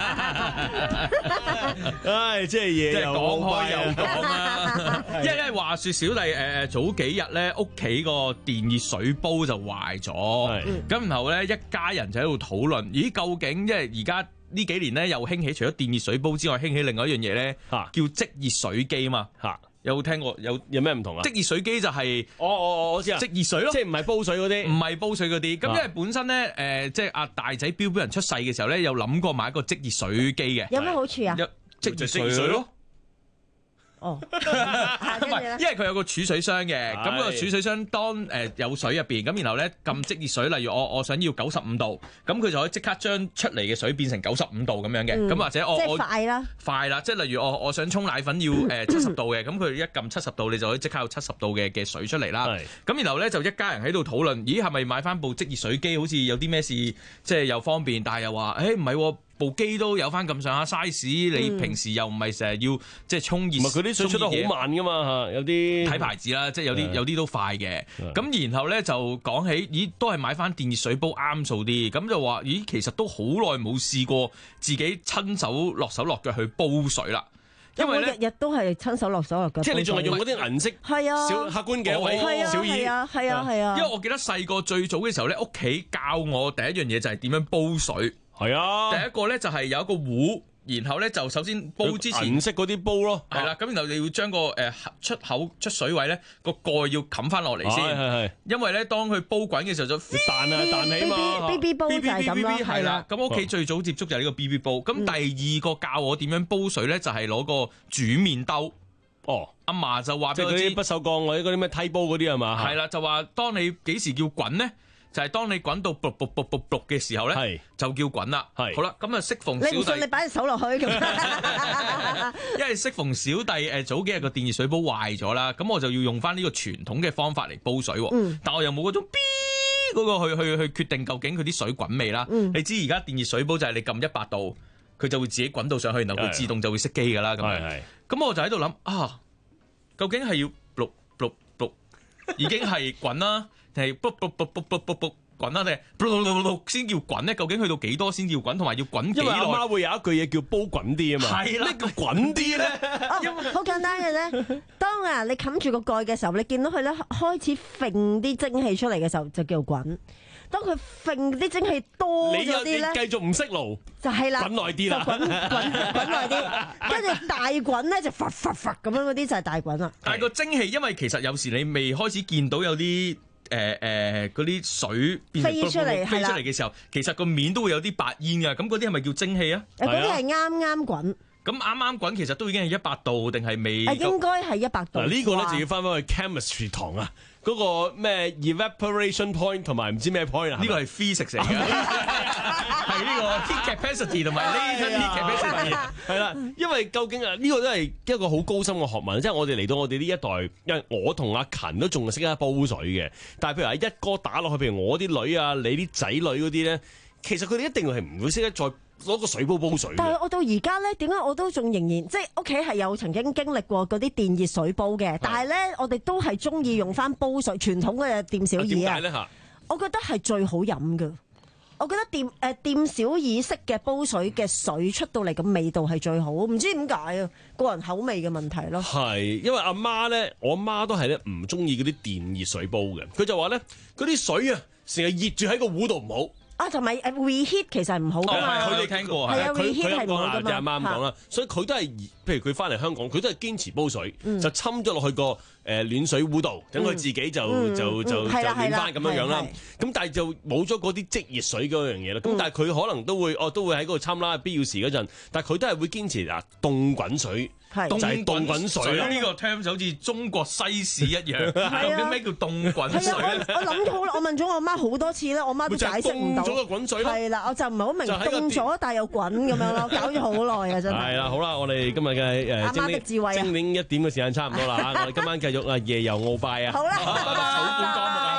Speaker 2: 唉，即係嘢
Speaker 4: 即係
Speaker 2: 又
Speaker 4: 講開又
Speaker 2: 又
Speaker 4: 講啦。因為因為話説小弟誒誒早幾日咧，屋企個電熱水煲就壞咗，咁然後咧一家人就喺度討論，咦究竟即係而家呢幾年咧又興起，除咗電熱水煲之外，興起另外一樣嘢咧，叫即熱水機嘛嚇。有冇聽過？有
Speaker 2: 有咩唔同啊？
Speaker 4: 即熱水機就係
Speaker 2: 我我我知啊，
Speaker 4: 即熱水咯，
Speaker 2: 即係唔係煲水嗰啲，
Speaker 4: 唔係煲水嗰啲。咁因為本身咧誒，即係阿大仔標標人出世嘅時候咧，有諗過買一個即熱水機嘅。
Speaker 3: 有咩好處啊？
Speaker 4: 即熱水咯。
Speaker 3: 哦，
Speaker 4: 唔係，因為佢有個儲水箱嘅，咁個儲水箱當誒有水入邊，咁然後咧撳即熱水，例如我我想要九十五度，咁佢就可以即刻將出嚟嘅水變成九十五度咁樣嘅，咁或者我我
Speaker 3: 快啦，
Speaker 4: 快啦，即係例如我我想沖奶粉要誒七十度嘅，咁佢一撳七十度，你就可以即刻有七十度嘅嘅水出嚟啦。咁然後咧就一家人喺度討論，咦係咪買翻部即熱水機？好似有啲咩事，即係又方便，但係又話誒唔係喎。部機都有翻咁上下 size，你平時又唔係成日要即係沖熱，
Speaker 2: 唔係佢啲水出得好慢噶嘛嚇，有啲
Speaker 4: 睇牌子啦，即係有啲有啲都快嘅。咁然後咧就講起，咦都係買翻電熱水煲啱數啲，咁就話咦其實都好耐冇試過自己親手落手落腳去煲水啦。因為咧
Speaker 3: 日日都係親手落手落腳，
Speaker 2: 即係你仲係用嗰啲銀色
Speaker 3: 係啊
Speaker 2: 小客觀嘅一位小二，
Speaker 3: 係啊係啊係啊。
Speaker 4: 因為我記得細個最早嘅時候咧，屋企教我第一樣嘢就係點樣煲水。
Speaker 2: 係啊，
Speaker 4: 第一個咧就係有一個壺，然後咧就首先煲之前
Speaker 2: 銀色嗰啲煲咯，
Speaker 4: 係啦，咁然後你要將個誒出口出水位咧個蓋要冚翻落嚟先，
Speaker 2: 係係，
Speaker 4: 因為咧當佢煲滾嘅時候就彈
Speaker 2: 啊彈起嘛
Speaker 3: ，B B 煲就係咁咯，
Speaker 4: 係啦。咁屋企最早接觸就係呢個 B B 煲，咁第二個教我點樣煲水咧就係攞個煮麵兜。
Speaker 2: 哦，
Speaker 4: 阿嫲就話
Speaker 2: 即係嗰啲不鏽鋼或者嗰啲咩梯煲嗰啲係嘛？
Speaker 4: 係啦，就話當你幾時叫滾咧？就係當你滾到卜卜卜卜卜嘅時候咧，就叫滾啦。係好啦，咁啊適逢小弟，
Speaker 3: 你唔信你擺隻手落去咁。
Speaker 4: 因為適逢小弟誒早幾日個電熱水煲壞咗啦，咁我就要用翻呢個傳統嘅方法嚟煲水。嗯，但我又冇嗰種 B 嗰個去去去決定究竟佢啲水滾未啦。嗯，你知而家電熱水煲就係你撳一百度，佢就會自己滾到上去，然後佢自動就會熄機㗎啦。咁係咁我就喺度諗啊，究竟係要碌碌碌已經係滾啦？係卜卜卜卜卜卜卜滾啦，定係卜卜卜卜先叫滾咧？究竟去到幾多先叫滾？同埋要滾幾耐？
Speaker 2: 因為阿媽會有一句嘢叫煲滾啲啊嘛。
Speaker 4: 係啦，
Speaker 2: 咩叫滾啲咧？
Speaker 3: 好簡單嘅啫。當啊你冚住個蓋嘅時候，你見到佢咧開始揈啲蒸氣出嚟嘅時候，就叫滾。當佢揈啲蒸氣多咗啲咧，
Speaker 2: 你繼續唔熄爐，
Speaker 3: 就係啦，
Speaker 2: 滾耐啲啦，
Speaker 3: 滾滾滾耐啲，跟住大滾咧就發發發咁樣嗰啲就係大滾啦。
Speaker 4: 但係個蒸氣，因為其實有時你未開始見到有啲。誒誒嗰啲水變
Speaker 3: 飛出嚟，
Speaker 4: 飛出嚟嘅時候，其實個面都會有啲白煙㗎，咁嗰啲係咪叫蒸氣啊？
Speaker 3: 誒，嗰啲係啱啱滾。
Speaker 4: 咁啱啱滾，其實都已經係一百度定係未？
Speaker 3: 誒，應該係一百度。
Speaker 2: 嗱，呢個咧就要翻返去 chemistry 堂啊，嗰個咩 evaporation point 同埋唔知咩 point 啊？
Speaker 4: 呢個係 physics 嚟嘅，係呢個 heat capacity 同埋 latent heat capacity
Speaker 2: 係啦。因為究竟啊，呢個都係一個好高深嘅學問，即係我哋嚟到我哋呢一代，因為我同阿勤都仲係識得煲水嘅，但係譬如話一哥打落去，譬如我啲女啊、你啲仔女嗰啲咧，其實佢哋一定係唔會識得再攞個水煲煲水。
Speaker 3: 但係我到而家咧，點解我都仲仍然即係屋企係有曾經經歷過嗰啲電熱水煲嘅，但係咧我哋都係中意用翻煲水傳統嘅店小二啊。點解咧嚇？我覺得係最好飲㗎。我覺得店誒店小二式嘅煲水嘅水出到嚟嘅味道係最好，唔知點解啊，個人口味嘅問題咯。
Speaker 2: 係因為阿媽咧，我阿媽都係咧唔中意嗰啲電熱水煲嘅，佢就話咧嗰啲水啊成日熱住喺個壺度唔好。
Speaker 3: 啊，同埋誒 reheat 其實唔好㗎嘛。
Speaker 4: 佢哋聽過
Speaker 3: 係啊，reheat 係唔好㗎嘛。
Speaker 2: 就阿媽咁講啦，所以佢都係，譬如佢翻嚟香港，佢都係堅持煲水，就侵咗落去個誒暖水壺度，等佢自己就就就就暖翻咁樣樣啦。咁但係就冇咗嗰啲即熱水嗰樣嘢啦。咁但係佢可能都會，哦都會喺嗰度侵啦，必要時嗰陣。但係佢都係會堅持嗱凍滾水。
Speaker 3: 係
Speaker 2: 就係凍滾水
Speaker 4: 呢個 term 就好似中國西史一樣，究竟咩叫凍滾水咧？
Speaker 3: 我諗咗好，我問咗我媽好多次咧，我媽都解釋唔到。
Speaker 2: 凍咗個滾水咯。
Speaker 3: 係啦，我就唔係好明凍咗，但係又滾咁樣咯，搞咗好耐啊！真係。
Speaker 2: 係啦，好啦，我哋今日嘅誒
Speaker 3: 阿媽的智慧啊，
Speaker 2: 精靈一點嘅時間差唔多啦嚇，我哋今晚繼續啊夜遊鰲拜啊。
Speaker 3: 好啦，
Speaker 4: 拜拜。